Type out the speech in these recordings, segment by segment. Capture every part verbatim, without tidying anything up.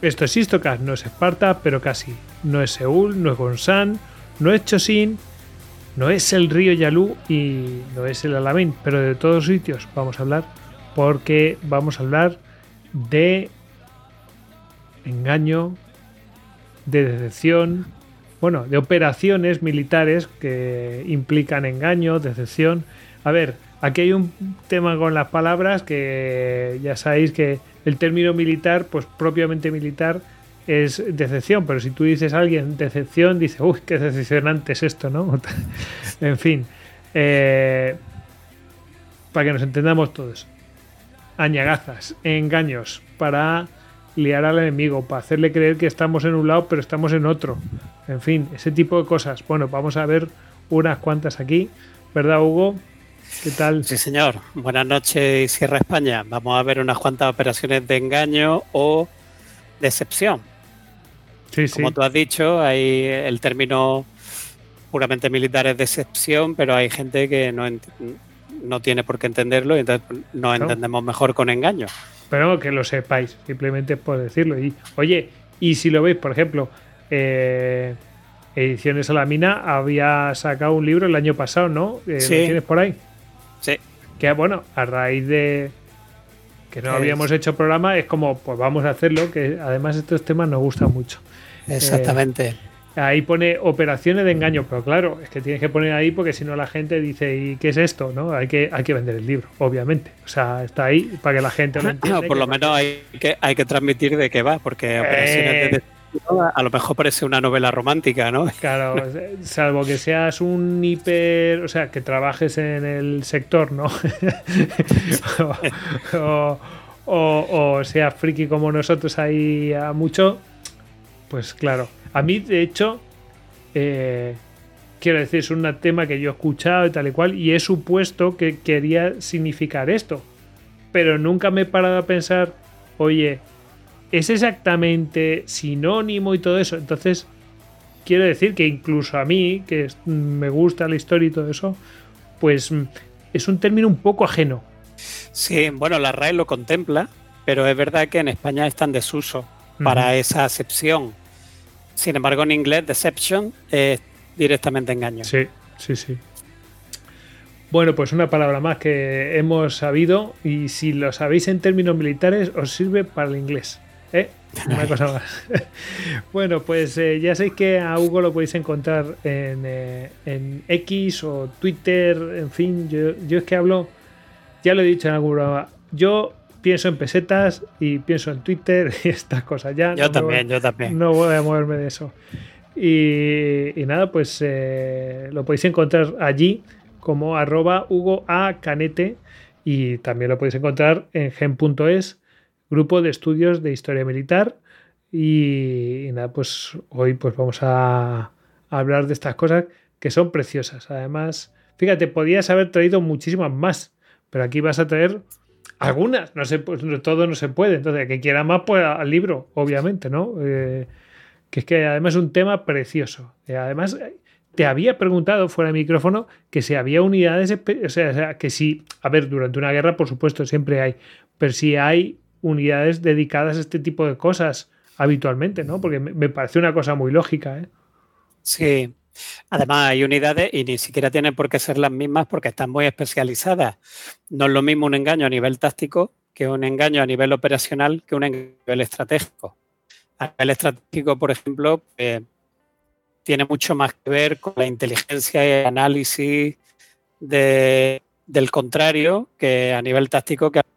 Esto es Istocast, no es Esparta, pero casi. No es Seúl, no es Gonsan, no es Chosin, no es el río Yalu y no es el Alamein, pero de todos sitios vamos a hablar porque vamos a hablar de engaño, de decepción, bueno, de operaciones militares que implican engaño, decepción. A ver, aquí hay un tema con las palabras que ya sabéis que el término militar, pues propiamente militar, es decepción, pero si tú dices a alguien decepción, dice, uy, qué decepcionante es esto, ¿no? En fin, eh, para que nos entendamos todos. Añagazas, engaños, para liar al enemigo, para hacerle creer que estamos en un lado, pero estamos en otro. En fin, ese tipo de cosas. Bueno, vamos a ver unas cuantas aquí, ¿verdad, Hugo? ¿Qué tal? Sí, señor. Buenas noches, Sierra España. Vamos a ver unas cuantas operaciones de engaño o decepción. Sí, Como sí. tú has dicho, hay el término puramente militar es decepción, pero hay gente que no, ent- no tiene por qué entenderlo y entonces nos Claro. entendemos mejor con engaño. Pero que lo sepáis, simplemente por decirlo. Y, oye, y si lo veis, por ejemplo, eh, Ediciones Salamina había sacado un libro el año pasado, ¿no? Eh, Sí. ¿Lo tienes por ahí? Sí. Que bueno, a raíz de que no Es- habíamos hecho programa, es como, pues vamos a hacerlo, que además estos temas nos gustan mucho. Exactamente. Eh, ahí pone operaciones de engaño, pero claro, es que tienes que poner ahí porque si no la gente dice, ¿y qué es esto? ¿No? Hay que, hay que vender el libro, obviamente. O sea, está ahí para que la gente lo entienda. No, por lo menos hay que, hay que transmitir de qué va, porque operaciones de Eh, decepción a lo mejor parece una novela romántica, ¿no? Claro, salvo que seas un hiper, o sea, que trabajes en el sector, ¿no? o, o, o, o seas friki como nosotros ahí a mucho, pues claro. A mí, de hecho, eh, quiero decir, es un tema que yo he escuchado y tal y cual, y he supuesto que quería significar esto, pero nunca me he parado a pensar, oye, ¿es exactamente sinónimo y todo eso? Entonces, quiero decir que incluso a mí, que es- me gusta la historia y todo eso, pues mm, es un término un poco ajeno. Sí, bueno, la R A E lo contempla, pero es verdad que en España está en desuso para Ujú. esa acepción. Sin embargo, en inglés, deception es directamente engaño. Sí, sí, sí. Bueno, pues una palabra más que hemos sabido y si lo sabéis en términos militares os sirve para el inglés. ¿Eh? Una cosa más. Bueno, pues eh, ya sabéis que a Hugo lo podéis encontrar en, eh, en X o Twitter, en fin, yo, yo es que hablo, ya lo he dicho en algún programa, yo pienso en pesetas y pienso en Twitter y estas cosas. Ya Yo no me también, voy- yo también. no voy a moverme de eso. Y, y nada, pues eh, lo podéis encontrar allí como arroba Hugo A. Canete y también lo podéis encontrar en gen punto es, grupo de estudios de historia militar. Y, y nada, pues hoy pues vamos a, a hablar de estas cosas que son preciosas. Además, fíjate, podías haber traído muchísimas más, pero aquí vas a traer algunas. No sé, pues no- todo no se puede. Entonces, el que quiera más, pues al libro, obviamente, ¿no? Eh, que es que además es un tema precioso. Eh, Además, eh, te había preguntado fuera de micrófono que si había unidades, espe- o sea, o sea, que si, a ver, durante una guerra, por supuesto, siempre hay, pero si hay unidades dedicadas a este tipo de cosas habitualmente, ¿no? Porque me, me parece una cosa muy lógica, ¿eh? Sí. Además, hay unidades y ni siquiera tienen por qué ser las mismas porque están muy especializadas. No es lo mismo un engaño a nivel táctico que un engaño a nivel operacional que un engaño a nivel estratégico. A nivel estratégico, por ejemplo, eh, tiene mucho más que ver con la inteligencia y el análisis de, del contrario que a nivel táctico que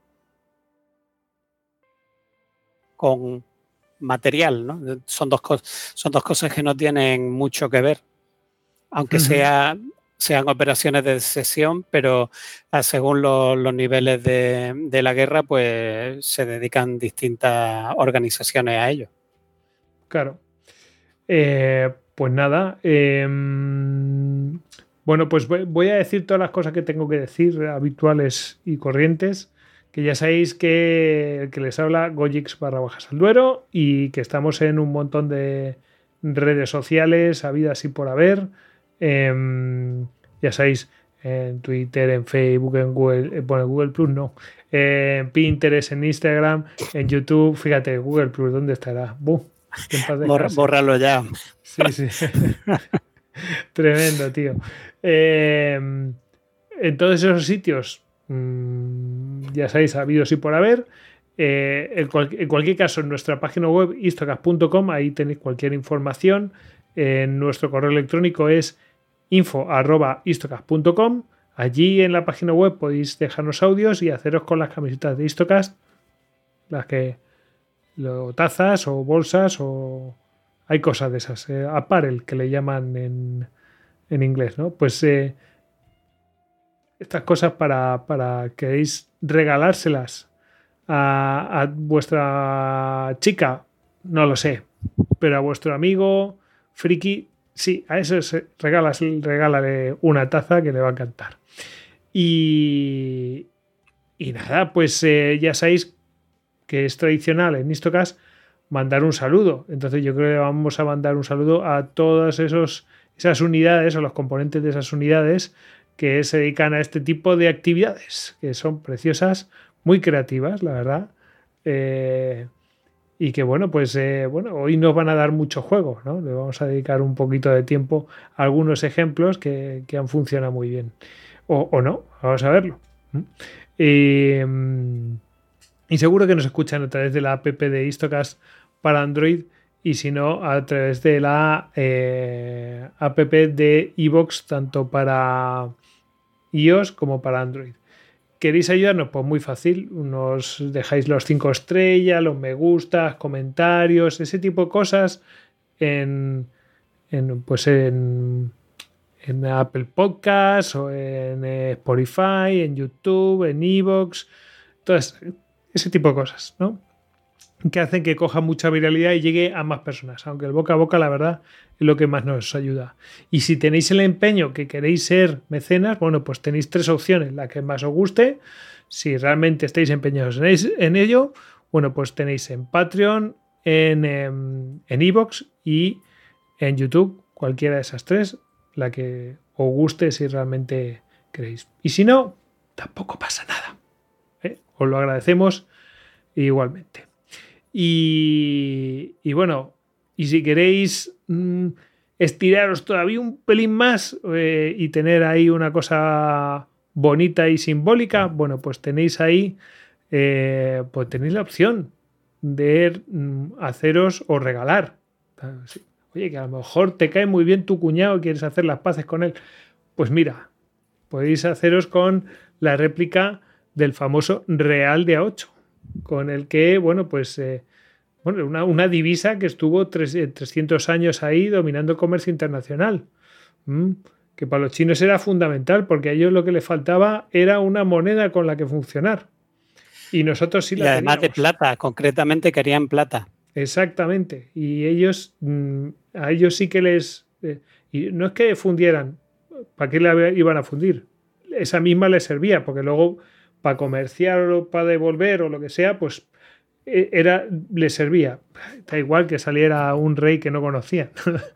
con material, ¿no? Son dos, cos- son dos cosas que no tienen mucho que ver, aunque Ujú. sea, sean operaciones de sesión, pero ah, según lo- los niveles de, de la guerra, pues se dedican distintas organizaciones a ello. Claro. Eh, pues nada. eh, bueno, pues voy, voy a decir todas las cosas que tengo que decir, habituales y corrientes. Que ya sabéis que el que les habla, Gojix barra bajas al Duero, y que estamos en un montón de redes sociales, habidas y por haber. Em, ya sabéis, en Twitter, en Facebook, en Google, bueno, Google Plus no, en Pinterest, en Instagram, en YouTube. Fíjate, Google Plus, ¿dónde estará? ¡Bum! Bor- bórralo ya. Sí, sí. Tremendo, tío. Eh, en todos esos sitios, mmm, ya sabéis, ha habido sí por haber. Eh, en, cual, en cualquier caso, en nuestra página web istocast punto com, ahí tenéis cualquier información. En nuestro correo electrónico es info arroba istocast punto com. Allí en la página web podéis dejarnos audios y haceros con las camisetas de Istocast, las que lo, tazas o bolsas o hay cosas de esas, eh, apparel que le llaman en, en inglés, ¿no? Pues eh, estas cosas para, para queréis regalárselas a, a vuestra chica, no lo sé, pero a vuestro amigo friki, sí, a eso es, regalas, regálale una taza que le va a encantar. Y, y nada, pues eh, ya sabéis que es tradicional en Istocast mandar un saludo. Entonces yo creo que vamos a mandar un saludo a todas esos, esas unidades o los componentes de esas unidades que se dedican a este tipo de actividades, que son preciosas, muy creativas, la verdad. Eh, y que bueno, pues eh, bueno, hoy nos van a dar mucho juego, ¿no? Le vamos a dedicar un poquito de tiempo a algunos ejemplos que, que han funcionado muy bien. O, o no, vamos a verlo. Y, y seguro que nos escuchan a través de la app de Istocast para Android y si no, a través de la eh, app de iVoox, tanto para iOS como para Android. ¿Queréis ayudarnos? Pues muy fácil. Nos dejáis los cinco estrellas, los me gustas, comentarios, ese tipo de cosas en, en pues en, en Apple Podcasts o en Spotify, en YouTube, en iVoox, todas ese tipo de cosas, ¿no? Que hacen que coja mucha viralidad y llegue a más personas, aunque el boca a boca, la verdad, es lo que más nos ayuda. Y si tenéis el empeño que queréis ser mecenas, bueno, pues tenéis tres opciones, la que más os guste. Si realmente estáis empeñados en ello, bueno, pues tenéis en Patreon, en en iVoox y en YouTube, cualquiera de esas tres, la que os guste si realmente queréis. Y si no, tampoco pasa nada, ¿eh? Os lo agradecemos igualmente. Y, y bueno, y si queréis mmm, estiraros todavía un pelín más eh, y tener ahí una cosa bonita y simbólica, bueno, pues tenéis ahí, eh, pues tenéis la opción de mm, haceros o regalar. Oye, que a lo mejor te cae muy bien tu cuñado y quieres hacer las paces con él. Pues mira, podéis haceros con la réplica del famoso Real de A ocho. Con el que, bueno, pues eh, bueno, una, una divisa que estuvo tres, eh, trescientos años ahí dominando el comercio internacional. Mm, que para los chinos era fundamental porque a ellos lo que les faltaba era una moneda con la que funcionar. Y nosotros sí la teníamos. Y además de plata, concretamente querían plata. Exactamente. Y ellos, mm, a ellos sí que les... Eh, y no es que fundieran, ¿para qué la iban a fundir? Esa misma les servía, porque luego para comerciar o para devolver o lo que sea, pues era, le servía. Da igual que saliera un rey que no conocía.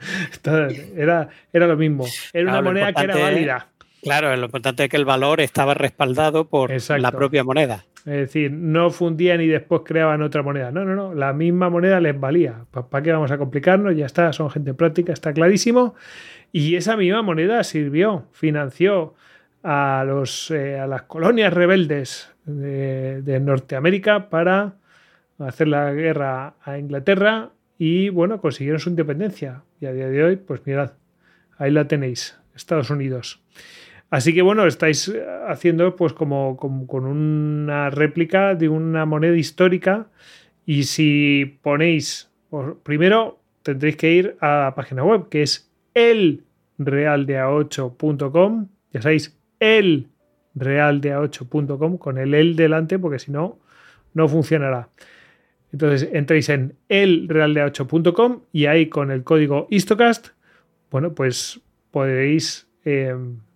era, era lo mismo. Era claro, una moneda que era válida. Claro, lo importante es que el valor estaba respaldado por Exacto. la propia moneda. Es decir, no fundían y después creaban otra moneda. No, no, no. La misma moneda les valía. ¿Para qué vamos a complicarnos? Ya está, son gente práctica, está clarísimo. Y esa misma moneda sirvió, financió a, los, eh, a las colonias rebeldes de, de Norteamérica para hacer la guerra a Inglaterra y, bueno, consiguieron su independencia. Y a día de hoy, pues mirad, ahí la tenéis, Estados Unidos. Así que, bueno, estáis haciendo pues como, como con una réplica de una moneda histórica y si ponéis, pues, primero tendréis que ir a la página web, que es el real de a ocho punto com. Ya sabéis, el real de a ocho punto com, con el el delante, porque si no, no funcionará. Entonces entréis en el real de a ocho punto com y ahí con el código Istocast, bueno, pues podréis eh,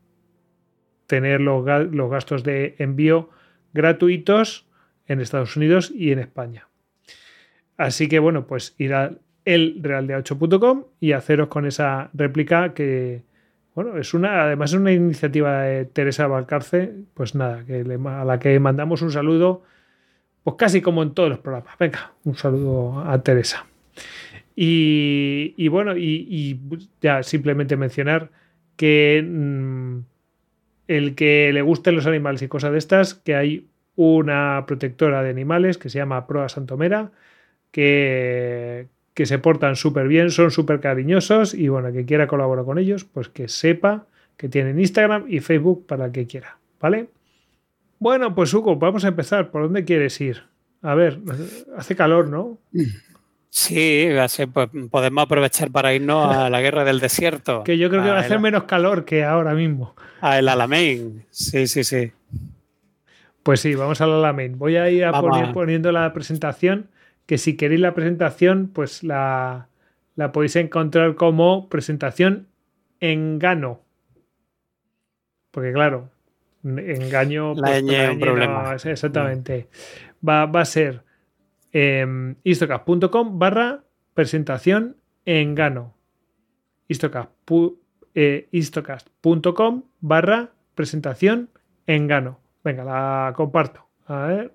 tener los, los gastos de envío gratuitos en Estados Unidos y en España. Así que, bueno, pues ir a el real de a ocho punto com y haceros con esa réplica que bueno, es una, además es una iniciativa de Teresa Valcarce, pues nada, que le, a la que mandamos un saludo, pues casi como en todos los programas. Venga, un saludo a Teresa. Y, y bueno, y, y ya simplemente mencionar que mmm, el que le gusten los animales y cosas de estas, que hay una protectora de animales que se llama Proa Santomera, que, que se portan súper bien, son súper cariñosos y bueno, que quiera colaborar con ellos, pues que sepa que tienen Instagram y Facebook para el que quiera, ¿vale? Bueno, pues Hugo, vamos a empezar. ¿Por dónde quieres ir? A ver, hace calor, ¿no? Sí, así, pues, podemos aprovechar para irnos a la guerra del desierto. Que yo creo que va a hacer el, menos calor que ahora mismo. A el Alamein, sí, sí, sí. Pues sí, vamos al Alamein. Voy a ir a poner, poniendo la presentación, que si queréis la presentación, pues la, la podéis encontrar como presentación Engano. Porque claro, engaño... La pues, ñ es un problema. No, exactamente. Va, va a ser eh, istocast.com barra presentación Engano. Istocast.com eh, istocast.com barra presentación Engano. Venga, la comparto. A ver.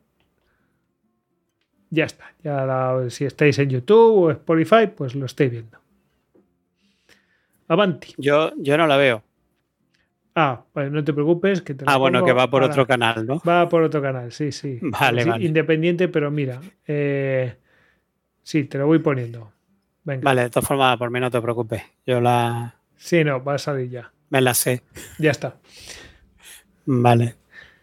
Ya está. Ya la, si estáis en YouTube o Spotify, pues lo estáis viendo. Avanti. Yo, yo no la veo. Ah, pues no te preocupes. Que te ah, bueno, que va por ahora. Otro canal, ¿no? Va por otro canal, sí, sí. Vale, sí, vale. Independiente, pero mira. Eh, sí, te lo voy poniendo. Venga. Vale, de todas formas, por mí no te preocupes. Yo la... Sí, no, va a salir ya. Me la sé. Ya está. Vale.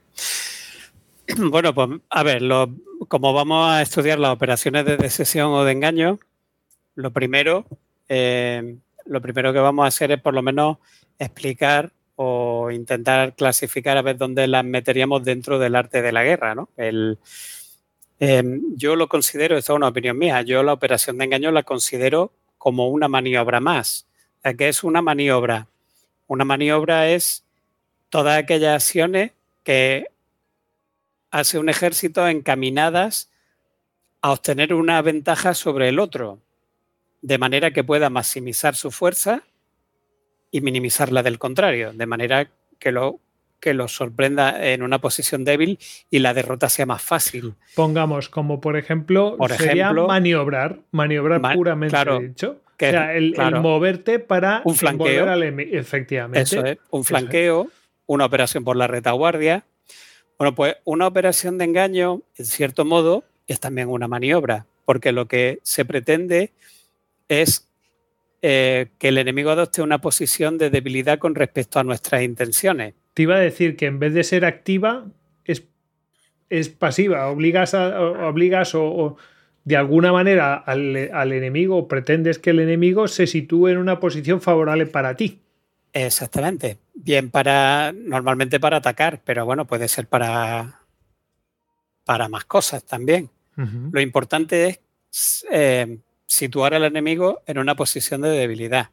Bueno, pues a ver, lo, como vamos a estudiar las operaciones de desecesión o de engaño, lo primero, eh, lo primero que vamos a hacer es por lo menos explicar o intentar clasificar a ver dónde las meteríamos dentro del arte de la guerra, ¿no? El, eh, yo lo considero, esto es una opinión mía, yo la operación de engaño la considero como una maniobra más. ¿Qué es una maniobra? Una maniobra es todas aquellas acciones que hace un ejército encaminadas a obtener una ventaja sobre el otro, de manera que pueda maximizar su fuerza y minimizar la del contrario, de manera que lo, que lo sorprenda en una posición débil y la derrota sea más fácil. Pongamos como, por ejemplo, por sería ejemplo, maniobrar, maniobrar man, puramente claro, dicho. Que, o sea, el, claro, el moverte para un flanqueo, al enemigo, efectivamente. Eso es, un flanqueo, eso es. Una operación por la retaguardia. Bueno, pues una operación de engaño, en cierto modo, es también una maniobra, porque lo que se pretende es eh, que el enemigo adopte una posición de debilidad con respecto a nuestras intenciones. Te iba a decir que en vez de ser activa, es, es pasiva, obligas, a, obligas o, o de alguna manera al, al enemigo, pretendes que el enemigo se sitúe en una posición favorable para ti. Exactamente. Bien para, normalmente para atacar, pero bueno, puede ser para, para más cosas también. Uh-huh. Lo importante es eh, situar al enemigo en una posición de debilidad.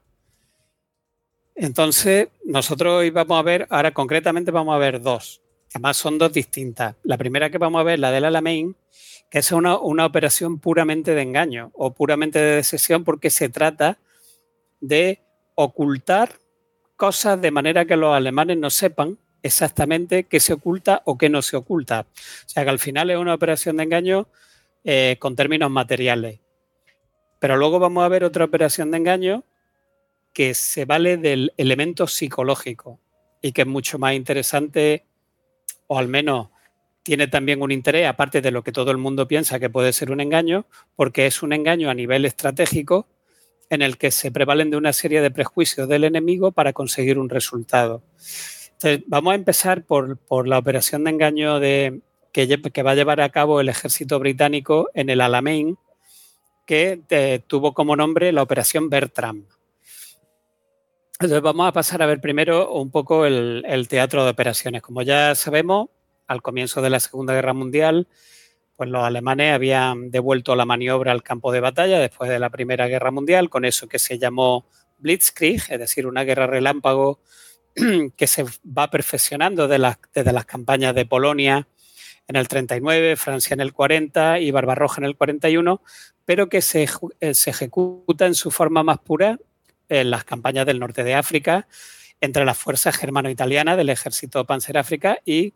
Entonces, nosotros hoy vamos a ver, ahora concretamente vamos a ver dos. Además son dos distintas. La primera que vamos a ver, la del Alamein, que es una, una operación puramente de engaño o puramente de desecesión, porque se trata de ocultar cosas de manera que los alemanes no sepan exactamente qué se oculta o qué no se oculta. O sea que al final es una operación de engaño eh, con términos materiales. Pero luego vamos a ver otra operación de engaño que se vale del elemento psicológico y que es mucho más interesante, o al menos tiene también un interés, aparte de lo que todo el mundo piensa que puede ser un engaño, porque es un engaño a nivel estratégico en el que se prevalen de una serie de prejuicios del enemigo para conseguir un resultado. Entonces, vamos a empezar por, por la operación de engaño de, que, que va a llevar a cabo el ejército británico en el Alamein, que te, tuvo como nombre la Operación Bertram. Entonces, vamos a pasar a ver primero un poco el, el teatro de operaciones. Como ya sabemos, al comienzo de la Segunda Guerra Mundial, pues los alemanes habían devuelto la maniobra al campo de batalla después de la Primera Guerra Mundial, con eso que se llamó Blitzkrieg, es decir, una guerra relámpago que se va perfeccionando de las, desde las campañas de Polonia en el treinta y nueve, Francia en el cuarenta y Barbarroja en el cuarenta y uno, pero que se, se ejecuta en su forma más pura en las campañas del norte de África entre las fuerzas germano-italianas del ejército Panzeráfrica y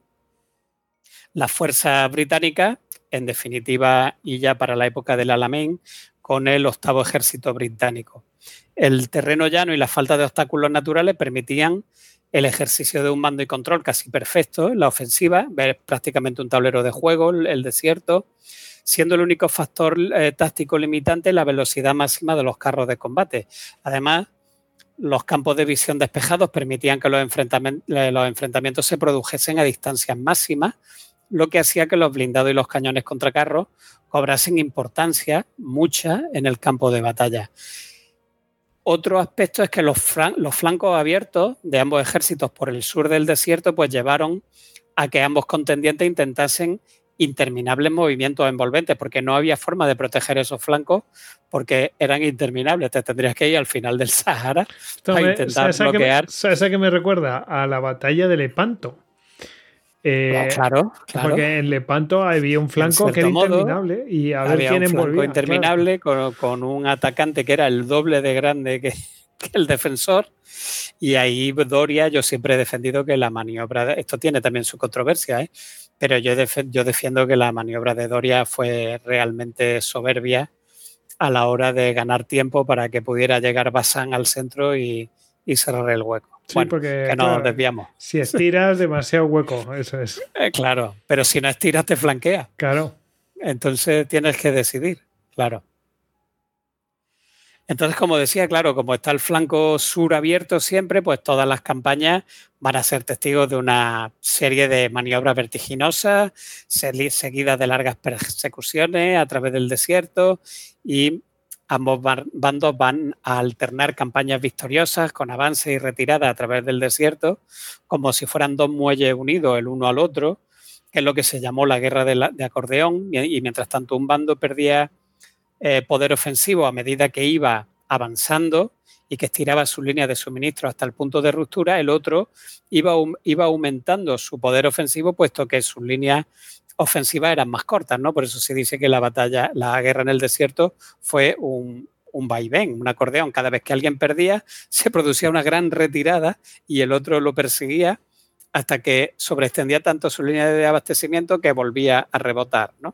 las fuerzas británicas, en definitiva, y ya para la época del Alamein, con el octavo ejército británico. El terreno llano y la falta de obstáculos naturales permitían el ejercicio de un mando y control casi perfecto en la ofensiva, ver prácticamente un tablero de juego, el desierto, siendo el único factor eh, táctico limitante la velocidad máxima de los carros de combate. Además, los campos de visión despejados permitían que los enfrentamientos, los enfrentamientos se produjesen a distancias máximas, lo que hacía que los blindados y los cañones contra carros cobrasen importancia, mucha, en el campo de batalla. Otro aspecto es que los, fran los flancos abiertos de ambos ejércitos por el sur del desierto pues llevaron a que ambos contendientes intentasen interminables movimientos envolventes, porque no había forma de proteger esos flancos porque eran interminables. Te tendrías que ir al final del Sahara Esto para me, intentar ¿sabes bloquear. Que me, ¿Sabes que me recuerda? A la batalla de Lepanto. Eh, claro, claro. Porque en Lepanto había un flanco que era interminable modo, y a ver quién envolvía. Un flanco interminable claro. con, con un atacante que era el doble de grande que, que el defensor. Y ahí Doria, yo siempre he defendido que la maniobra, de, esto tiene también su controversia, ¿eh? pero yo, def, yo defiendo que la maniobra de Doria fue realmente soberbia a la hora de ganar tiempo para que pudiera llegar Bazán al centro y, y cerrar el hueco. Sí, bueno, porque que no claro, nos desviamos. Si estiras, demasiado hueco, eso es. Eh, claro, pero si no estiras, te flanquea. Claro. Entonces tienes que decidir, claro. Entonces, como decía, claro, como está el flanco sur abierto siempre, pues todas las campañas van a ser testigos de una serie de maniobras vertiginosas, seguidas de largas persecuciones a través del desierto, y ambos bandos van a alternar campañas victoriosas con avance y retirada a través del desierto, como si fueran dos muelles unidos el uno al otro, que es lo que se llamó la guerra de, la, de acordeón, y, y mientras tanto un bando perdía eh, poder ofensivo a medida que iba avanzando y que estiraba su línea de suministro hasta el punto de ruptura, el otro iba, iba aumentando su poder ofensivo, puesto que sus líneas ofensivas eran más cortas, ¿no? Por eso se dice que la batalla, la guerra en el desierto fue un, un vaivén, un acordeón. Cada vez que alguien perdía, se producía una gran retirada y el otro lo perseguía hasta que sobreextendía tanto su línea de abastecimiento que volvía a rebotar, ¿no?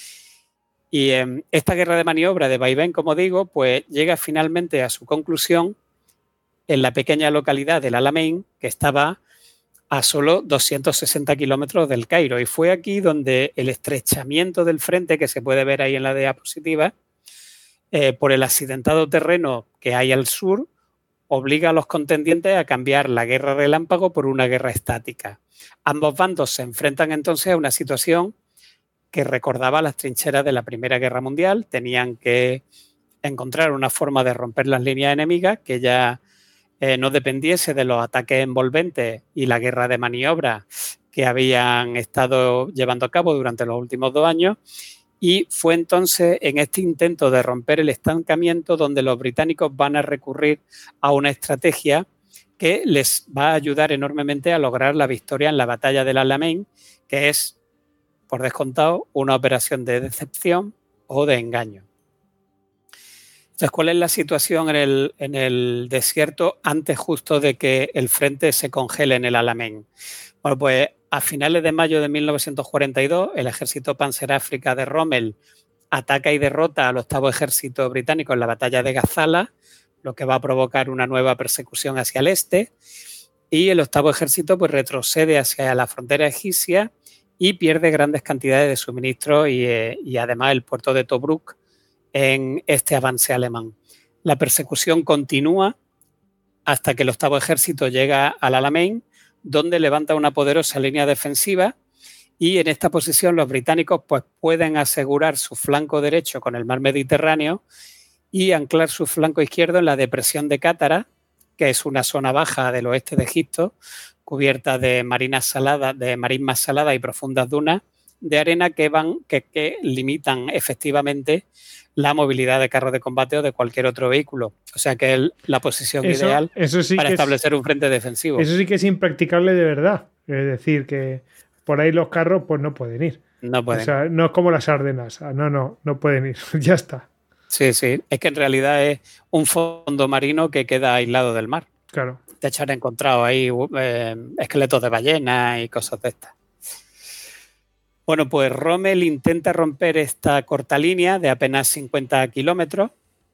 Y eh, esta guerra de maniobra de vaivén, como digo, pues llega finalmente a su conclusión en la pequeña localidad del Alamein, que estaba a solo doscientos sesenta kilómetros del Cairo. Y fue aquí donde el estrechamiento del frente, que se puede ver ahí en la diapositiva, eh, por el accidentado terreno que hay al sur, obliga a los contendientes a cambiar la guerra relámpago por una guerra estática. Ambos bandos se enfrentan entonces a una situación que recordaba las trincheras de la Primera Guerra Mundial. Tenían que encontrar una forma de romper las líneas enemigas que ya eh, no dependiese de los ataques envolventes y la guerra de maniobra que habían estado llevando a cabo durante los últimos dos años. Y fue entonces en este intento de romper el estancamiento donde los británicos van a recurrir a una estrategia que les va a ayudar enormemente a lograr la victoria en la batalla del Alamein, que es, por descontado, una operación de decepción o de engaño. Entonces, ¿cuál es la situación en el, en el desierto antes justo de que el frente se congele en el Alamein? Bueno, pues a finales de mayo de mil novecientos cuarenta y dos, el ejército Panzeráfrica de Rommel ataca y derrota al octavo ejército británico en la batalla de Gazala, lo que va a provocar una nueva persecución hacia el este, y el octavo ejército pues retrocede hacia la frontera egipcia y pierde grandes cantidades de suministros y, eh, y además el puerto de Tobruk en este avance alemán. La persecución continúa hasta que el octavo ejército llega al Alamein, donde levanta una poderosa línea defensiva, y en esta posición los británicos pues, pueden asegurar su flanco derecho con el mar Mediterráneo y anclar su flanco izquierdo en la depresión de Cátara, que es una zona baja del oeste de Egipto, cubierta de marinas saladas, de marismas saladas y profundas dunas de arena que van, que, que limitan efectivamente la movilidad de carros de combate o de cualquier otro vehículo. O sea que es la posición eso, ideal eso sí para que establecer es, un frente defensivo. Eso sí que es impracticable de verdad. Es decir, que por ahí los carros pues no pueden ir. No pueden. O sea, no es como las Ardenas. No, no, no pueden ir. Ya está. Sí, sí. Es que en realidad es un fondo marino que queda aislado del mar. Claro. De hecho, han encontrado ahí eh, esqueletos de ballenas y cosas de estas. Bueno, pues Rommel intenta romper esta corta línea de apenas cincuenta kilómetros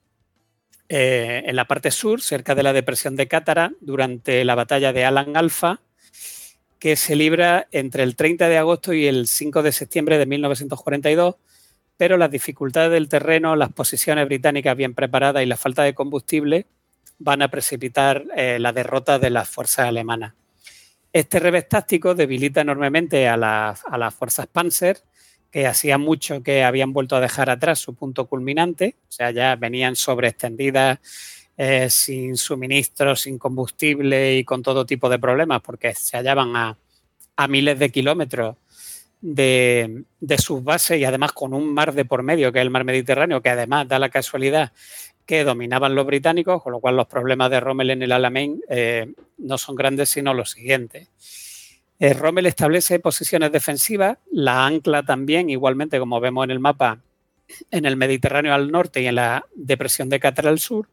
eh, en la parte sur, cerca de la depresión de Cátara, durante la batalla de Alan Alfa, que se libra entre el treinta de agosto y el cinco de septiembre de mil novecientos cuarenta y dos, pero las dificultades del terreno, las posiciones británicas bien preparadas y la falta de combustible van a precipitar eh, la derrota de las fuerzas alemanas. Este revés táctico debilita enormemente a, la, a las fuerzas Panzer, que hacía mucho que habían vuelto a dejar atrás su punto culminante, o sea, ya venían sobreextendidas, eh, sin suministros, sin combustible y con todo tipo de problemas, porque se hallaban a, a miles de kilómetros de, de sus bases y además con un mar de por medio, que es el mar Mediterráneo, que además da la casualidad que dominaban los británicos, con lo cual los problemas de Rommel en el Alamein eh, no son grandes, sino los siguientes. Eh, Rommel establece posiciones defensivas, la ancla también, igualmente como vemos en el mapa, en el Mediterráneo al norte y en la depresión de Cátara al sur.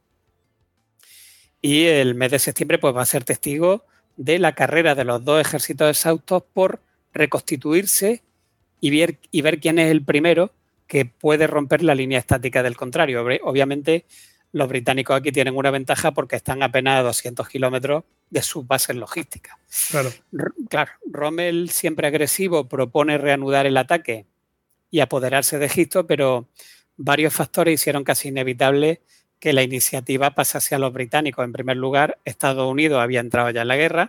Y el mes de septiembre pues, va a ser testigo de la carrera de los dos ejércitos exhaustos por reconstituirse y ver, y ver quién es el primero que puede romper la línea estática del contrario. Obviamente, los británicos aquí tienen una ventaja porque están apenas a doscientos kilómetros de sus bases logísticas. Claro. Claro, Rommel, siempre agresivo, propone reanudar el ataque y apoderarse de Egipto, pero varios factores hicieron casi inevitable que la iniciativa pasase a los británicos. En primer lugar, Estados Unidos había entrado ya en la guerra,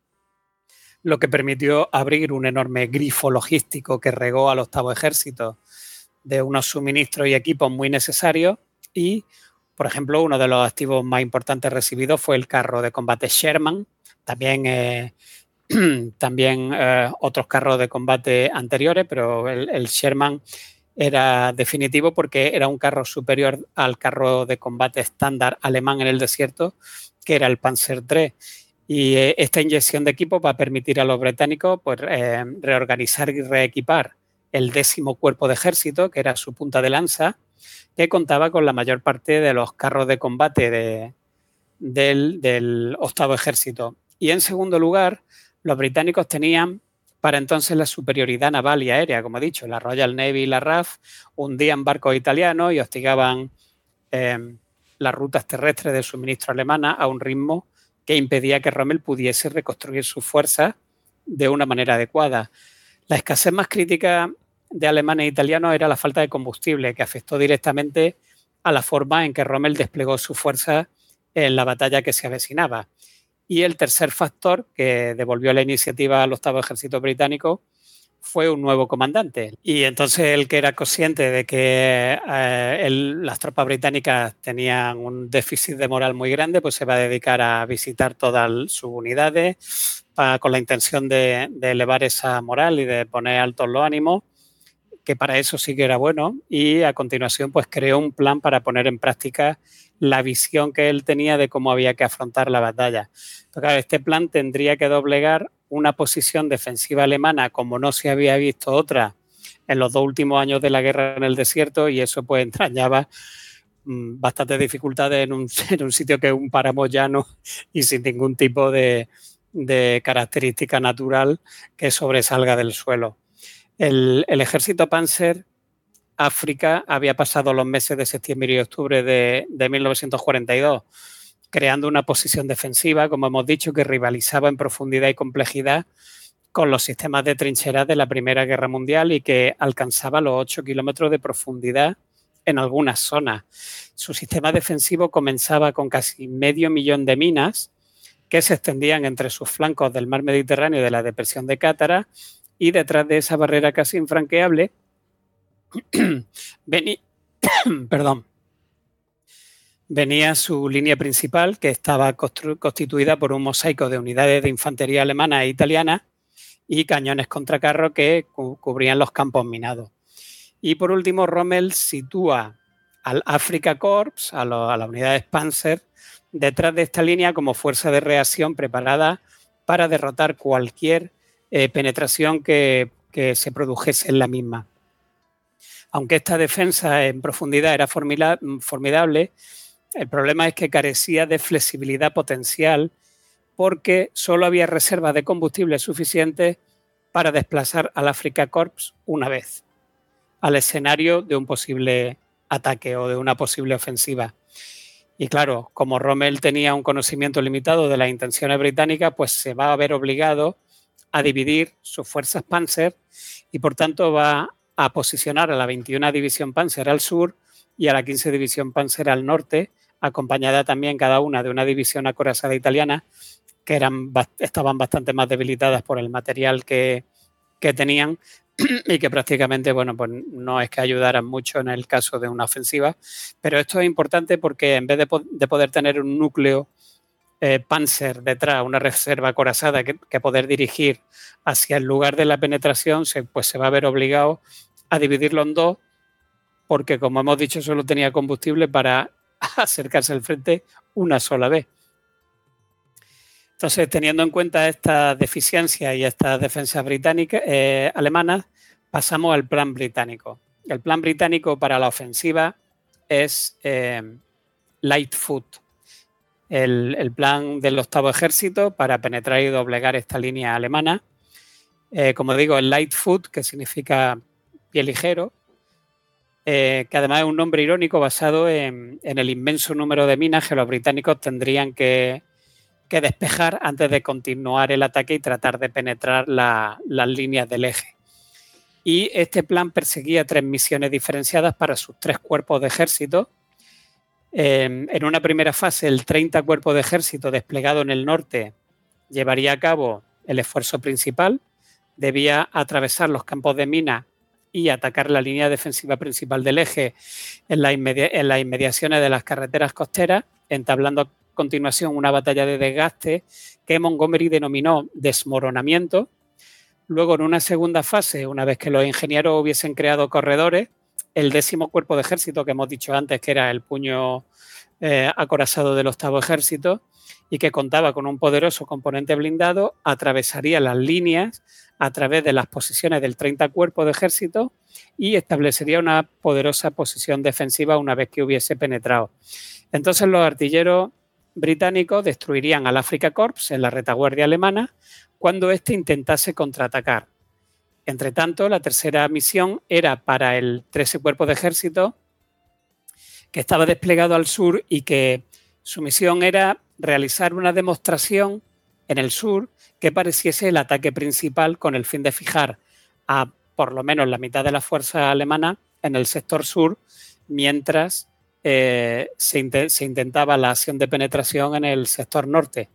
lo que permitió abrir un enorme grifo logístico que regó al octavo ejército de unos suministros y equipos muy necesarios y, por ejemplo, uno de los activos más importantes recibidos fue el carro de combate Sherman, también, eh, también eh, otros carros de combate anteriores, pero el, el Sherman era definitivo porque era un carro superior al carro de combate estándar alemán en el desierto, que era el Panzer tres. Y eh, esta inyección de equipo va a permitir a los británicos pues, eh, reorganizar y reequipar el décimo cuerpo de ejército, que era su punta de lanza, que contaba con la mayor parte de los carros de combate de, del, del octavo ejército. Y en segundo lugar, los británicos tenían para entonces la superioridad naval y aérea, como he dicho, la Royal Navy y la R A F hundían barcos italianos y hostigaban eh, las rutas terrestres de suministro alemana a un ritmo que impedía que Rommel pudiese reconstruir sus fuerzas de una manera adecuada. La escasez más crítica de alemanes e italianos era la falta de combustible, que afectó directamente a la forma en que Rommel desplegó su fuerza en la batalla que se avecinaba. Y el tercer factor que devolvió la iniciativa al octavo ejército británico fue un nuevo comandante. Y entonces él, que era consciente de que eh, él, las tropas británicas tenían un déficit de moral muy grande, pues se va a dedicar a visitar todas sus unidades para, con la intención de, de elevar esa moral y de poner altos los ánimos, que para eso sí que era bueno, y a continuación pues creó un plan para poner en práctica la visión que él tenía de cómo había que afrontar la batalla. Pero claro, este plan tendría que doblegar una posición defensiva alemana como no se había visto otra en los dos últimos años de la guerra en el desierto, y eso pues entrañaba mmm, bastantes dificultades en un, en un sitio que es un páramo llano y sin ningún tipo de, de característica natural que sobresalga del suelo. El, el ejército Panzer África había pasado los meses de septiembre y octubre de, de mil novecientos cuarenta y dos creando una posición defensiva, como hemos dicho, que rivalizaba en profundidad y complejidad con los sistemas de trincheras de la Primera Guerra Mundial y que alcanzaba los ocho kilómetros de profundidad en algunas zonas. Su sistema defensivo comenzaba con casi medio millón de minas que se extendían entre sus flancos del mar Mediterráneo y de la depresión de Cátara, y detrás de esa barrera casi infranqueable venía, perdón, venía su línea principal, que estaba constituida por un mosaico de unidades de infantería alemana e italiana y cañones contracarro que cu cubrían los campos minados. Y por último, Rommel sitúa al Afrika Korps, a, lo, a las unidades Panzer, detrás de esta línea como fuerza de reacción preparada para derrotar cualquier eh, penetración que, que se produjese en la misma. Aunque esta defensa en profundidad era formidable, el problema es que carecía de flexibilidad potencial porque solo había reservas de combustible suficientes para desplazar al Afrika Korps una vez al escenario de un posible ataque o de una posible ofensiva. Y claro, como Rommel tenía un conocimiento limitado de las intenciones británicas, pues se va a ver obligado a dividir sus fuerzas Panzer y por tanto va a posicionar a la veintiuna División Panzer al sur y a la quince División Panzer al norte, acompañada también cada una de una división acorazada italiana, que eran, estaban bastante más debilitadas por el material que, que tenían y que prácticamente, bueno, pues no es que ayudaran mucho en el caso de una ofensiva. Pero esto es importante porque en vez de, po de poder tener un núcleo eh, Panzer detrás, una reserva acorazada que, que poder dirigir hacia el lugar de la penetración, se, pues se va a ver obligado a dividirlo en dos, porque como hemos dicho, solo tenía combustible para acercarse al frente una sola vez. Entonces, teniendo en cuenta estas deficiencias y estas defensas británicas, eh, alemanas, pasamos al plan británico. El plan británico para la ofensiva es eh, Lightfoot, el, el plan del octavo ejército para penetrar y doblegar esta línea alemana. Eh, como digo, el Lightfoot, que significa pie ligero, eh, que además es un nombre irónico basado en, en el inmenso número de minas que los británicos tendrían que que despejar antes de continuar el ataque y tratar de penetrar la, las líneas del eje. Y este plan perseguía tres misiones diferenciadas para sus tres cuerpos de ejército. Eh, en una primera fase, el treinta Cuerpo de Ejército desplegado en el norte llevaría a cabo el esfuerzo principal. Debía atravesar los campos de minas y atacar la línea defensiva principal del eje en, la inmedi en las inmediaciones de las carreteras costeras, entablando continuación una batalla de desgaste que Montgomery denominó desmoronamiento. Luego, en una segunda fase, una vez que los ingenieros hubiesen creado corredores, el décimo Cuerpo de Ejército, que hemos dicho antes que era el puño eh, acorazado del octavo ejército y que contaba con un poderoso componente blindado, atravesaría las líneas a través de las posiciones del treinta Cuerpo de Ejército y establecería una poderosa posición defensiva una vez que hubiese penetrado. Entonces, los artilleros británicos destruirían al Afrika Korps en la retaguardia alemana cuando éste intentase contraatacar. Entre tanto, la tercera misión era para el trece Cuerpo de Ejército, que estaba desplegado al sur y que su misión era realizar una demostración en el sur que pareciese el ataque principal con el fin de fijar a por lo menos la mitad de la fuerza alemana en el sector sur, mientras Eh, se, int se intentaba la acción de penetración en el sector norte.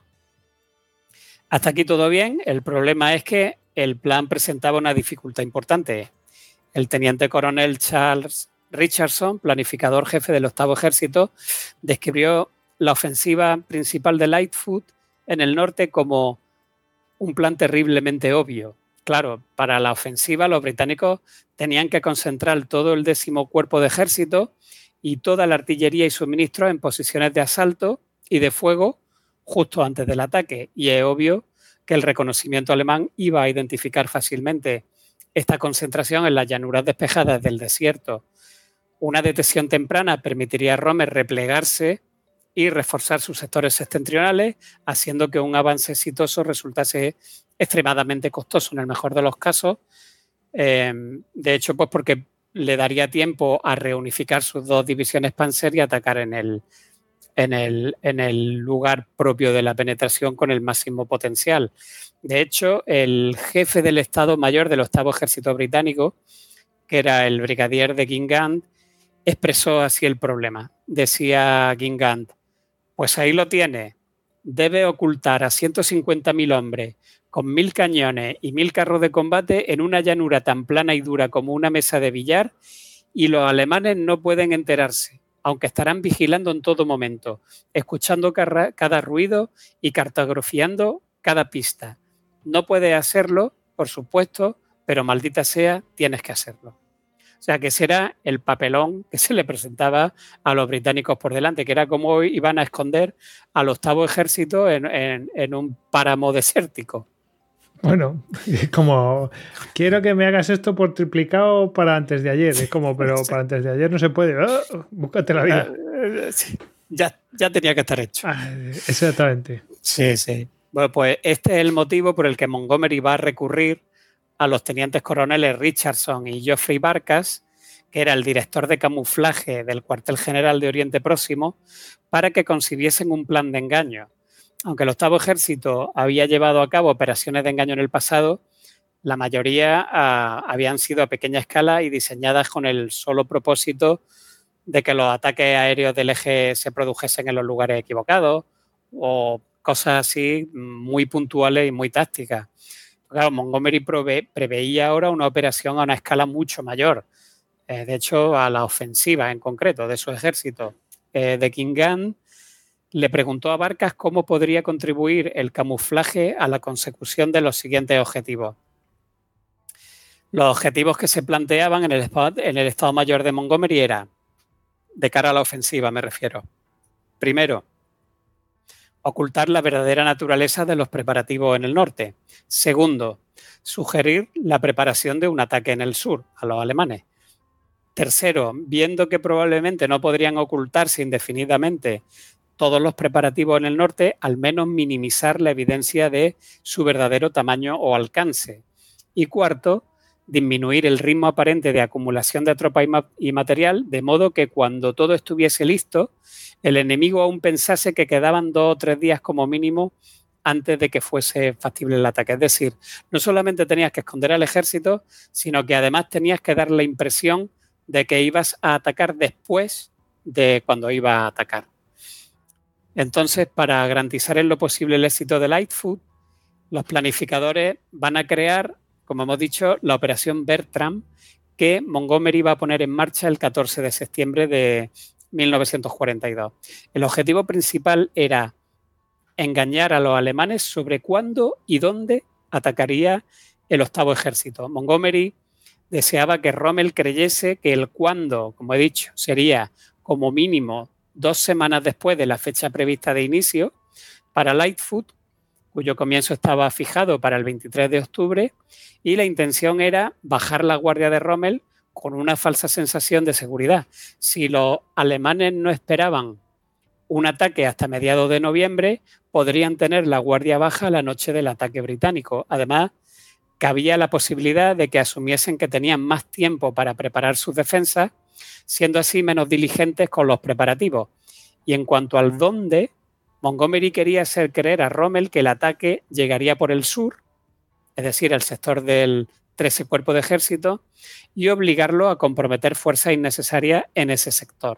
Hasta aquí todo bien. El problema es que el plan presentaba una dificultad importante. El teniente coronel Charles Richardson, planificador jefe del octavo ejército, describió la ofensiva principal de Lightfoot en el norte como un plan terriblemente obvio. Claro, para la ofensiva los británicos tenían que concentrar todo el décimo Cuerpo de Ejército y toda la artillería y suministros en posiciones de asalto y de fuego justo antes del ataque. Y es obvio que el reconocimiento alemán iba a identificar fácilmente esta concentración en las llanuras despejadas del desierto. Una detección temprana permitiría a Rommel replegarse y reforzar sus sectores septentrionales, haciendo que un avance exitoso resultase extremadamente costoso en el mejor de los casos. Eh, de hecho, pues porque le daría tiempo a reunificar sus dos divisiones Panzer y atacar en el, en, el, en el lugar propio de la penetración con el máximo potencial. De hecho, el jefe del Estado Mayor del octavo Ejército Británico, que era el brigadier de Guingand, expresó así el problema. Decía Guingand: pues ahí lo tiene, debe ocultar a ciento cincuenta mil hombres con mil cañones y mil carros de combate en una llanura tan plana y dura como una mesa de billar, y los alemanes no pueden enterarse, aunque estarán vigilando en todo momento, escuchando cada, cada ruido y cartografiando cada pista. No puedes hacerlo, por supuesto, pero maldita sea, tienes que hacerlo. O sea, que ese era el papelón que se le presentaba a los británicos por delante, que era cómo iban a esconder al octavo ejército en, en, en un páramo desértico. Bueno, como quiero que me hagas esto por triplicado para antes de ayer. Es como, pero para antes de ayer no se puede. ¡Oh! Búscate la vida. Sí. ya, ya tenía que estar hecho. Ah, exactamente. Sí, sí. Bueno, pues este es el motivo por el que Montgomery va a recurrir a los tenientes coroneles Richardson y Geoffrey Barkas, que era el director de camuflaje del cuartel general de Oriente Próximo, para que concibiesen un plan de engaño. Aunque el octavo ejército había llevado a cabo operaciones de engaño en el pasado, la mayoría uh, habían sido a pequeña escala y diseñadas con el solo propósito de que los ataques aéreos del eje se produjesen en los lugares equivocados o cosas así muy puntuales y muy tácticas. Claro, Montgomery prove preveía ahora una operación a una escala mucho mayor, eh, de hecho a la ofensiva en concreto de su ejército. Eh, de Kingan le preguntó a Barkas cómo podría contribuir el camuflaje a la consecución de los siguientes objetivos. Los objetivos que se planteaban en el, en el Estado Mayor de Montgomery era, de cara a la ofensiva me refiero, primero, ocultar la verdadera naturaleza de los preparativos en el norte. Segundo, sugerir la preparación de un ataque en el sur a los alemanes. Tercero, viendo que probablemente no podrían ocultarse indefinidamente todos los preparativos en el norte, al menos minimizar la evidencia de su verdadero tamaño o alcance. Y cuarto, disminuir el ritmo aparente de acumulación de tropas y, ma y material, de modo que cuando todo estuviese listo, el enemigo aún pensase que quedaban dos o tres días como mínimo antes de que fuese factible el ataque. Es decir, no solamente tenías que esconder al ejército, sino que además tenías que dar la impresión de que ibas a atacar después de cuando ibas a atacar. Entonces, para garantizar en lo posible el éxito de Lightfoot, los planificadores van a crear, como hemos dicho, la operación Bertram, que Montgomery va a poner en marcha el catorce de septiembre de mil novecientos cuarenta y dos. El objetivo principal era engañar a los alemanes sobre cuándo y dónde atacaría el octavo ejército. Montgomery deseaba que Rommel creyese que el cuándo, como he dicho, sería como mínimo dos semanas después de la fecha prevista de inicio para Lightfoot, cuyo comienzo estaba fijado para el veintitrés de octubre, y la intención era bajar la guardia de Rommel con una falsa sensación de seguridad. Si los alemanes no esperaban un ataque hasta mediados de noviembre, podrían tener la guardia baja la noche del ataque británico. Además, cabía la posibilidad de que asumiesen que tenían más tiempo para preparar sus defensas, siendo así menos diligentes con los preparativos. Y en cuanto al dónde, Montgomery quería hacer creer a Rommel que el ataque llegaría por el sur, es decir, el sector del trece Cuerpo de Ejército, y obligarlo a comprometer fuerzas innecesarias en ese sector.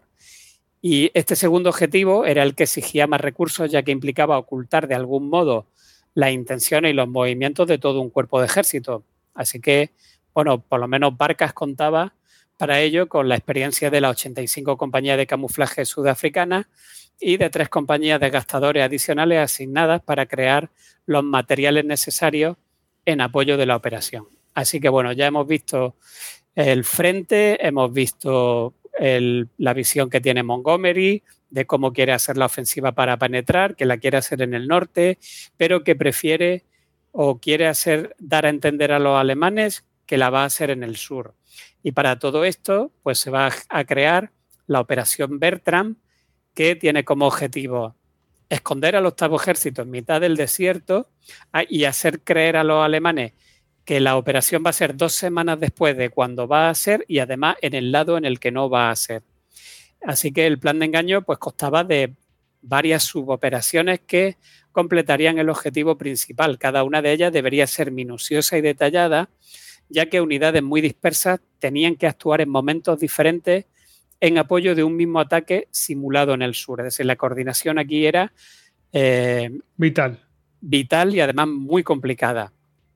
Y este segundo objetivo era el que exigía más recursos, ya que implicaba ocultar de algún modo las intenciones y los movimientos de todo un cuerpo de ejército. Así que, bueno, por lo menos Barkas contaba para ello con la experiencia de las ochenta y cinco compañías de camuflaje sudafricanas y de tres compañías de gastadores adicionales asignadas para crear los materiales necesarios en apoyo de la operación. Así que, bueno, ya hemos visto el frente, hemos visto el, la visión que tiene Montgomery de cómo quiere hacer la ofensiva para penetrar, que la quiere hacer en el norte, pero que prefiere o quiere hacer dar a entender a los alemanes que la va a hacer en el sur. Y para todo esto, pues se va a crear la operación Bertram, que tiene como objetivo esconder al octavo ejército en mitad del desierto y hacer creer a los alemanes que la operación va a ser dos semanas después de cuando va a ser y además en el lado en el que no va a ser. Así que el plan de engaño pues constaba de varias suboperaciones que completarían el objetivo principal. Cada una de ellas debería ser minuciosa y detallada, ya que unidades muy dispersas tenían que actuar en momentos diferentes en apoyo de un mismo ataque simulado en el sur. Es decir, la coordinación aquí era eh, vital. Vital y además muy complicada.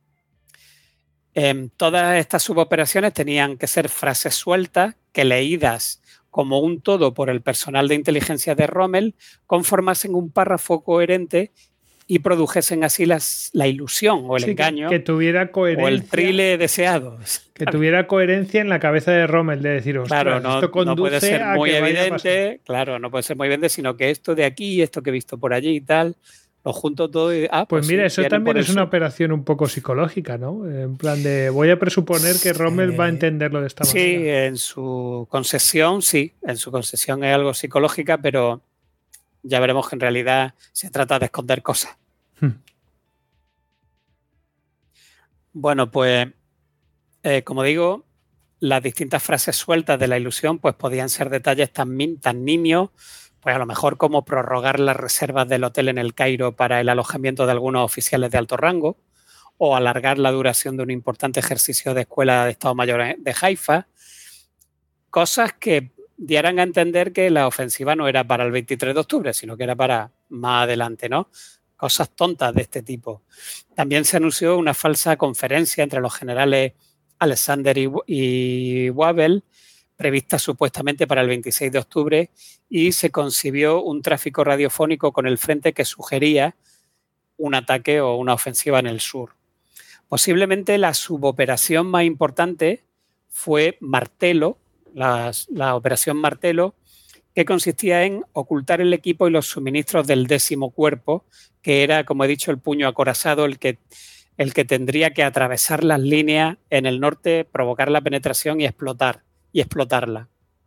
Eh, todas estas suboperaciones tenían que ser frases sueltas que leídas como un todo por el personal de inteligencia de Rommel conformasen un párrafo coherente y produjesen así las, la ilusión o el sí, engaño que, que tuviera coherencia, o el thriller deseado. Que tuviera coherencia en la cabeza de Rommel, de decir, ostras, claro, no, esto conduce no puede ser a muy que evidente, claro, no puede ser muy evidente, sino que esto de aquí, esto que he visto por allí y tal, lo junto todo y, ah, pues, pues mira, sí, eso también es eso. una operación un poco psicológica, ¿no? En plan de, voy a presuponer que Rommel eh, va a entenderlo de esta sí, manera. Sí, en su concesión, sí, en su concesión es algo psicológica, pero ya veremos que en realidad se trata de esconder cosas. Hmm. Bueno, pues, eh, como digo, las distintas frases sueltas de la ilusión pues podían ser detalles tan, min, tan nimios, pues a lo mejor como prorrogar las reservas del hotel en el Cairo para el alojamiento de algunos oficiales de alto rango, o alargar la duración de un importante ejercicio de escuela de Estado Mayor de Haifa, cosas que dieran a entender que la ofensiva no era para el veintitrés de octubre, sino que era para más adelante, ¿no? Cosas tontas de este tipo. También se anunció una falsa conferencia entre los generales Alexander y, y Wavell, prevista supuestamente para el veintiséis de octubre, y se concibió un tráfico radiofónico con el frente que sugería un ataque o una ofensiva en el sur. Posiblemente la suboperación más importante fue Martelo, la, la operación Martelo, que consistía en ocultar el equipo y los suministros del décimo cuerpo, que era, como he dicho, el puño acorazado, el que, el que tendría que atravesar las líneas en el norte, provocar la penetración y explotar, y explotarla.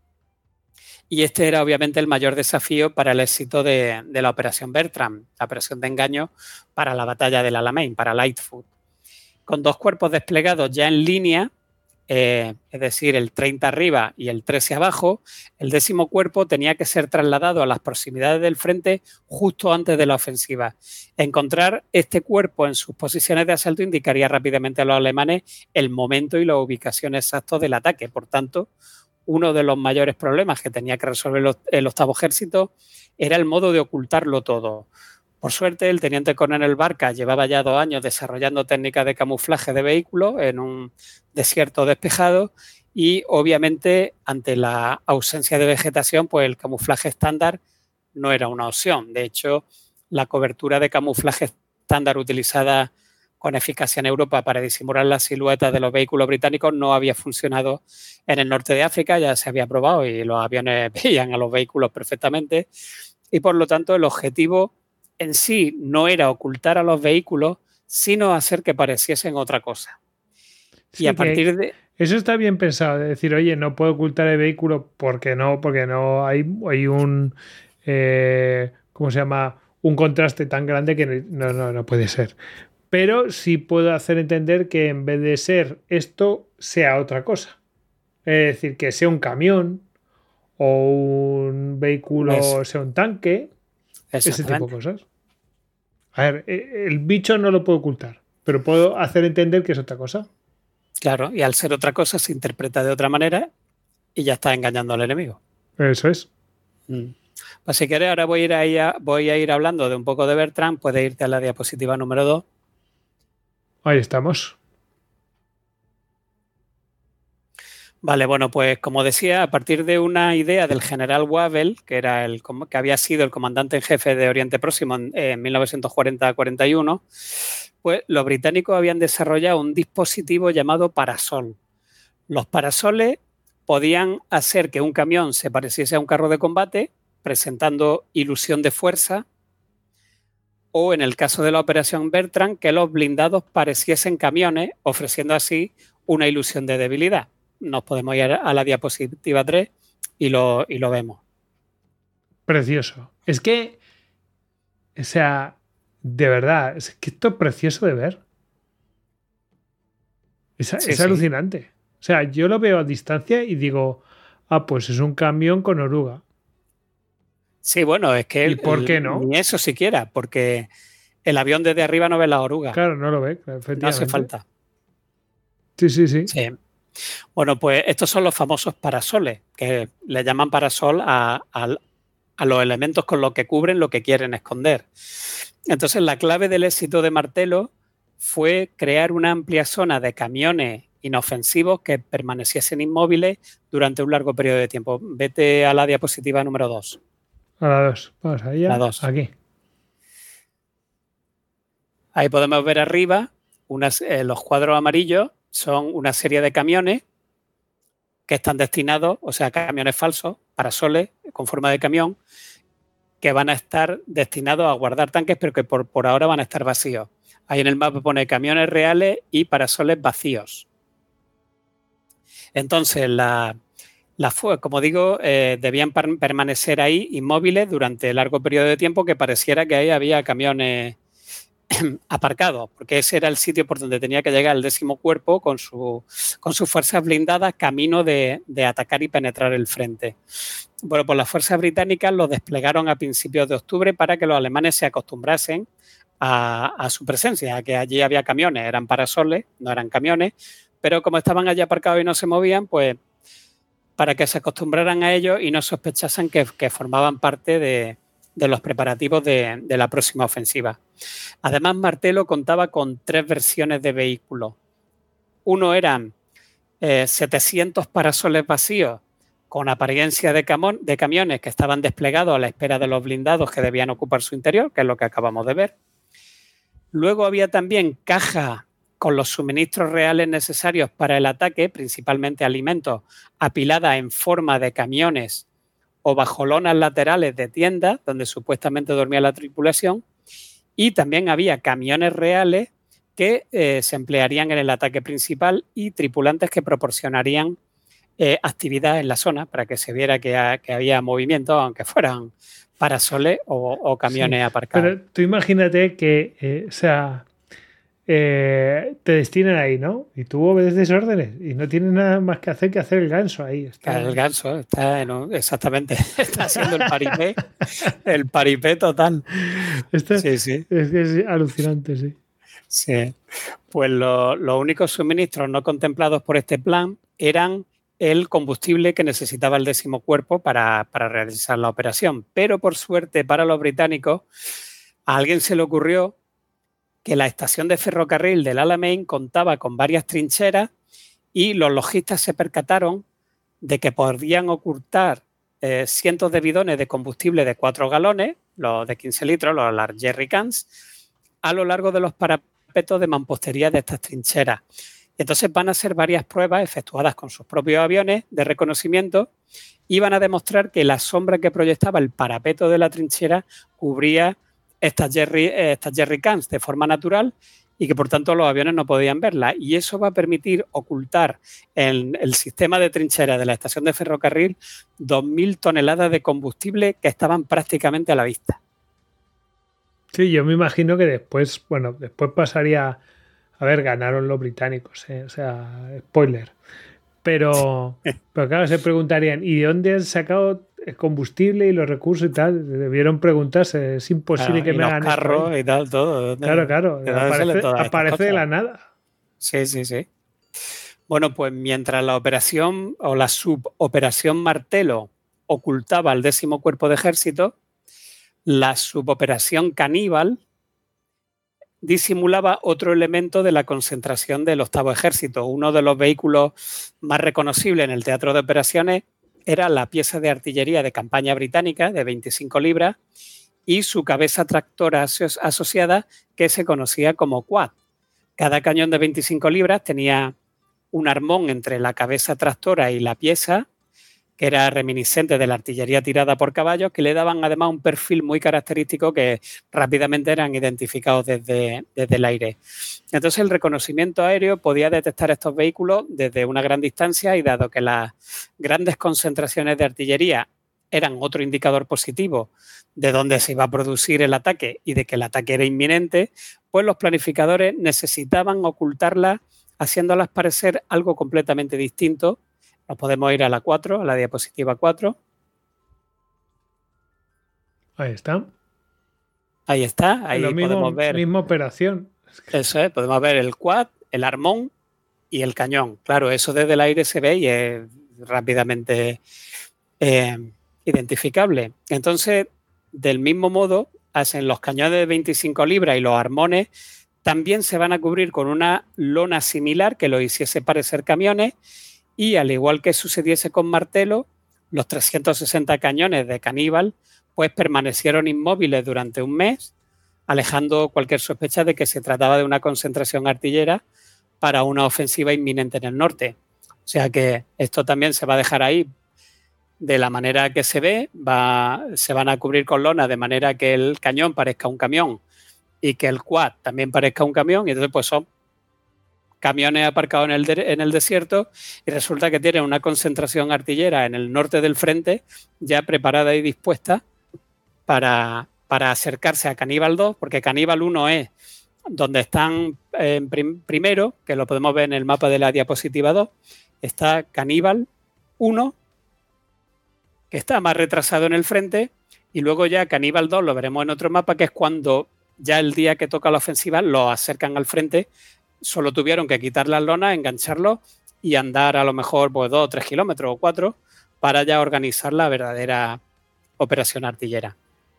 Y este era obviamente el mayor desafío para el éxito de, de la operación Bertram, la operación de engaño para la batalla del Alamein, para Lightfoot. Con dos cuerpos desplegados ya en línea, eh, es decir, el treinta arriba y el trece abajo, el décimo cuerpo tenía que ser trasladado a las proximidades del frente justo antes de la ofensiva. Encontrar este cuerpo en sus posiciones de asalto indicaría rápidamente a los alemanes el momento y la ubicación exactos del ataque. Por tanto, uno de los mayores problemas que tenía que resolver el octavo ejército era el modo de ocultarlo todo. Por suerte, el teniente coronel Barca llevaba ya dos años desarrollando técnicas de camuflaje de vehículos en un desierto despejado y, obviamente, ante la ausencia de vegetación, pues el camuflaje estándar no era una opción. De hecho, la cobertura de camuflaje estándar utilizada con eficacia en Europa para disimular las siluetas de los vehículos británicos no había funcionado en el norte de África, ya se había probado y los aviones veían a los vehículos perfectamente y, por lo tanto, el objetivo en sí no era ocultar a los vehículos, sino hacer que pareciesen otra cosa. Sí, y a partir de... Eso está bien pensado, de decir, oye, no puedo ocultar el vehículo porque no, porque no hay, hay un, eh, ¿cómo se llama? Un contraste tan grande que no, no, no puede ser. Pero sí puedo hacer entender que en vez de ser esto, sea otra cosa. Es decir, que sea un camión o un vehículo, Eso. sea un tanque, ese tipo de cosas. A ver, el bicho no lo puedo ocultar, pero puedo hacer entender que es otra cosa. Claro, y al ser otra cosa se interpreta de otra manera y ya está engañando al enemigo. Eso es. Mm. Pues si quieres, ahora voy a, ir ahí a, voy a ir hablando de un poco de Bertram. Puedes irte a la diapositiva número dos. Ahí estamos. Vale, bueno, pues como decía, a partir de una idea del general Wavell, que, era el, que había sido el comandante en jefe de Oriente Próximo en, en mil novecientos cuarenta a cuarenta y uno, pues los británicos habían desarrollado un dispositivo llamado parasol. Los parasoles podían hacer que un camión se pareciese a un carro de combate, presentando ilusión de fuerza, o en el caso de la operación Bertram, que los blindados pareciesen camiones, ofreciendo así una ilusión de debilidad. Nos podemos ir a la diapositiva tres y lo, y lo vemos. Precioso. Es que, o sea, de verdad, es que esto es precioso de ver. Es, sí, es sí. alucinante. O sea, yo lo veo a distancia y digo, ah, pues es un camión con oruga. Sí, bueno, es que... ¿Y por el, qué no? Ni eso siquiera, porque el avión desde arriba no ve la oruga. Claro, no lo ve, efectivamente. No hace falta. Sí, sí, sí. Sí. Bueno, pues estos son los famosos parasoles, que le llaman parasol a, a, a los elementos con los que cubren lo que quieren esconder. Entonces, la clave del éxito de Martelo fue crear una amplia zona de camiones inofensivos que permaneciesen inmóviles durante un largo periodo de tiempo. Vete a la diapositiva número dos. A la dos. Vamos allá. La dos. Aquí. Ahí podemos ver arriba unas, eh, los cuadros amarillos. Son una serie de camiones que están destinados, o sea, camiones falsos, parasoles con forma de camión, que van a estar destinados a guardar tanques, pero que por, por ahora van a estar vacíos. Ahí en el mapa pone camiones reales y parasoles vacíos. Entonces, la, Las fuerzas, como digo, eh, debían per permanecer ahí inmóviles durante largo periodo de tiempo que pareciera que ahí había camiones aparcados, porque ese era el sitio por donde tenía que llegar el décimo cuerpo con, su, con sus fuerzas blindadas camino de, de atacar y penetrar el frente. Bueno, pues las fuerzas británicas lo desplegaron a principios de octubre para que los alemanes se acostumbrasen a, a su presencia, a que allí había camiones, eran parasoles, no eran camiones, pero como estaban allí aparcados y no se movían, pues para que se acostumbraran a ellos y no sospechasen que, que formaban parte de, de los preparativos de, de la próxima ofensiva. Además, Martello contaba con tres versiones de vehículos. Uno eran eh, setecientos parasoles vacíos con apariencia de, camón, de camiones que estaban desplegados a la espera de los blindados que debían ocupar su interior, que es lo que acabamos de ver. Luego había también cajas con los suministros reales necesarios para el ataque, principalmente alimentos, apiladas en forma de camiones o bajo lonas laterales de tiendas, donde supuestamente dormía la tripulación, y también había camiones reales que eh, se emplearían en el ataque principal y tripulantes que proporcionarían eh, actividad en la zona para que se viera que, ha, que había movimiento, aunque fueran parasoles o, o camiones sí, aparcados. Pero tú imagínate que, eh, o sea, eh, te destinen ahí, ¿no? Y tú obedeces órdenes y no tienes nada más que hacer que hacer el ganso ahí. Está... El ganso, está en un, exactamente, está haciendo el paripé, el paripé total. Esto sí, sí. Es, es alucinante, sí. Sí, pues lo, los únicos suministros no contemplados por este plan eran el combustible que necesitaba el décimo cuerpo para, para realizar la operación. Pero por suerte para los británicos, a alguien se le ocurrió que la estación de ferrocarril del Alamein contaba con varias trincheras y los logistas se percataron de que podían ocultar eh, cientos de bidones de combustible de cuatro galones, los de quince litros, los, los jerrycans, a lo largo de los parapetos de mampostería de estas trincheras. Entonces van a hacer varias pruebas efectuadas con sus propios aviones de reconocimiento y van a demostrar que la sombra que proyectaba el parapeto de la trinchera cubría estas, jerry, estas jerrycans de forma natural y que por tanto los aviones no podían verla. Y eso va a permitir ocultar en el sistema de trincheras de la estación de ferrocarril dos mil toneladas de combustible que estaban prácticamente a la vista. Sí, yo me imagino que después, bueno, después pasaría... A ver, ganaron los británicos, ¿eh? O sea, spoiler. Pero, pero claro, se preguntarían, ¿y de dónde han sacado el combustible y los recursos y tal? Debieron preguntarse, es imposible claro, que y me los hagan carros esto. y tal, todo. Claro, claro, aparece, aparece de la nada. Sí, sí, sí. Bueno, pues mientras la operación o la suboperación Martello ocultaba al décimo cuerpo de ejército, la suboperación Caníbal disimulaba otro elemento de la concentración del octavo ejército. Uno de los vehículos más reconocibles en el teatro de operaciones era la pieza de artillería de campaña británica de veinticinco libras y su cabeza tractora aso- asociada que se conocía como quad. Cada cañón de veinticinco libras tenía un armón entre la cabeza tractora y la pieza, que era reminiscente de la artillería tirada por caballos, que le daban además un perfil muy característico que rápidamente eran identificados desde, desde el aire. Entonces el reconocimiento aéreo podía detectar estos vehículos desde una gran distancia y dado que las grandes concentraciones de artillería eran otro indicador positivo de dónde se iba a producir el ataque y de que el ataque era inminente, pues los planificadores necesitaban ocultarlas haciéndolas parecer algo completamente distinto. Nos podemos ir a la cuatro, a la diapositiva cuatro. Ahí está. Ahí está, ahí Lo mismo, podemos ver. Misma operación. Eso es, podemos ver el quad, el armón y el cañón. Claro, eso desde el aire se ve y es rápidamente eh, identificable. Entonces, del mismo modo, hacen los cañones de veinticinco libras y los armones también se van a cubrir con una lona similar que lo hiciese parecer camiones. Y al igual que sucediese con Martello, los trescientos sesenta cañones de Caníbal pues permanecieron inmóviles durante un mes, alejando cualquier sospecha de que se trataba de una concentración artillera para una ofensiva inminente en el norte. O sea que esto también se va a dejar ahí de la manera que se ve, va, se van a cubrir con lona de manera que el cañón parezca un camión y que el quad también parezca un camión, y entonces pues son camiones aparcados en el, de, en el desierto, y resulta que tienen una concentración artillera en el norte del frente ya preparada y dispuesta para, para acercarse a Caníbal dos, porque Caníbal uno es donde están eh, prim, primero, que lo podemos ver en el mapa de la diapositiva dos, está Caníbal uno, que está más retrasado en el frente, y luego ya Caníbal dos lo veremos en otro mapa, que es cuando ya el día que toca la ofensiva lo acercan al frente. Solo tuvieron que quitar las lonas, engancharlos y andar a lo mejor pues, dos o tres kilómetros o cuatro para ya organizar la verdadera operación artillera.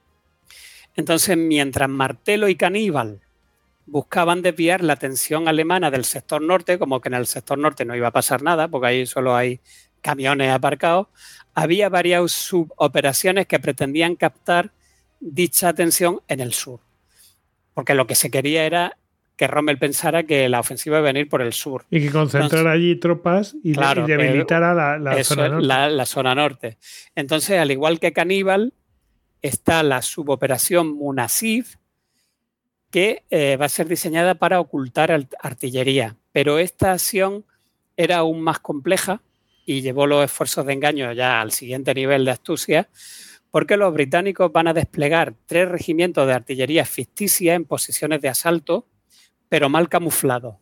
Entonces, mientras Martelo y Caníbal buscaban desviar la atención alemana del sector norte, como que en el sector norte no iba a pasar nada, porque ahí solo hay camiones aparcados, había varias suboperaciones que pretendían captar dicha atención en el sur. Porque lo que se quería era que Rommel pensara que la ofensiva iba a venir por el sur. Y que concentrara Entonces, allí tropas y, claro, y debilitara la, la zona norte. La, la zona norte. Entonces, al igual que Caníbal, está la suboperación Munasif, que eh, va a ser diseñada para ocultar artillería. Pero esta acción era aún más compleja y llevó los esfuerzos de engaño ya al siguiente nivel de astucia, porque los británicos van a desplegar tres regimientos de artillería ficticia en posiciones de asalto, pero mal camuflados.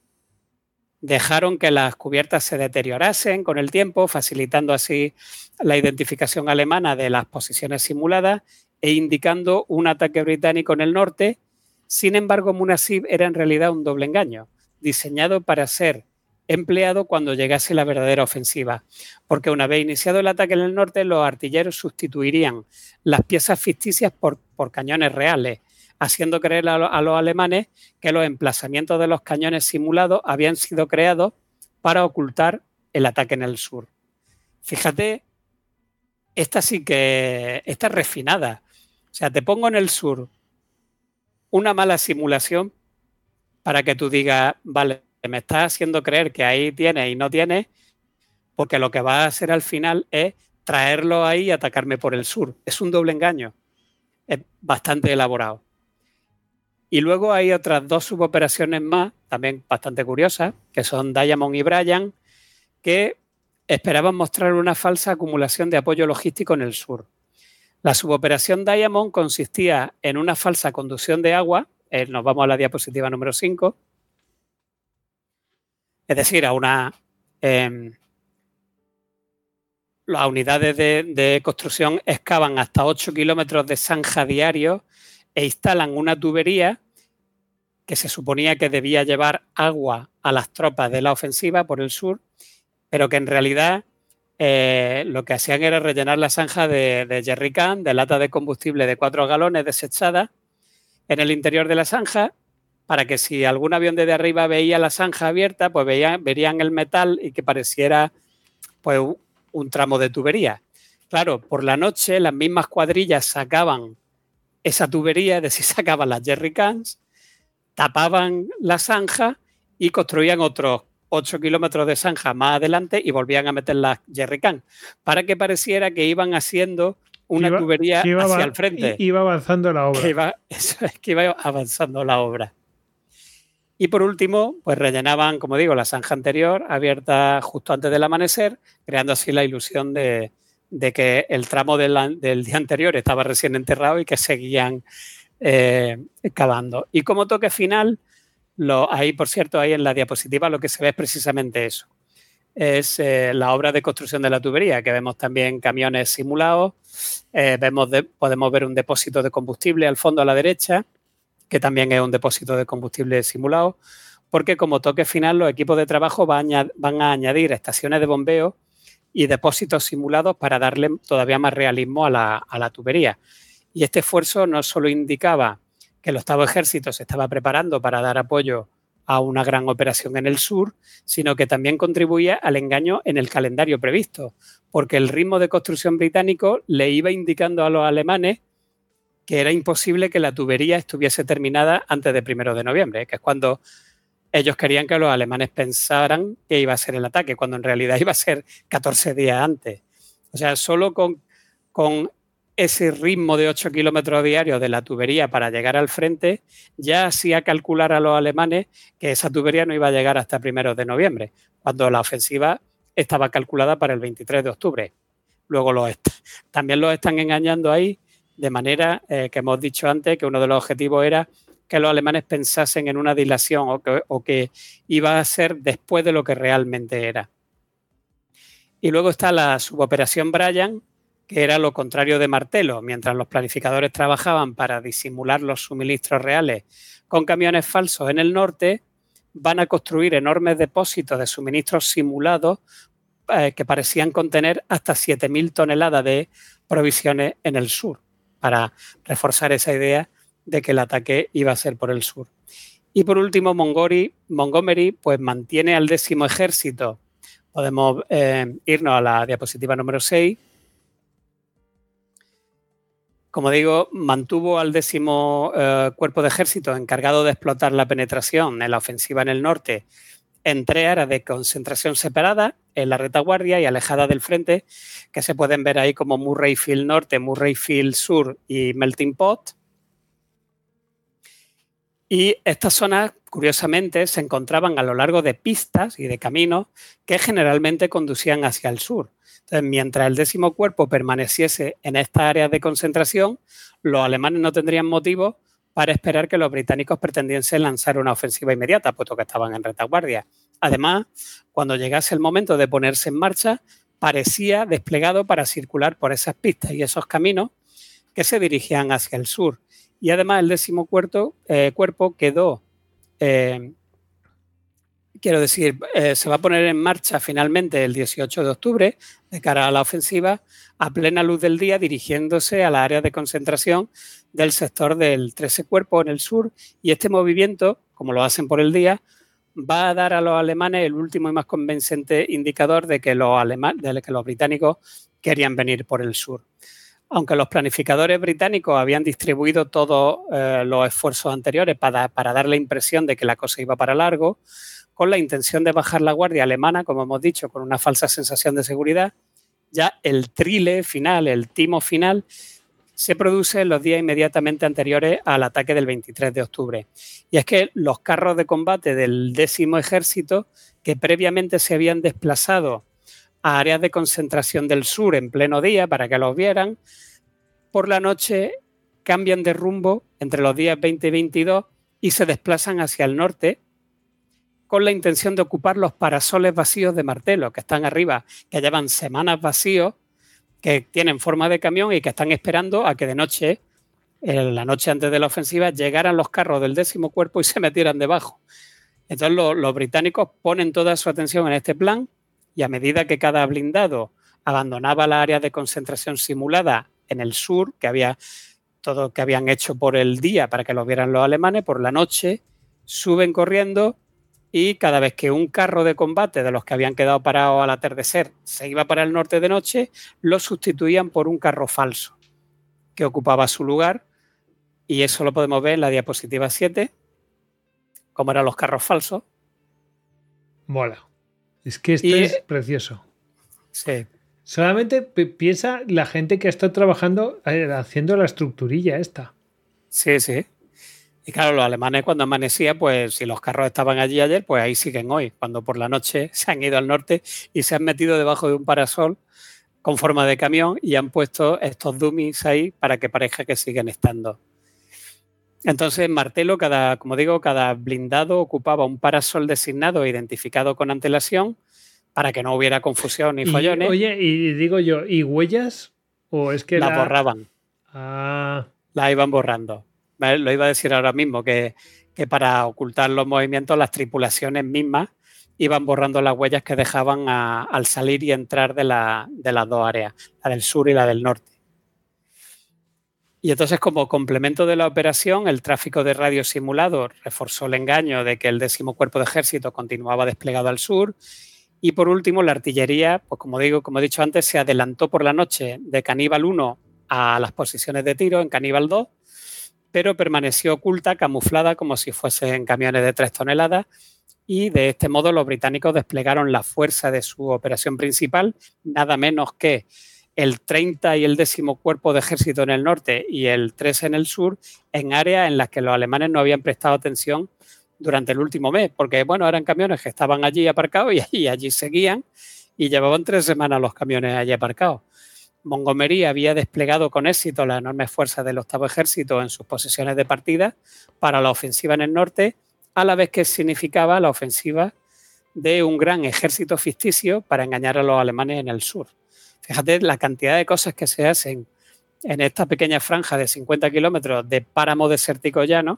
Dejaron que las cubiertas se deteriorasen con el tiempo, facilitando así la identificación alemana de las posiciones simuladas e indicando un ataque británico en el norte. Sin embargo, Munasib era en realidad un doble engaño, diseñado para ser empleado cuando llegase la verdadera ofensiva, porque una vez iniciado el ataque en el norte, los artilleros sustituirían las piezas ficticias por, por cañones reales, haciendo creer a, lo, a los alemanes que los emplazamientos de los cañones simulados habían sido creados para ocultar el ataque en el sur. Fíjate, esta sí que está refinada. O sea, te pongo en el sur una mala simulación para que tú digas, vale, me estás haciendo creer que ahí tienes y no tienes, porque lo que va a hacer al final es traerlo ahí y atacarme por el sur. Es un doble engaño. Es bastante elaborado. Y luego hay otras dos suboperaciones más, también bastante curiosas, que son Diamond y Bryan, que esperaban mostrar una falsa acumulación de apoyo logístico en el sur. La suboperación Diamond consistía en una falsa conducción de agua, eh, nos vamos a la diapositiva número cinco, es decir, a una, eh, las unidades de, de construcción excavan hasta ocho kilómetros de zanja diarios e instalan una tubería que se suponía que debía llevar agua a las tropas de la ofensiva por el sur, pero que en realidad eh, lo que hacían era rellenar la zanja de, de jerrycan, de lata de combustible de cuatro galones desechadas en el interior de la zanja, para que si algún avión desde arriba veía la zanja abierta, pues veían, verían el metal y que pareciera pues, un, un tramo de tubería. Claro, por la noche las mismas cuadrillas sacaban esa tubería, es decir, sacaban las jerrycans, tapaban la zanja y construían otros ocho kilómetros de zanja más adelante y volvían a meter las jerrycans, para que pareciera que iban haciendo una iba, tubería iba, hacia el frente. Iba avanzando la obra. Que iba, eso es que iba avanzando la obra. Y por último, pues rellenaban, como digo, la zanja anterior, abierta justo antes del amanecer, creando así la ilusión de, de que el tramo del, del día anterior estaba recién enterrado y que seguían eh, cavando. Y como toque final, lo, ahí, por cierto, ahí en la diapositiva lo que se ve es precisamente eso. Es eh, la obra de construcción de la tubería, que vemos también camiones simulados, eh, vemos de, podemos ver un depósito de combustible al fondo a la derecha, que también es un depósito de combustible simulado, porque como toque final los equipos de trabajo van a, van a añadir estaciones de bombeo y depósitos simulados para darle todavía más realismo a la, a la tubería. Y este esfuerzo no solo indicaba que el octavo ejército se estaba preparando para dar apoyo a una gran operación en el sur, sino que también contribuía al engaño en el calendario previsto, porque el ritmo de construcción británico le iba indicando a los alemanes que era imposible que la tubería estuviese terminada antes de primero de noviembre, que es cuando ellos querían que los alemanes pensaran que iba a ser el ataque, cuando en realidad iba a ser catorce días antes. O sea, solo con, con ese ritmo de ocho kilómetros diarios de la tubería para llegar al frente, ya hacía calcular a los alemanes que esa tubería no iba a llegar hasta primeros de noviembre, cuando la ofensiva estaba calculada para el veintitrés de octubre. Luego los también los están engañando ahí, de manera eh, que hemos dicho antes que uno de los objetivos era que los alemanes pensasen en una dilación o que, o que iba a ser después de lo que realmente era. Y luego está la suboperación Brian, que era lo contrario de Martelo. Mientras los planificadores trabajaban para disimular los suministros reales con camiones falsos en el norte, van a construir enormes depósitos de suministros simulados eh, que parecían contener hasta siete mil toneladas de provisiones en el sur, para reforzar esa idea de que el ataque iba a ser por el sur. Y por último, Montgomery, Montgomery pues, mantiene al décimo ejército. Podemos eh, irnos a la diapositiva número seis. Como digo, mantuvo al décimo eh, cuerpo de ejército encargado de explotar la penetración en la ofensiva en el norte en tres áreas de concentración separadas, en la retaguardia y alejada del frente, que se pueden ver ahí como Murray Field Norte, Murray Field Sur y Melting Pot. Y estas zonas, curiosamente, se encontraban a lo largo de pistas y de caminos que generalmente conducían hacia el sur. Entonces, mientras el décimo cuerpo permaneciese en estas áreas de concentración, los alemanes no tendrían motivo para esperar que los británicos pretendiesen lanzar una ofensiva inmediata, puesto que estaban en retaguardia. Además, cuando llegase el momento de ponerse en marcha, parecía desplegado para circular por esas pistas y esos caminos que se dirigían hacia el sur. Y además el décimo cuerpo, eh, cuerpo quedó, eh, quiero decir, eh, se va a poner en marcha finalmente el dieciocho de octubre de cara a la ofensiva a plena luz del día, dirigiéndose a la área de concentración del sector del trece cuerpo en el sur, y este movimiento, como lo hacen por el día, va a dar a los alemanes el último y más convincente indicador de que los, alemanes, de que los británicos querían venir por el sur. Aunque los planificadores británicos habían distribuido todos eh, los esfuerzos anteriores para, para dar la impresión de que la cosa iba para largo, con la intención de bajar la guardia alemana, como hemos dicho, con una falsa sensación de seguridad, ya el trile final, el timo final, se produce en los días inmediatamente anteriores al ataque del veintitrés de octubre. Y es que los carros de combate del décimo ejército, que previamente se habían desplazado a áreas de concentración del sur en pleno día para que los vieran, por la noche cambian de rumbo entre los días veinte y veintidós y se desplazan hacia el norte con la intención de ocupar los parasoles vacíos de Martelo, que están arriba, que llevan semanas vacíos, que tienen forma de camión y que están esperando a que de noche, en la noche antes de la ofensiva, llegaran los carros del décimo cuerpo y se metieran debajo. Entonces los, los británicos ponen toda su atención en este plan, y a medida que cada blindado abandonaba la área de concentración simulada en el sur, que había todo que habían hecho por el día para que lo vieran los alemanes, por la noche suben corriendo, y cada vez que un carro de combate de los que habían quedado parados al atardecer se iba para el norte de noche, lo sustituían por un carro falso que ocupaba su lugar, y eso lo podemos ver en la diapositiva siete, cómo eran los carros falsos. Mola. Es que esto y, es precioso. Sí. Solamente piensa la gente que está trabajando haciendo la estructurilla esta. Sí, sí. Y claro, los alemanes cuando amanecía, pues si los carros estaban allí ayer, pues ahí siguen hoy. Cuando por la noche se han ido al norte y se han metido debajo de un parasol con forma de camión y han puesto estos dummies ahí para que parezca que siguen estando. Entonces, Martelo, cada, como digo, cada blindado ocupaba un parasol designado e identificado con antelación para que no hubiera confusión ni follones. Y, oye, y digo yo, ¿y huellas? ¿O es que las la... borraban? Ah. Las iban borrando. Lo iba a decir ahora mismo, que, que para ocultar los movimientos, las tripulaciones mismas iban borrando las huellas que dejaban a, al salir y entrar de, la, de las dos áreas, la del sur y la del norte. Y entonces, como complemento de la operación, el tráfico de radio simulado reforzó el engaño de que el décimo cuerpo de ejército continuaba desplegado al sur. Y por último, la artillería, pues como digo, como he dicho antes, se adelantó por la noche de Caníbal uno a las posiciones de tiro en Caníbal dos, pero permaneció oculta, camuflada como si fuesen camiones de tres toneladas, y de este modo los británicos desplegaron la fuerza de su operación principal, nada menos que el treinta y el décimo cuerpo de ejército en el norte y el tres en el sur, en áreas en las que los alemanes no habían prestado atención durante el último mes, porque bueno, eran camiones que estaban allí aparcados y, y allí seguían y llevaban tres semanas los camiones allí aparcados. Montgomery había desplegado con éxito las enormes fuerzas del octavo ejército en sus posiciones de partida para la ofensiva en el norte, a la vez que significaba la ofensiva de un gran ejército ficticio para engañar a los alemanes en el sur. Fíjate la cantidad de cosas que se hacen en esta pequeña franja de cincuenta kilómetros de páramo desértico llano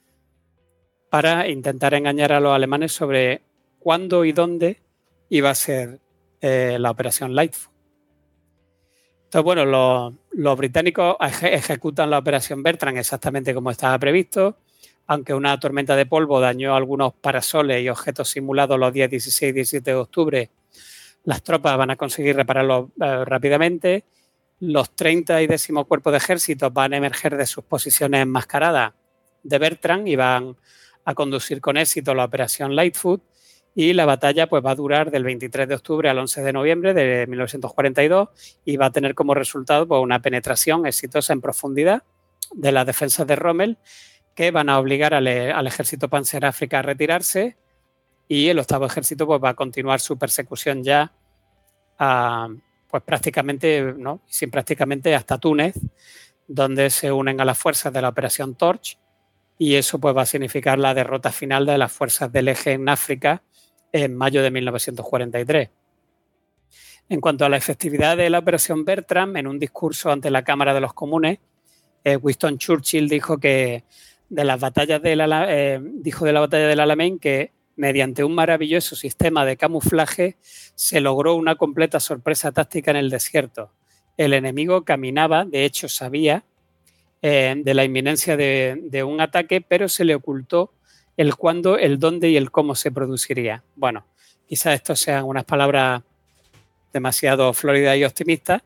para intentar engañar a los alemanes sobre cuándo y dónde iba a ser eh, la operación Lightfoot. Entonces, bueno, los, los británicos eje, ejecutan la operación Bertrand exactamente como estaba previsto, aunque una tormenta de polvo dañó algunos parasoles y objetos simulados los días dieciséis y diecisiete de octubre. Las tropas van a conseguir repararlos eh, rápidamente. Los treinta y décimo cuerpos de ejército van a emerger de sus posiciones enmascaradas de Bertrand y van a conducir con éxito la operación Lightfoot. Y la batalla pues, va a durar del veintitrés de octubre al once de noviembre de mil novecientos cuarenta y dos y va a tener como resultado pues, una penetración exitosa en profundidad de las defensas de Rommel, que van a obligar al, al ejército Panzer-África a retirarse, y el octavo ejército pues, va a continuar su persecución ya a, pues prácticamente, ¿no? sin prácticamente hasta Túnez, donde se unen a las fuerzas de la operación Torch, y eso pues, va a significar la derrota final de las fuerzas del eje en África en mayo de mil novecientos cuarenta y tres. En cuanto a la efectividad de la operación Bertrand, en un discurso ante la Cámara de los Comunes, eh, Winston Churchill dijo que de las batallas del eh, dijo de la batalla del Alamein que mediante un maravilloso sistema de camuflaje se logró una completa sorpresa táctica en el desierto. El enemigo caminaba, de hecho sabía eh, de la inminencia de, de un ataque, pero se le ocultó el cuándo, el dónde y el cómo se produciría. Bueno, quizás esto sean unas palabras demasiado floridas y optimistas.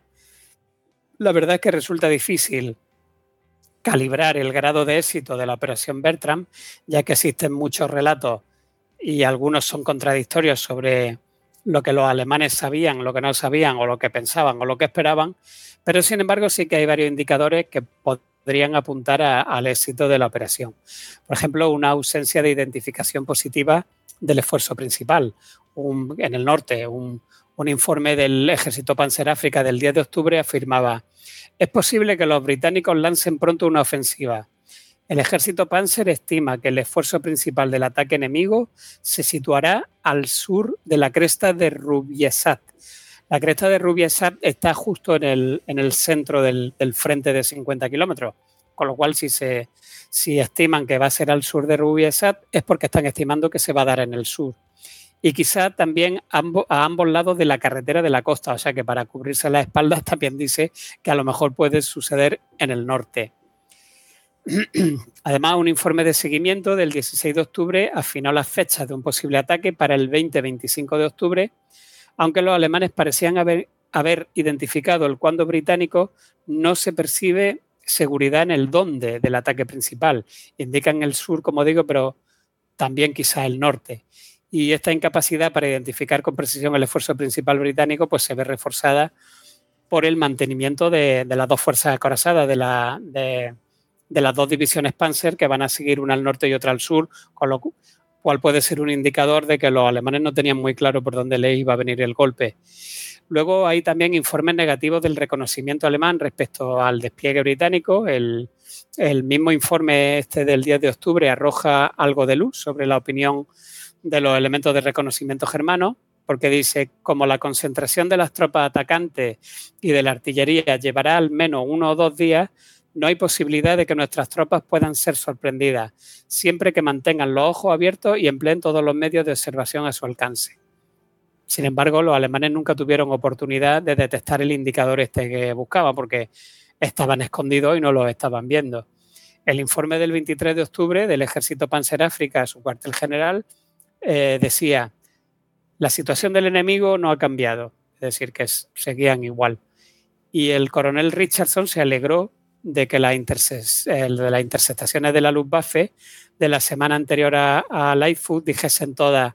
La verdad es que resulta difícil calibrar el grado de éxito de la operación Bertrand, ya que existen muchos relatos y algunos son contradictorios sobre lo que los alemanes sabían, lo que no sabían, o lo que pensaban, o lo que esperaban, pero sin embargo sí que hay varios indicadores que podrían apuntar a, al éxito de la operación. Por ejemplo, una ausencia de identificación positiva del esfuerzo principal. Un, en el norte, un, un informe del ejército Panzer-África del diez de octubre afirmaba: es posible que los británicos lancen pronto una ofensiva. El ejército Panzer estima que el esfuerzo principal del ataque enemigo se situará al sur de la cresta de Rubiesat. La cresta de Rubiesat está justo en el, en el centro del, del frente de cincuenta kilómetros, con lo cual si, se, si estiman que va a ser al sur de Rubiesat es porque están estimando que se va a dar en el sur. Y quizá también ambos, a ambos lados de la carretera de la costa, o sea que para cubrirse las espaldas también dice que a lo mejor puede suceder en el norte. Además, un informe de seguimiento del dieciséis de octubre afinó las fechas de un posible ataque para el veinte veinticinco de octubre, aunque los alemanes parecían haber, haber identificado el cuándo británico, no se percibe seguridad en el dónde del ataque principal. Indican el sur, como digo, pero también quizá el norte. Y esta incapacidad para identificar con precisión el esfuerzo principal británico pues se ve reforzada por el mantenimiento de, de las dos fuerzas acorazadas, de, la, de, de las dos divisiones Panzer que van a seguir una al norte y otra al sur, con lo cual puede ser un indicador de que los alemanes no tenían muy claro por dónde les iba a venir el golpe. Luego hay también informes negativos del reconocimiento alemán respecto al despliegue británico. El, el mismo informe este del diez de octubre arroja algo de luz sobre la opinión de los elementos de reconocimiento germanos, porque dice, como la concentración de las tropas atacantes y de la artillería llevará al menos uno o dos días, no hay posibilidad de que nuestras tropas puedan ser sorprendidas, siempre que mantengan los ojos abiertos y empleen todos los medios de observación a su alcance. Sin embargo, los alemanes nunca tuvieron oportunidad de detectar el indicador este que buscaban, porque estaban escondidos y no los estaban viendo. El informe del veintitrés de octubre del ejército Panzer-África, su cuartel general, Eh, decía, la situación del enemigo no ha cambiado, es decir, que es, seguían igual. Y el coronel Richardson se alegró de que las de las interceptaciones de la Luftwaffe de la semana anterior a, a Lightfoot dijesen todas,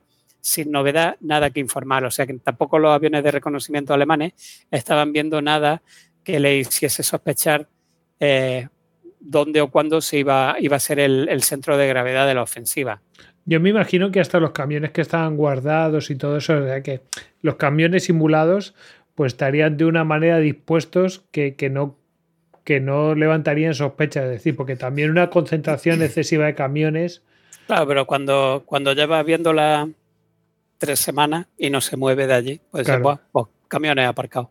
sin novedad, nada que informar. O sea que tampoco los aviones de reconocimiento alemanes estaban viendo nada que le hiciese sospechar eh, dónde o cuándo se iba, iba a ser el, el centro de gravedad de la ofensiva. Yo me imagino que hasta los camiones que estaban guardados y todo eso, o sea que los camiones simulados pues estarían de una manera dispuestos que, que no que no levantarían sospechas, es decir, porque también una concentración excesiva de camiones. Claro, pero cuando, cuando lleva viéndola tres semanas y no se mueve de allí, pues, claro. pues, pues camiones aparcados.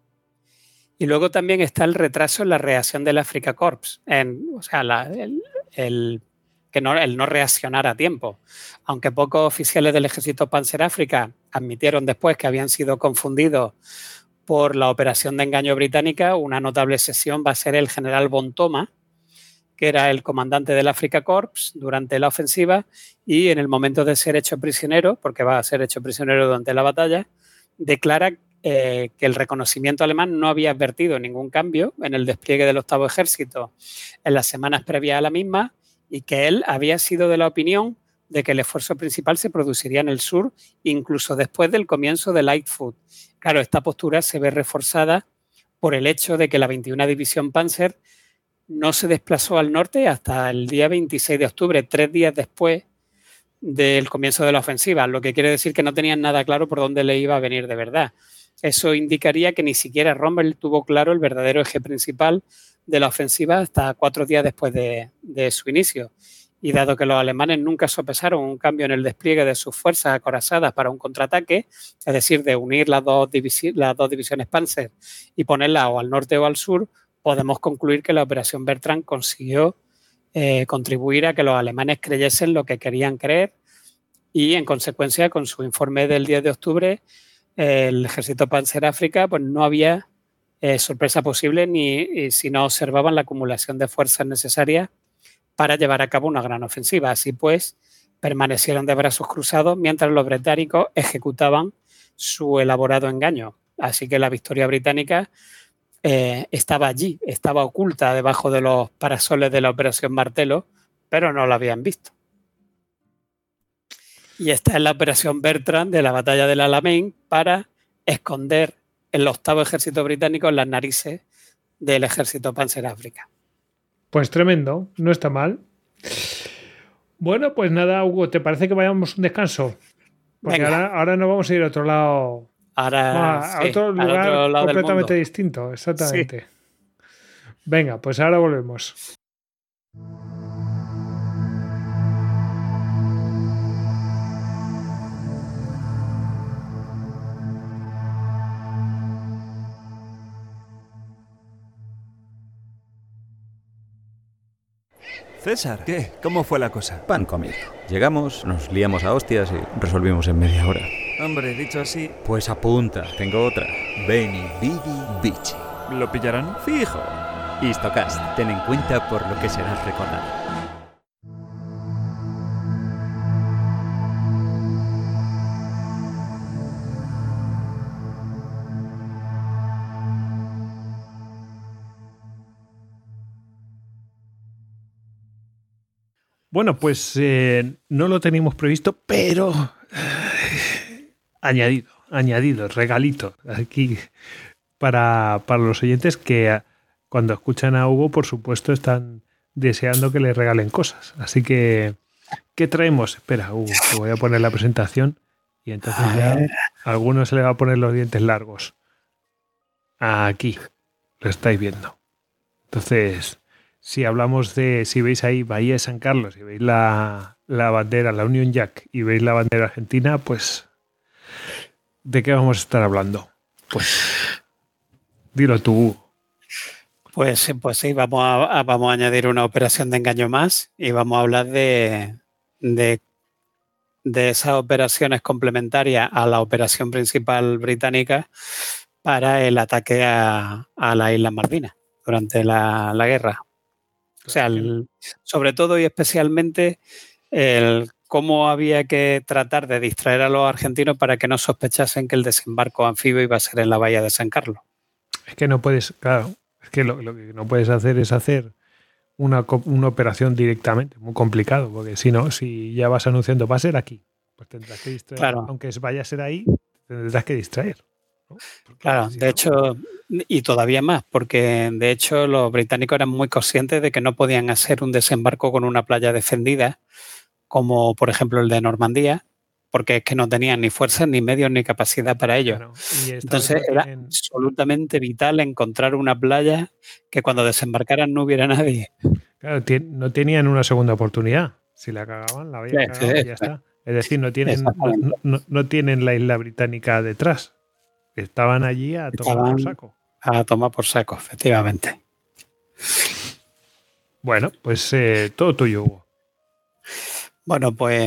Y luego también está el retraso en la reacción del Afrika Korps, en, o sea, la, el, el, que no, el no reaccionar a tiempo. Aunque pocos oficiales del ejército Panzer-África admitieron después que habían sido confundidos por la operación de engaño británica, una notable sesión va a ser el general von Thoma, que era el comandante del Afrika Korps durante la ofensiva y en el momento de ser hecho prisionero, porque va a ser hecho prisionero durante la batalla, declara eh, que el reconocimiento alemán no había advertido ningún cambio en el despliegue del octavo ejército en las semanas previas a la misma y que él había sido de la opinión de que el esfuerzo principal se produciría en el sur, incluso después del comienzo de Lightfoot. Claro, esta postura se ve reforzada por el hecho de que la veintiuna División Panzer no se desplazó al norte hasta el día veintiséis de octubre, tres días después del comienzo de la ofensiva, lo que quiere decir que no tenían nada claro por dónde le iba a venir de verdad. Eso indicaría que ni siquiera Rommel tuvo claro el verdadero eje principal de la ofensiva hasta cuatro días después de, de su inicio. Y dado que los alemanes nunca sopesaron un cambio en el despliegue de sus fuerzas acorazadas para un contraataque, es decir, de unir las dos, divisi- las dos divisiones Panzer y ponerlas o al norte o al sur, podemos concluir que la operación Bertrand consiguió eh, contribuir a que los alemanes creyesen lo que querían creer y, en consecuencia, con su informe del diez de octubre, eh, el ejército Panzer-África pues, no había eh, sorpresa posible ni si no observaban la acumulación de fuerzas necesarias para llevar a cabo una gran ofensiva. Así pues, permanecieron de brazos cruzados mientras los británicos ejecutaban su elaborado engaño. Así que la victoria británica eh, estaba allí, estaba oculta debajo de los parasoles de la Operación Martelo, pero no la habían visto. Y esta es la Operación Bertrand de la batalla del Alamein para esconder el octavo ejército británico en las narices del ejército Panzer-África. Pues tremendo, no está mal. Bueno, pues nada, Hugo, ¿te parece que vayamos a un descanso? Porque ahora, ahora nos vamos a ir a otro lado. Ahora, a, sí, a otro lugar otro lado completamente distinto, exactamente. Sí. Venga, pues ahora volvemos. César, ¿qué? ¿Cómo fue la cosa? Pan comido. Llegamos, nos liamos a hostias y resolvimos en media hora. Hombre, dicho así... Pues apunta, tengo otra. Beni, Bibi, Bichi. ¿Lo pillarán? Fijo. Histocast, ten en cuenta por lo que serás recordado. Bueno, pues eh, no lo teníamos previsto, pero eh, añadido, añadido, regalito aquí para, para los oyentes que cuando escuchan a Hugo, por supuesto, están deseando que le regalen cosas. Así que, ¿qué traemos? Espera, Hugo, te voy a poner la presentación y entonces ya a algunos se le va a poner los dientes largos. Aquí, lo estáis viendo. Entonces... Si hablamos de, si veis ahí Bahía de San Carlos y veis la, la bandera, la Union Jack y veis la bandera argentina, pues ¿de qué vamos a estar hablando? Pues dilo tú. Pues, pues sí, vamos a, a, vamos a añadir una operación de engaño más y vamos a hablar de, de, de esas operaciones complementarias a la operación principal británica para el ataque a, a las Islas Malvinas durante la, la guerra. O sea, el, sobre todo y especialmente el cómo había que tratar de distraer a los argentinos para que no sospechasen que el desembarco anfibio iba a ser en la bahía de San Carlos. Es que no puedes, claro, es que lo, lo que no puedes hacer es hacer una, una operación directamente, muy complicado, porque si no, si ya vas anunciando, va a ser aquí, pues tendrás que distraer. Claro. Aunque vaya a ser ahí, tendrás que distraer, ¿no? Porque Claro, si de no- hecho, y todavía más, porque de hecho los británicos eran muy conscientes de que no podían hacer un desembarco con una playa defendida, como por ejemplo el de Normandía, porque es que no tenían ni fuerzas, ni medios, ni capacidad para ello. Claro, y esta vez Entonces no era tienen- absolutamente vital encontrar una playa que cuando desembarcaran no hubiera nadie. Claro, ti- no tenían una segunda oportunidad. Si la cagaban, la habían Sí, cagado y sí, ya sí. está. Es decir, no tienen, no, Exactamente. no- no- no tienen la isla británica detrás. Estaban allí a tomar por Estaban saco. a tomar por saco, efectivamente. Bueno, pues eh, todo tuyo, Hugo. Bueno, pues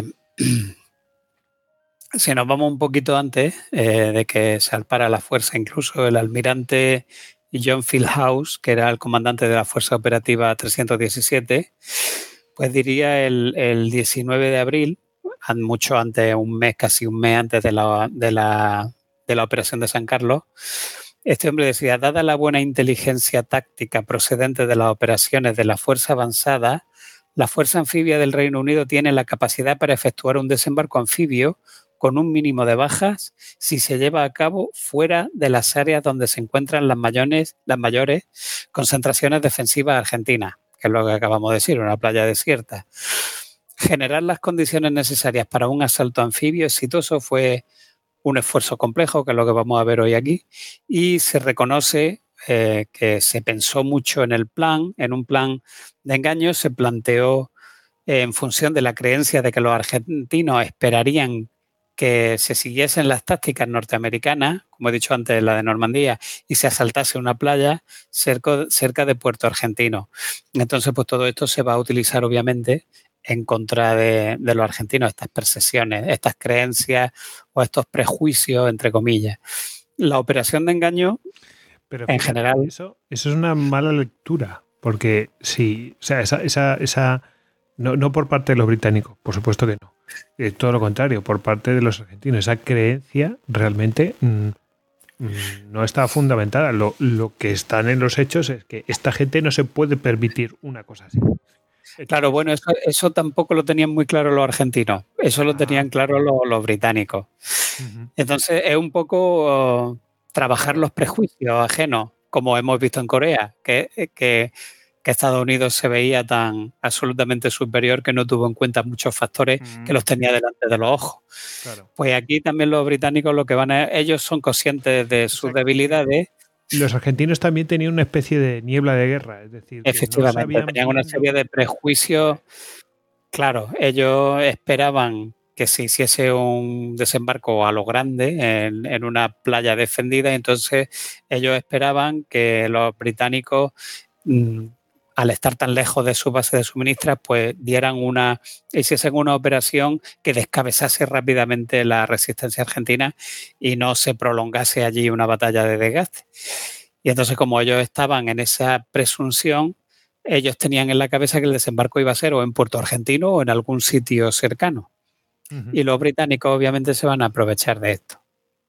si nos vamos un poquito antes eh, de que salpara la fuerza, incluso el almirante John Fieldhouse, que era el comandante de la Fuerza Operativa trescientos diecisiete, pues diría el, el diecinueve de abril, mucho antes, un mes, casi un mes antes de la, de la, de la operación de San Carlos, este hombre decía, dada la buena inteligencia táctica procedente de las operaciones de la Fuerza Avanzada, la Fuerza Anfibia del Reino Unido tiene la capacidad para efectuar un desembarco anfibio con un mínimo de bajas si se lleva a cabo fuera de las áreas donde se encuentran las mayores, las mayores concentraciones defensivas argentinas, que es lo que acabamos de decir, una playa desierta. Generar las condiciones necesarias para un asalto anfibio exitoso fue un esfuerzo complejo, que es lo que vamos a ver hoy aquí, y se reconoce eh, que se pensó mucho en el plan, en un plan de engaño, se planteó eh, en función de la creencia de que los argentinos esperarían que se siguiesen las tácticas norteamericanas, como he dicho antes, la de Normandía, y se asaltase una playa cerca, cerca de Puerto Argentino. Entonces, pues todo esto se va a utilizar, obviamente, en contra de, de los argentinos, estas percepciones, estas creencias o estos prejuicios, entre comillas. La operación de engaño, Pero en fíjate, general... Eso, eso es una mala lectura, porque sí, o sea, esa, esa, esa no, no por parte de los británicos, por supuesto que no. Eh, todo lo contrario, por parte de los argentinos. Esa creencia realmente mm, mm, no está fundamentada. Lo, lo que están en los hechos es que esta gente no se puede permitir una cosa así. Claro, bueno, eso, eso tampoco lo tenían muy claro los argentinos, eso lo Ah. tenían claro los, los británicos. Uh-huh. Entonces es un poco uh, trabajar Claro. los prejuicios ajenos, como hemos visto en Corea, que, que, que Estados Unidos se veía tan absolutamente superior que no tuvo en cuenta muchos factores uh-huh. que los tenía delante de los ojos. Claro. Pues aquí también los británicos lo que van a... Ellos son conscientes de sus Exacto. debilidades. Los argentinos también tenían una especie de niebla de guerra, es decir, que efectivamente, no sabían tenían una serie de prejuicios. Claro, ellos esperaban que se hiciese un desembarco a lo grande en, en una playa defendida, entonces ellos esperaban que los británicos, mmm, al estar tan lejos de su base de suministras, pues dieran una, hiciesen una operación que descabezase rápidamente la resistencia argentina y no se prolongase allí una batalla de desgaste. Y entonces, como ellos estaban en esa presunción, ellos tenían en la cabeza que el desembarco iba a ser o en Puerto Argentino o en algún sitio cercano. Uh-huh. Y los británicos obviamente se van a aprovechar de esto.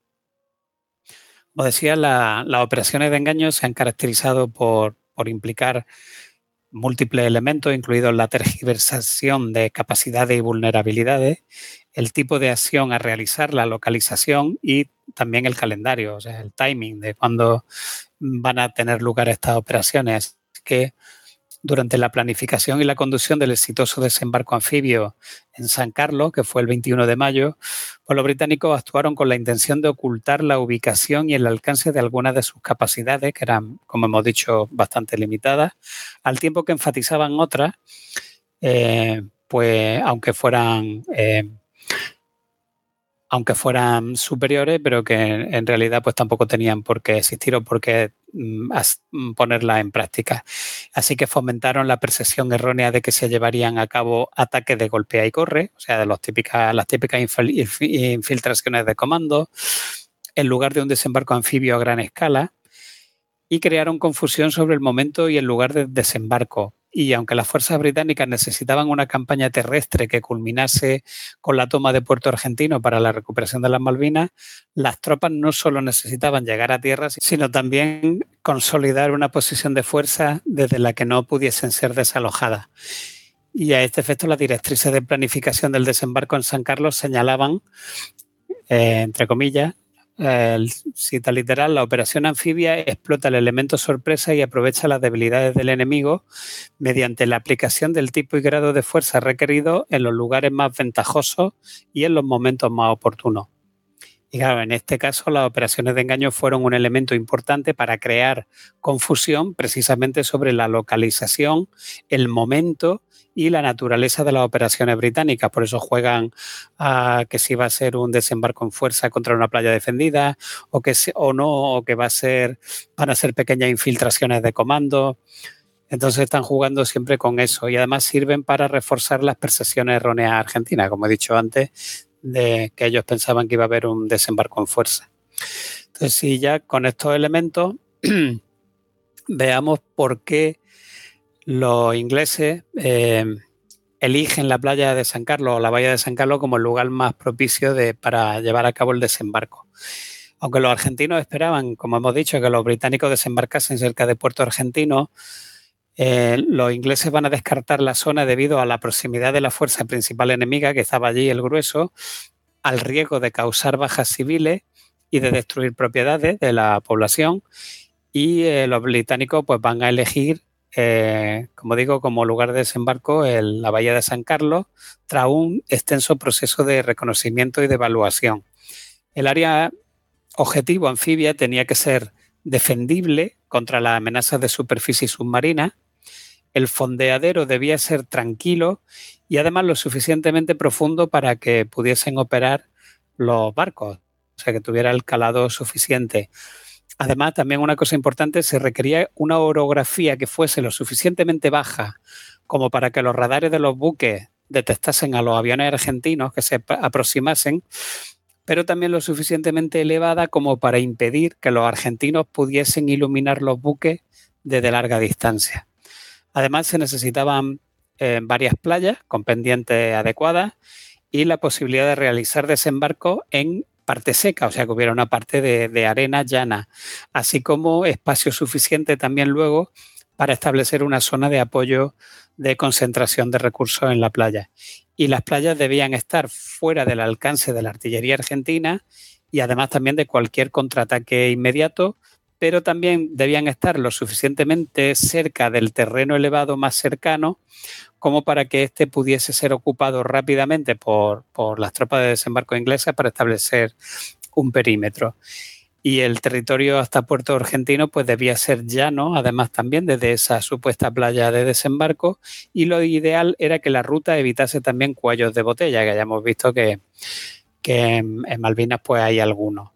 Como decía, la, las operaciones de engaño se han caracterizado por, por implicar múltiples elementos, incluidos la tergiversación de capacidades y vulnerabilidades, el tipo de acción a realizar, la localización y también el calendario, o sea, el timing de cuándo van a tener lugar estas operaciones. Que durante la planificación y la conducción del exitoso desembarco anfibio en San Carlos, que fue el veintiuno de mayo, pues los británicos actuaron con la intención de ocultar la ubicación y el alcance de algunas de sus capacidades, que eran, como hemos dicho, bastante limitadas, al tiempo que enfatizaban otras, eh, pues aunque fueran... Eh, aunque fueran superiores, pero que en realidad pues tampoco tenían por qué existir o por qué mm, ponerla en práctica. Así que fomentaron la percepción errónea de que se llevarían a cabo ataques de golpea y corre, o sea, de los típicas, las típicas infiltraciones de comando, en lugar de un desembarco anfibio a gran escala, y crearon confusión sobre el momento y el lugar del desembarco. Y aunque las fuerzas británicas necesitaban una campaña terrestre que culminase con la toma de Puerto Argentino para la recuperación de las Malvinas, las tropas no solo necesitaban llegar a tierra, sino también consolidar una posición de fuerza desde la que no pudiesen ser desalojadas. Y a este efecto las directrices de planificación del desembarco en San Carlos señalaban, eh, entre comillas, el cita literal, la operación anfibia explota el elemento sorpresa y aprovecha las debilidades del enemigo mediante la aplicación del tipo y grado de fuerza requerido en los lugares más ventajosos y en los momentos más oportunos. Y claro, en este caso las operaciones de engaño fueron un elemento importante para crear confusión precisamente sobre la localización, el momento y la naturaleza de las operaciones británicas. Por eso juegan a que si va a ser un desembarco en fuerza contra una playa defendida o que se, o no, o que va a ser, van a ser pequeñas infiltraciones de comando. Entonces están jugando siempre con eso y además sirven para reforzar las percepciones erróneas argentinas, como he dicho antes, de que ellos pensaban que iba a haber un desembarco en fuerza. Entonces, si ya con estos elementos veamos por qué los ingleses eh, eligen la playa de San Carlos o la bahía de San Carlos como el lugar más propicio de, para llevar a cabo el desembarco. Aunque los argentinos esperaban, como hemos dicho, que los británicos desembarcasen cerca de Puerto Argentino, eh, los ingleses van a descartar la zona debido a la proximidad de la fuerza principal enemiga, que estaba allí, el grueso, al riesgo de causar bajas civiles y de destruir propiedades de la población. Y eh, los británicos pues, van a elegir Eh, como digo, como lugar de desembarco en la bahía de San Carlos tras un extenso proceso de reconocimiento y de evaluación. El área objetivo anfibia tenía que ser defendible contra las amenazas de superficie submarina, el fondeadero debía ser tranquilo y además lo suficientemente profundo para que pudiesen operar los barcos, o sea que tuviera el calado suficiente. Además, también una cosa importante, se requería una orografía que fuese lo suficientemente baja como para que los radares de los buques detectasen a los aviones argentinos que se aproximasen, pero también lo suficientemente elevada como para impedir que los argentinos pudiesen iluminar los buques desde larga distancia. Además, se necesitaban eh, varias playas con pendientes adecuadas y la posibilidad de realizar desembarcos en parte seca, o sea que hubiera una parte de, de arena llana, así como espacio suficiente también luego para establecer una zona de apoyo de concentración de recursos en la playa. Y las playas debían estar fuera del alcance de la artillería argentina y además también de cualquier contraataque inmediato, pero también debían estar lo suficientemente cerca del terreno elevado más cercano como para que éste pudiese ser ocupado rápidamente por, por las tropas de desembarco inglesas para establecer un perímetro. Y el territorio hasta Puerto Argentino pues debía ser llano, además también desde esa supuesta playa de desembarco, y lo ideal era que la ruta evitase también cuellos de botella, que ya hemos visto que, que en, en Malvinas pues hay algunos.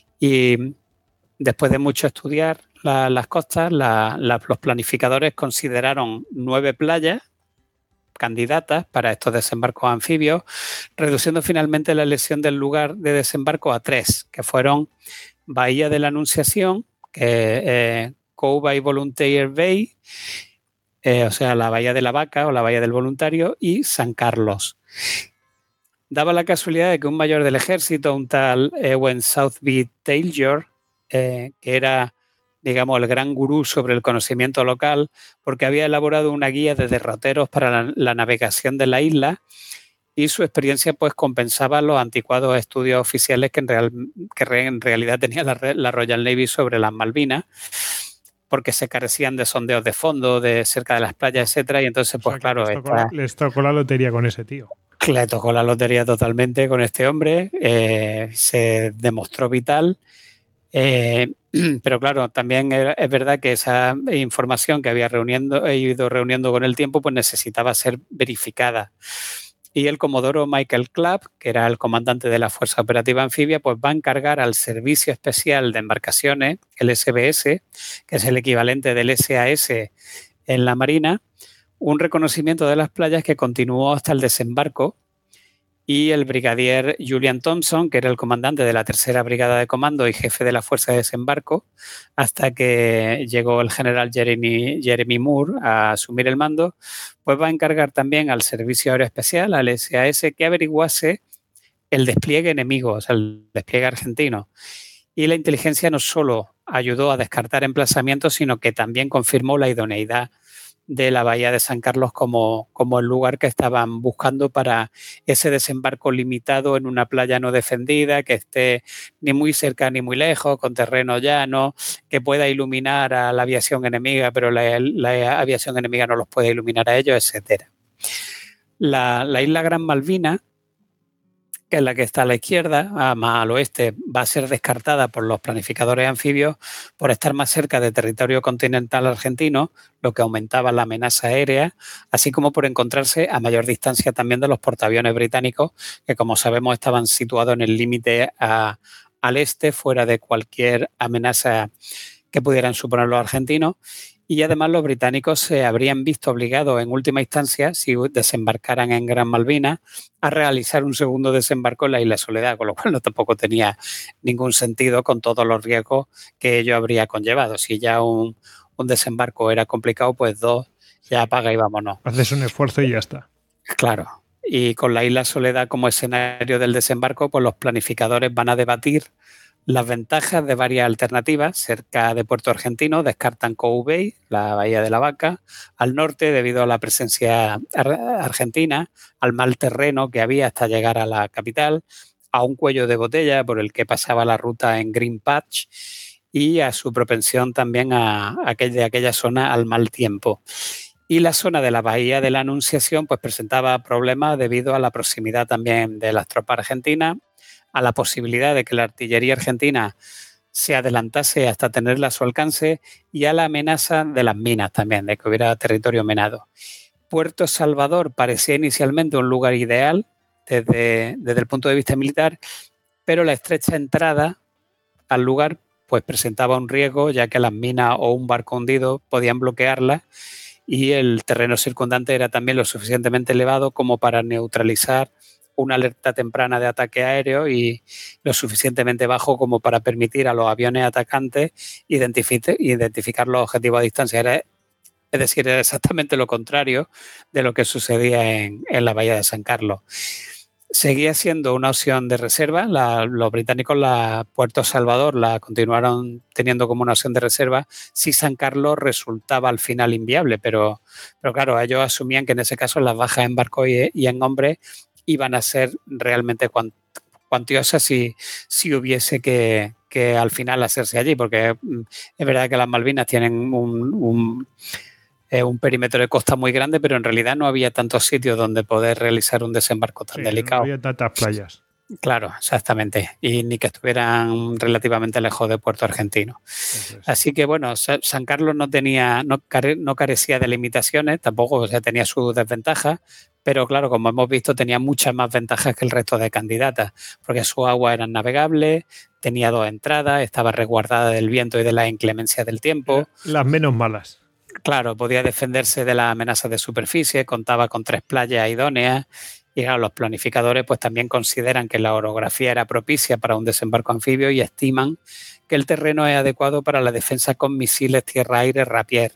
Y después de mucho estudiar la, las costas, la, la, los planificadores consideraron nueve playas candidatas para estos desembarcos anfibios, reduciendo finalmente la elección del lugar de desembarco a tres, que fueron Bahía de la Anunciación, que, eh, Cove y Volunteer Bay, eh, o sea, la Bahía de la Vaca o la Bahía del Voluntario, y San Carlos. Daba la casualidad de que un mayor del ejército, un tal Ewen Southby Taylor, eh, que era digamos, el gran gurú sobre el conocimiento local, porque había elaborado una guía de derroteros para la, la navegación de la isla y su experiencia pues compensaba los anticuados estudios oficiales que en, real, que en realidad tenía la, la Royal Navy sobre las Malvinas, porque se carecían de sondeos de fondo, de cerca de las playas, etcétera, y entonces pues o sea, claro... Les tocó, esta, la, les tocó la lotería con ese tío. Le tocó la lotería totalmente con este hombre, eh, se demostró vital. Eh, pero claro, también es verdad que esa información que había reuniendo, he ido reuniendo con el tiempo pues necesitaba ser verificada. Y el comodoro Michael Clapp, que era el comandante de la Fuerza Operativa Anfibia, pues va a encargar al Servicio Especial de Embarcaciones, el S B S, que es el equivalente del S A S en la Marina, un reconocimiento de las playas que continuó hasta el desembarco. Y el brigadier Julian Thompson, que era el comandante de la tercera brigada de comando y jefe de la fuerza de desembarco, hasta que llegó el general Jeremy, Jeremy Moore a asumir el mando, pues va a encargar también al Servicio Aéreo Especial, al S A S, que averiguase el despliegue enemigo, o sea, el despliegue argentino. Y la inteligencia no solo ayudó a descartar emplazamientos, sino que también confirmó la idoneidad de la bahía de San Carlos como, como el lugar que estaban buscando para ese desembarco limitado en una playa no defendida, que esté ni muy cerca ni muy lejos, con terreno llano, que pueda iluminar a la aviación enemiga, pero la, la aviación enemiga no los puede iluminar a ellos, etcétera. La, la isla Gran Malvina, que es la que está a la izquierda, más al oeste, va a ser descartada por los planificadores anfibios por estar más cerca del territorio continental argentino, lo que aumentaba la amenaza aérea, así como por encontrarse a mayor distancia también de los portaaviones británicos, que como sabemos estaban situados en el límite al este, fuera de cualquier amenaza que pudieran suponer los argentinos. Y además los británicos se habrían visto obligados en última instancia, si desembarcaran en Gran Malvina, a realizar un segundo desembarco en la Isla Soledad, con lo cual no tampoco tenía ningún sentido con todos los riesgos que ello habría conllevado. Si ya un, un desembarco era complicado, pues dos, ya apaga y vámonos. Haces un esfuerzo y ya está. Claro. Y con la Isla Soledad como escenario del desembarco, pues los planificadores van a debatir las ventajas de varias alternativas. Cerca de Puerto Argentino descartan Cou Bay, la bahía de la Vaca. Al norte, debido a la presencia argentina, al mal terreno que había hasta llegar a la capital, a un cuello de botella por el que pasaba la ruta en Green Patch y a su propensión también a, a aquel, de aquella zona al mal tiempo. Y la zona de la bahía de la Anunciación pues presentaba problemas debido a la proximidad también de las tropas argentinas, a la posibilidad de que la artillería argentina se adelantase hasta tenerla a su alcance y a la amenaza de las minas también, de que hubiera territorio minado. Puerto Salvador parecía inicialmente un lugar ideal desde, desde el punto de vista militar, pero la estrecha entrada al lugar pues presentaba un riesgo, ya que las minas o un barco hundido podían bloquearla y el terreno circundante era también lo suficientemente elevado como para neutralizar una alerta temprana de ataque aéreo y lo suficientemente bajo como para permitir a los aviones atacantes identific- identificar los objetivos a distancia. Era, es decir, era exactamente lo contrario de lo que sucedía en, en la bahía de San Carlos. Seguía siendo una opción de reserva. La, los británicos, la Puerto Salvador, la continuaron teniendo como una opción de reserva si San Carlos resultaba al final inviable, pero, pero claro, ellos asumían que en ese caso las bajas en barco y, y en hombres iban a ser realmente cuant, cuantiosas si, si hubiese que, que al final hacerse allí, porque es verdad que las Malvinas tienen un, un, eh, un perímetro de costa muy grande, pero en realidad no había tantos sitios donde poder realizar un desembarco tan sí, delicado. No había tantas playas. Claro, exactamente. Y ni que estuvieran relativamente lejos de Puerto Argentino. Es. Así que, bueno, San Carlos no tenía, no, care, no carecía de limitaciones, tampoco, o sea, tenía sus desventajas, pero claro, como hemos visto, tenía muchas más ventajas que el resto de candidatas, porque sus aguas eran navegables, tenía dos entradas, estaba resguardada del viento y de la inclemencia del tiempo. Las menos malas. Claro, podía defenderse de las amenazas de superficie, contaba con tres playas idóneas. Y claro, los planificadores pues también consideran que la orografía era propicia para un desembarco anfibio y estiman que el terreno es adecuado para la defensa con misiles tierra-aire Rapier.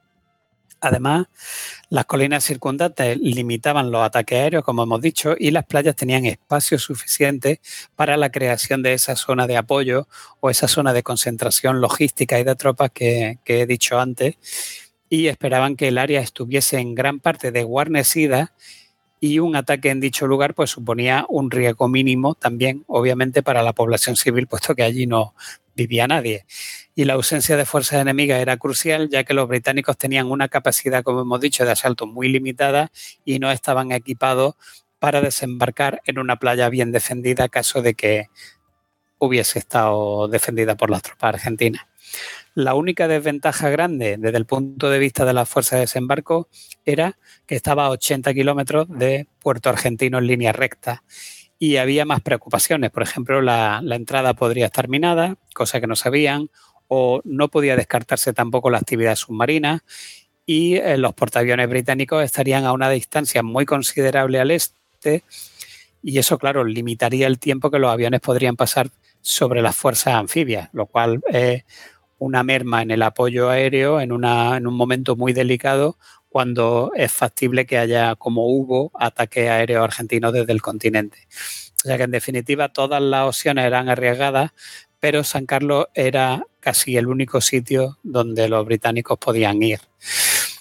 Además, las colinas circundantes limitaban los ataques aéreos, como hemos dicho, y las playas tenían espacio suficiente para la creación de esa zona de apoyo o esa zona de concentración logística y de tropas que, que he dicho antes, y esperaban que el área estuviese en gran parte desguarnecida y un ataque en dicho lugar pues suponía un riesgo mínimo también, obviamente, para la población civil, puesto que allí no vivía nadie. Y la ausencia de fuerzas enemigas era crucial, ya que los británicos tenían una capacidad, como hemos dicho, de asalto muy limitada y no estaban equipados para desembarcar en una playa bien defendida, caso de que hubiese estado defendida por las tropas argentinas. La única desventaja grande desde el punto de vista de las fuerzas de desembarco era que estaba a ochenta kilómetros de Puerto Argentino en línea recta y había más preocupaciones. Por ejemplo, la, la entrada podría estar minada, cosa que no sabían, o no podía descartarse tampoco la actividad submarina y eh, los portaaviones británicos estarían a una distancia muy considerable al este y eso, claro, limitaría el tiempo que los aviones podrían pasar sobre las fuerzas anfibias, lo cual es eh, una merma en el apoyo aéreo en, una, en un momento muy delicado cuando es factible que haya, como hubo, ataques aéreos argentinos desde el continente. O sea que, en definitiva, todas las opciones eran arriesgadas, pero San Carlos era casi el único sitio donde los británicos podían ir.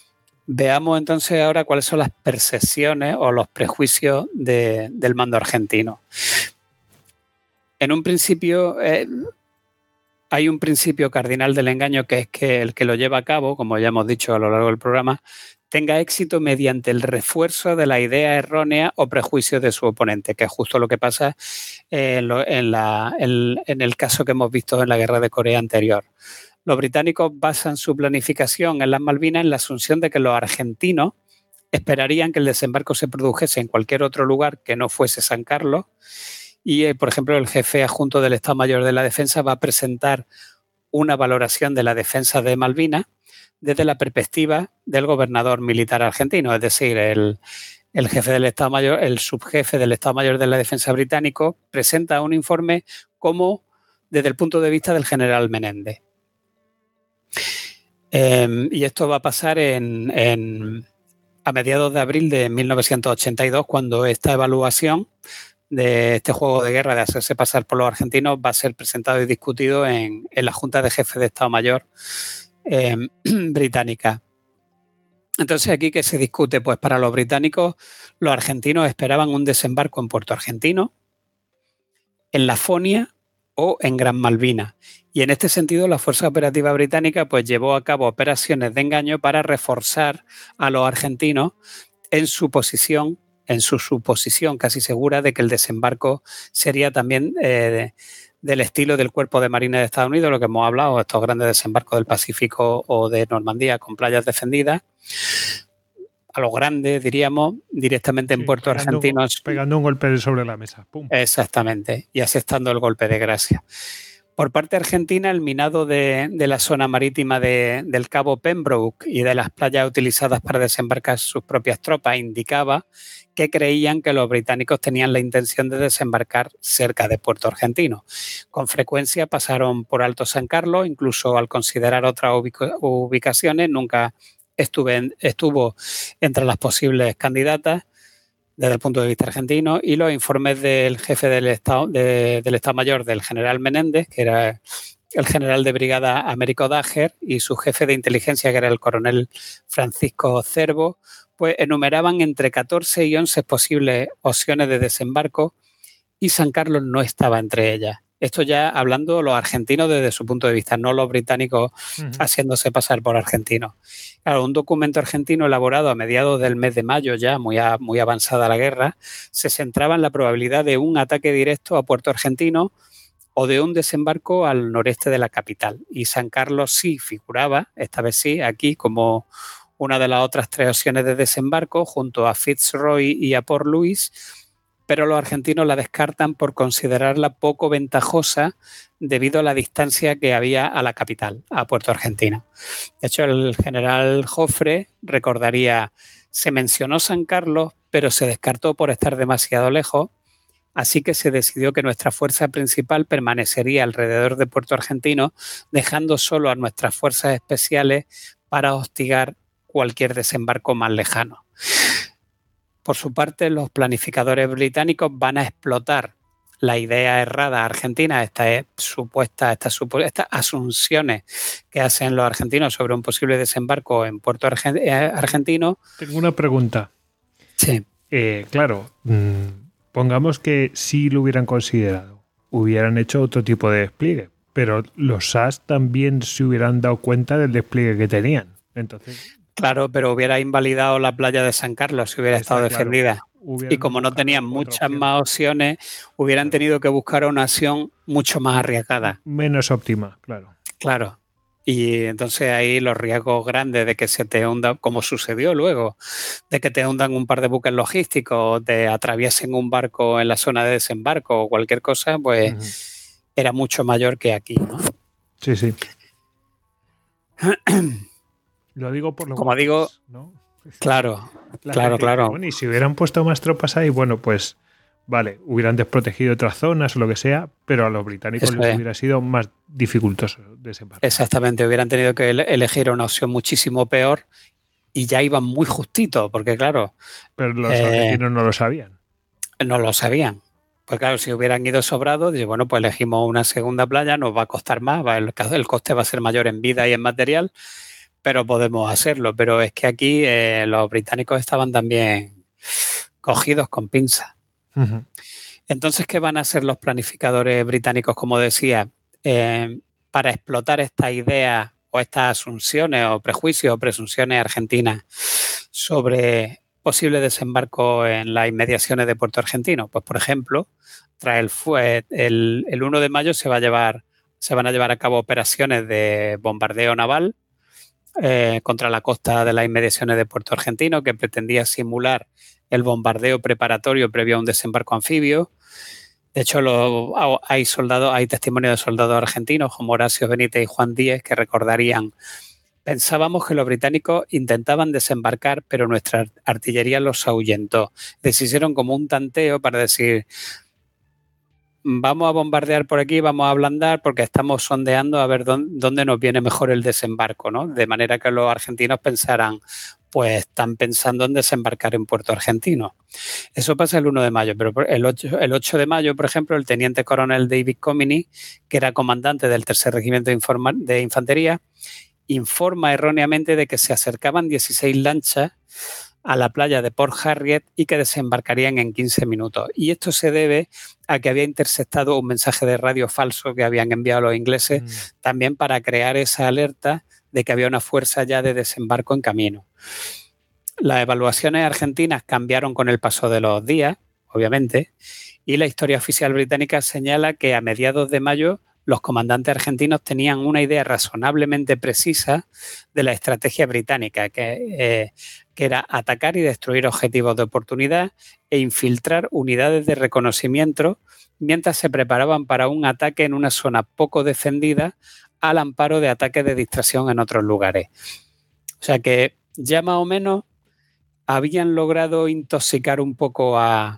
veamos entonces ahora cuáles son las percepciones o los prejuicios de, del mando argentino. En un principio, eh, hay un principio cardinal del engaño, que es que el que lo lleva a cabo, como ya hemos dicho a lo largo del programa, tenga éxito mediante el refuerzo de la idea errónea o prejuicios de su oponente, que es justo lo que pasa en, lo, en, la, en, en el caso que hemos visto en la guerra de Corea anterior. Los británicos basan su planificación en las Malvinas en la asunción de que los argentinos esperarían que el desembarco se produjese en cualquier otro lugar que no fuese San Carlos. Y, eh, por ejemplo, el jefe adjunto del Estado Mayor de la Defensa va a presentar una valoración de la defensa de Malvinas desde la perspectiva del gobernador militar argentino, es decir, el, el jefe del Estado Mayor, el subjefe del Estado Mayor de la Defensa británico presenta un informe como desde el punto de vista del general Menéndez. Eh, y esto va a pasar en, en, a mediados de abril de mil novecientos ochenta y dos, cuando esta evaluación de este juego de guerra de hacerse pasar por los argentinos va a ser presentado y discutido en, en la Junta de Jefes de Estado Mayor eh, británica. Entonces, ¿aquí qué se discute? Pues para los británicos, los argentinos esperaban un desembarco en Puerto Argentino, en Lafonia o en Gran Malvina. Y en este sentido, la Fuerza Operativa Británica pues, llevó a cabo operaciones de engaño para reforzar a los argentinos en su posición, en su suposición casi segura de que el desembarco sería también eh, del estilo del Cuerpo de Marines de Estados Unidos, lo que hemos hablado, estos grandes desembarcos del Pacífico o de Normandía con playas defendidas, a lo grande, diríamos, directamente sí, en Puerto pegando, Argentino. Pegando un golpe sobre la mesa. Pum. Exactamente, y asestando el golpe de gracia. Por parte argentina, el minado de, de la zona marítima de, del Cabo Pembroke y de las playas utilizadas para desembarcar sus propias tropas indicaba que creían que los británicos tenían la intención de desembarcar cerca de Puerto Argentino. Con frecuencia pasaron por Alto San Carlos, incluso al considerar otras ubic- ubicaciones, nunca estuve, estuvo entre las posibles candidatas desde el punto de vista argentino, y los informes del jefe del Estado, de, del Estado Mayor, del general Menéndez, que era el general de brigada Américo Dager, y su jefe de inteligencia, que era el coronel Francisco Cervo, pues enumeraban entre catorce y once posibles opciones de desembarco, y San Carlos no estaba entre ellas. Esto ya hablando los argentinos desde su punto de vista, no los británicos uh-huh. haciéndose pasar por argentinos. Claro, un documento argentino elaborado a mediados del mes de mayo, ya muy, a, muy avanzada la guerra, se centraba en la probabilidad de un ataque directo a Puerto Argentino o de un desembarco al noreste de la capital. Y San Carlos sí figuraba, esta vez sí, aquí como una de las otras tres opciones de desembarco, junto a Fitzroy y a Port Louis, pero los argentinos la descartan por considerarla poco ventajosa debido a la distancia que había a la capital, a Puerto Argentino. De hecho, el general Joffre recordaría, se mencionó San Carlos, pero se descartó por estar demasiado lejos, así que se decidió que nuestra fuerza principal permanecería alrededor de Puerto Argentino, dejando solo a nuestras fuerzas especiales para hostigar cualquier desembarco más lejano. Por su parte, los planificadores británicos van a explotar la idea errada argentina, estas supuestas, estas, supu- estas asunciones que hacen los argentinos sobre un posible desembarco en Puerto Argen- Argentino. Tengo una pregunta. Sí. Eh, claro, mmm, pongamos que sí lo hubieran considerado, hubieran hecho otro tipo de despliegue, pero los A S también se hubieran dado cuenta del despliegue que tenían. Entonces... Claro, pero hubiera invalidado la playa de San Carlos si hubiera Está estado claro. defendida. Hubieran y como no tenían muchas opción. más opciones, hubieran claro. tenido que buscar una acción mucho más arriesgada. Menos óptima, claro. Claro. Y entonces ahí los riesgos grandes de que se te hunda, como sucedió luego, de que te hundan un par de buques logísticos, te atraviesen un barco en la zona de desembarco o cualquier cosa, pues uh-huh. era mucho mayor que aquí, ¿no? Sí, sí. Lo digo por lo Como digo, ¿no? Claro, claro, claro. Bueno, y si hubieran puesto más tropas ahí, bueno, pues vale, hubieran desprotegido otras zonas o lo que sea, pero a los británicos Eso les es. hubiera sido más dificultoso desembarcar. Exactamente, hubieran tenido que elegir una opción muchísimo peor y ya iban muy justitos, porque claro... Pero los eh, argentinos no lo sabían. No lo sabían. Pues claro, si hubieran ido sobrados, bueno, pues elegimos una segunda playa, nos va a costar más, va, el, el coste va a ser mayor en vida y en material, pero podemos hacerlo. Pero es que aquí eh, los británicos estaban también cogidos con pinzas. Uh-huh. Entonces, ¿qué van a hacer los planificadores británicos, como decía, eh, para explotar esta idea o estas asunciones o prejuicios o presunciones argentinas sobre posible desembarco en las inmediaciones de Puerto Argentino? Pues, por ejemplo, tras el, el, el uno de mayo se, va a llevar, se van a llevar a cabo operaciones de bombardeo naval eh, contra la costa de las inmediaciones de Puerto Argentino, que pretendía simular el bombardeo preparatorio previo a un desembarco anfibio. De hecho, lo, hay soldados, hay testimonios de soldados argentinos como Horacio Benítez y Juan Díez que recordarían: pensábamos que los británicos intentaban desembarcar, pero nuestra artillería los ahuyentó. Les hicieron como un tanteo para decir: vamos a bombardear por aquí, vamos a ablandar porque estamos sondeando a ver dónde, dónde nos viene mejor el desembarco, ¿no? De manera que los argentinos pensaran: pues están pensando en desembarcar en Puerto Argentino. Eso pasa el uno de mayo, pero el ocho, el ocho de mayo, por ejemplo, el teniente coronel David Comini, que era comandante del tercer Regimiento de, Informa- de Infantería, informa erróneamente de que se acercaban dieciséis lanchas a la playa de Port Harriet y que desembarcarían en quince minutos. Y esto se debe a que había interceptado un mensaje de radio falso que habían enviado los ingleses, mm. también para crear esa alerta de que había una fuerza ya de desembarco en camino. Las evaluaciones argentinas cambiaron con el paso de los días, obviamente, y la historia oficial británica señala que a mediados de mayo los comandantes argentinos tenían una idea razonablemente precisa de la estrategia británica, que, eh, que era atacar y destruir objetivos de oportunidad e infiltrar unidades de reconocimiento mientras se preparaban para un ataque en una zona poco defendida al amparo de ataques de distracción en otros lugares. O sea que ya más o menos habían logrado intoxicar un poco a...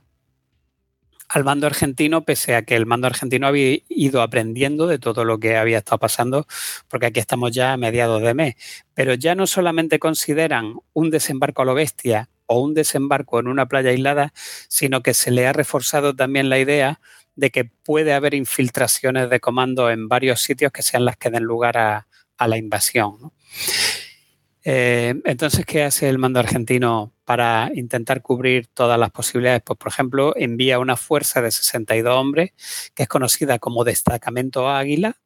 al mando argentino, pese a que el mando argentino había ido aprendiendo de todo lo que había estado pasando, porque aquí estamos ya a mediados de mes. Pero ya no solamente consideran un desembarco a lo bestia o un desembarco en una playa aislada, sino que se le ha reforzado también la idea de que puede haber infiltraciones de comando en varios sitios que sean las que den lugar a, a la invasión, ¿no? Eh, entonces, ¿qué hace el mando argentino para intentar cubrir todas las posibilidades? Pues, por ejemplo, envía una fuerza de sesenta y dos hombres que es conocida como Destacamento Águila,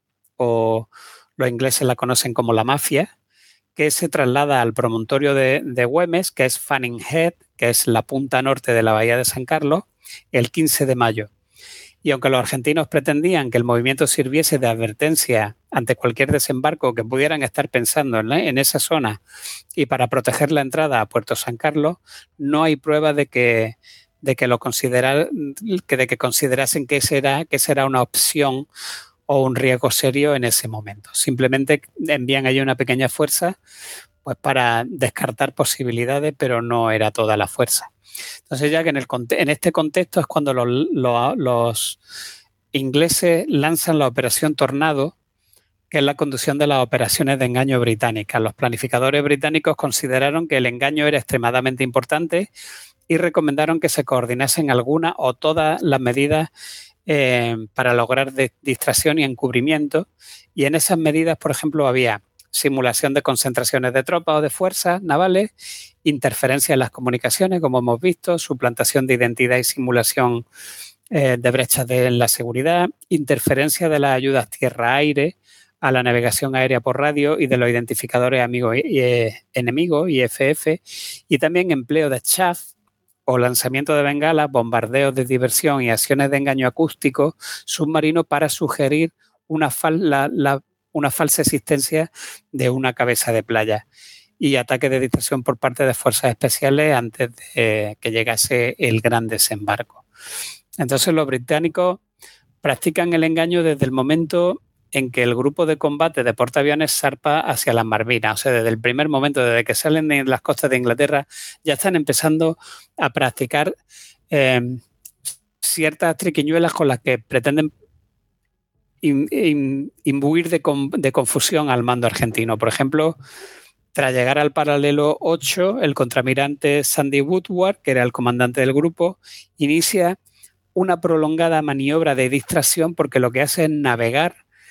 o los ingleses la conocen como la Mafia, que se traslada al promontorio de, de Güemes, que es Fanning Head, que es la punta norte de la bahía de San Carlos, el quince de mayo. Y aunque los argentinos pretendían que el movimiento sirviese de advertencia ante cualquier desembarco que pudieran estar pensando en, en esa zona y para proteger la entrada a Puerto San Carlos, no hay prueba de que, de que, lo considerar, que, de que considerasen que esa era, que esa era una opción o un riesgo serio en ese momento. Simplemente envían allí una pequeña fuerza pues, para descartar posibilidades, pero no era toda la fuerza. Entonces ya que en, el, en este contexto es cuando los, los, los ingleses lanzan la operación Tornado, que es la conducción de las operaciones de engaño británicas. Los planificadores británicos consideraron que el engaño era extremadamente importante y recomendaron que se coordinasen algunas o todas las medidas eh, para lograr de, distracción y encubrimiento. Y en esas medidas, por ejemplo, había simulación de concentraciones de tropas o de fuerzas navales, interferencia en las comunicaciones, como hemos visto, suplantación de identidad y simulación eh, de brechas de, en la seguridad, interferencia de las ayudas tierra-aire a la navegación aérea por radio y de los identificadores amigos y eh, enemigos, I F F, y también empleo de chaff o lanzamiento de bengalas, bombardeos de diversión y acciones de engaño acústico submarino para sugerir una, fal la, la, una falsa existencia de una cabeza de playa, y ataques de distracción por parte de fuerzas especiales antes de que llegase el gran desembarco. Entonces los británicos practican el engaño desde el momento en que el grupo de combate de portaaviones zarpa hacia las Malvinas. O sea, desde el primer momento, desde que salen de las costas de Inglaterra, ya están empezando a practicar eh, ciertas triquiñuelas con las que pretenden in, in, imbuir de, con, de confusión al mando argentino. Por ejemplo, tras llegar al paralelo ocho, el contraalmirante Sandy Woodward, que era el comandante del grupo, inicia una prolongada maniobra de distracción porque lo que hace es navegar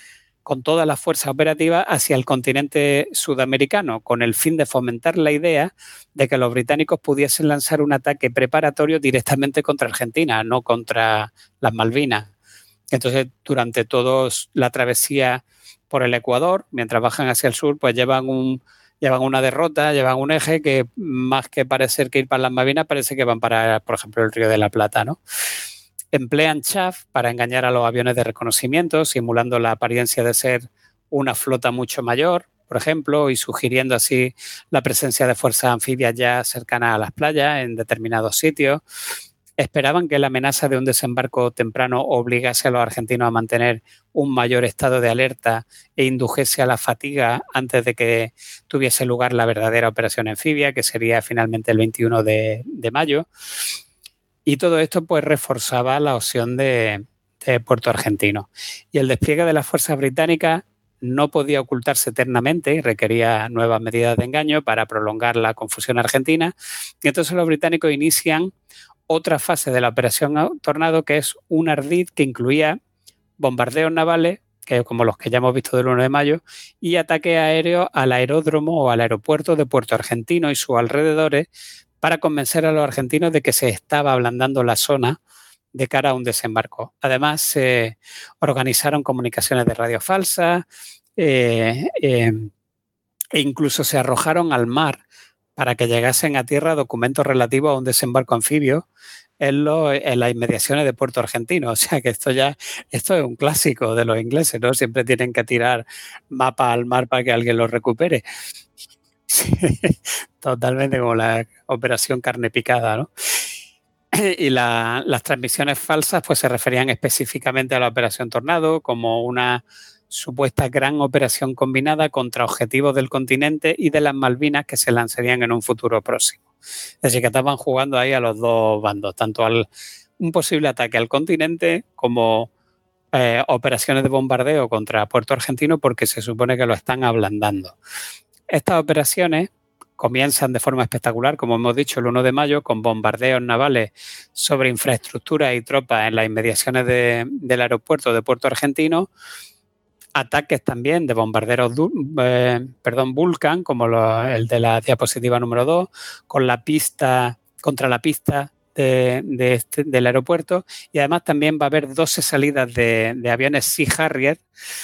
con todas las fuerzas operativas hacia el continente sudamericano, con el fin de fomentar la idea de que los británicos pudiesen lanzar un ataque preparatorio directamente contra Argentina, no contra las Malvinas. Entonces, durante toda la travesía por el Ecuador, mientras bajan hacia el sur, pues llevan un llevan una derrota, llevan un eje que más que parecer que ir para las Malvinas, parece que van para, por ejemplo, el Río de la Plata, ¿no? Emplean chaff para engañar a los aviones de reconocimiento, simulando la apariencia de ser una flota mucho mayor, por ejemplo, y sugiriendo así la presencia de fuerzas anfibias ya cercanas a las playas en determinados sitios. Esperaban que la amenaza de un desembarco temprano obligase a los argentinos a mantener un mayor estado de alerta e indujese a la fatiga antes de que tuviese lugar la verdadera operación anfibia, que sería finalmente el veintiuno de mayo. Y todo esto pues reforzaba la opción de, de Puerto Argentino. Y el despliegue de las fuerzas británicas no podía ocultarse eternamente y requería nuevas medidas de engaño para prolongar la confusión argentina. Y entonces los británicos inician otra fase de la operación Tornado, que es un ardid que incluía bombardeos navales, que como los que ya hemos visto del uno de mayo, y ataque aéreo al aeródromo o al aeropuerto de Puerto Argentino y sus alrededores, para convencer a los argentinos de que se estaba ablandando la zona de cara a un desembarco. Además, se eh, organizaron comunicaciones de radio falsas eh, eh, e incluso se arrojaron al mar para que llegasen a tierra documentos relativos a un desembarco anfibio en, lo, en las inmediaciones de Puerto Argentino. O sea que esto ya esto es un clásico de los ingleses, ¿no? Siempre tienen que tirar mapas al mar para que alguien los recupere. Sí, totalmente como la operación carne picada, ¿no? Y la, las transmisiones falsas pues se referían específicamente a la operación Tornado como una supuesta gran operación combinada contra objetivos del continente y de las Malvinas que se lanzarían en un futuro próximo. Es decir, que estaban jugando ahí a los dos bandos, tanto al un posible ataque al continente como eh, operaciones de bombardeo contra Puerto Argentino, porque se supone que lo están ablandando. Estas operaciones comienzan de forma espectacular, como hemos dicho, el uno de mayo, con bombardeos navales sobre infraestructuras y tropas en las inmediaciones de, del aeropuerto de Puerto Argentino, ataques también de bombarderos eh, perdón, Vulcan, como lo, el de la diapositiva número dos, con la pista, contra la pista de, de este, del aeropuerto, y además también va a haber doce salidas de, de aviones Sea Harrier,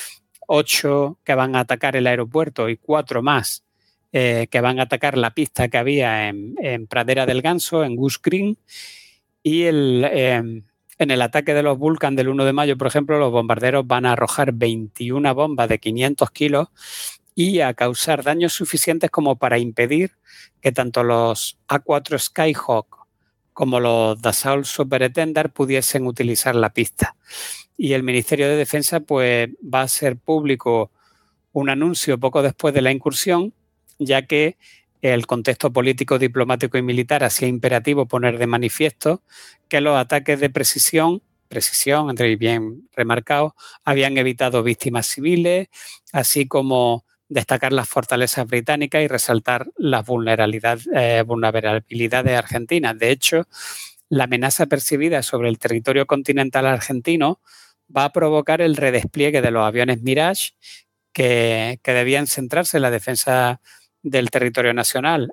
ocho que van a atacar el aeropuerto y cuatro más eh, que van a atacar la pista que había en, en Pradera del Ganso, en Goose Green, y el, eh, en el ataque de los Vulcan del uno de mayo, por ejemplo, los bombarderos van a arrojar veintiuna bombas de quinientos kilos y a causar daños suficientes como para impedir que tanto los A cuatro Skyhawk como los Dassault Superintendent pudiesen utilizar la pista. Y el Ministerio de Defensa pues va a hacer público un anuncio poco después de la incursión, ya que el contexto político, diplomático y militar hacía imperativo poner de manifiesto que los ataques de precisión, precisión, entre bien remarcado, habían evitado víctimas civiles, así como destacar las fortalezas británicas y resaltar las vulnerabilidades, eh, vulnerabilidades argentinas. De hecho, la amenaza percibida sobre el territorio continental argentino va a provocar el redespliegue de los aviones Mirage que, que debían centrarse en la defensa del territorio nacional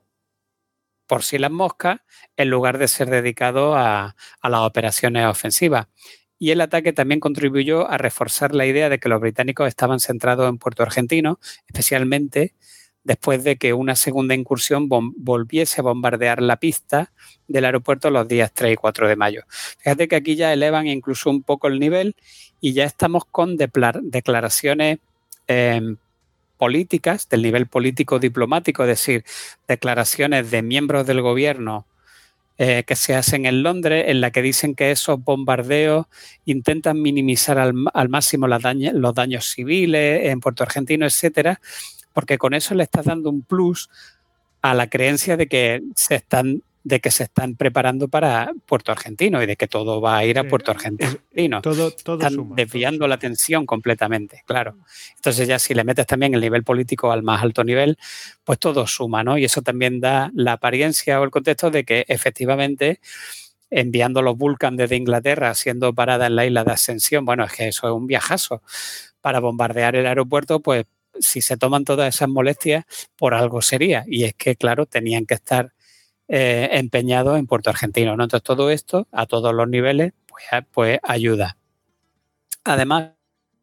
por si las moscas, en lugar de ser dedicado a, a las operaciones ofensivas. Y el ataque también contribuyó a reforzar la idea de que los británicos estaban centrados en Puerto Argentino, especialmente después de que una segunda incursión volviese a bombardear la pista del aeropuerto los días tres y cuatro de mayo. Fíjate que aquí ya elevan incluso un poco el nivel y ya estamos con declaraciones eh, políticas, del nivel político-diplomático, es decir, declaraciones de miembros del gobierno eh, que se hacen en Londres, en la que dicen que esos bombardeos intentan minimizar al, al máximo las daños, los daños civiles en Puerto Argentino, etcétera, porque con eso le estás dando un plus a la creencia de que se están de que se están preparando para Puerto Argentino y de que todo va a ir a Puerto Argentino. Todo, todo están suma, desviando todo la atención completamente, claro. Entonces ya si le metes también el nivel político al más alto nivel, pues todo suma, ¿no? Y eso también da la apariencia o el contexto de que efectivamente enviando los Vulcan desde Inglaterra, haciendo parada en la isla de Ascensión. Bueno, es que eso es un viajazo. Para bombardear el aeropuerto, pues si se toman todas esas molestias, por algo sería. Y es que, claro, tenían que estar eh, empeñados en Puerto Argentino, ¿no? Entonces, todo esto, a todos los niveles, pues, pues ayuda. Además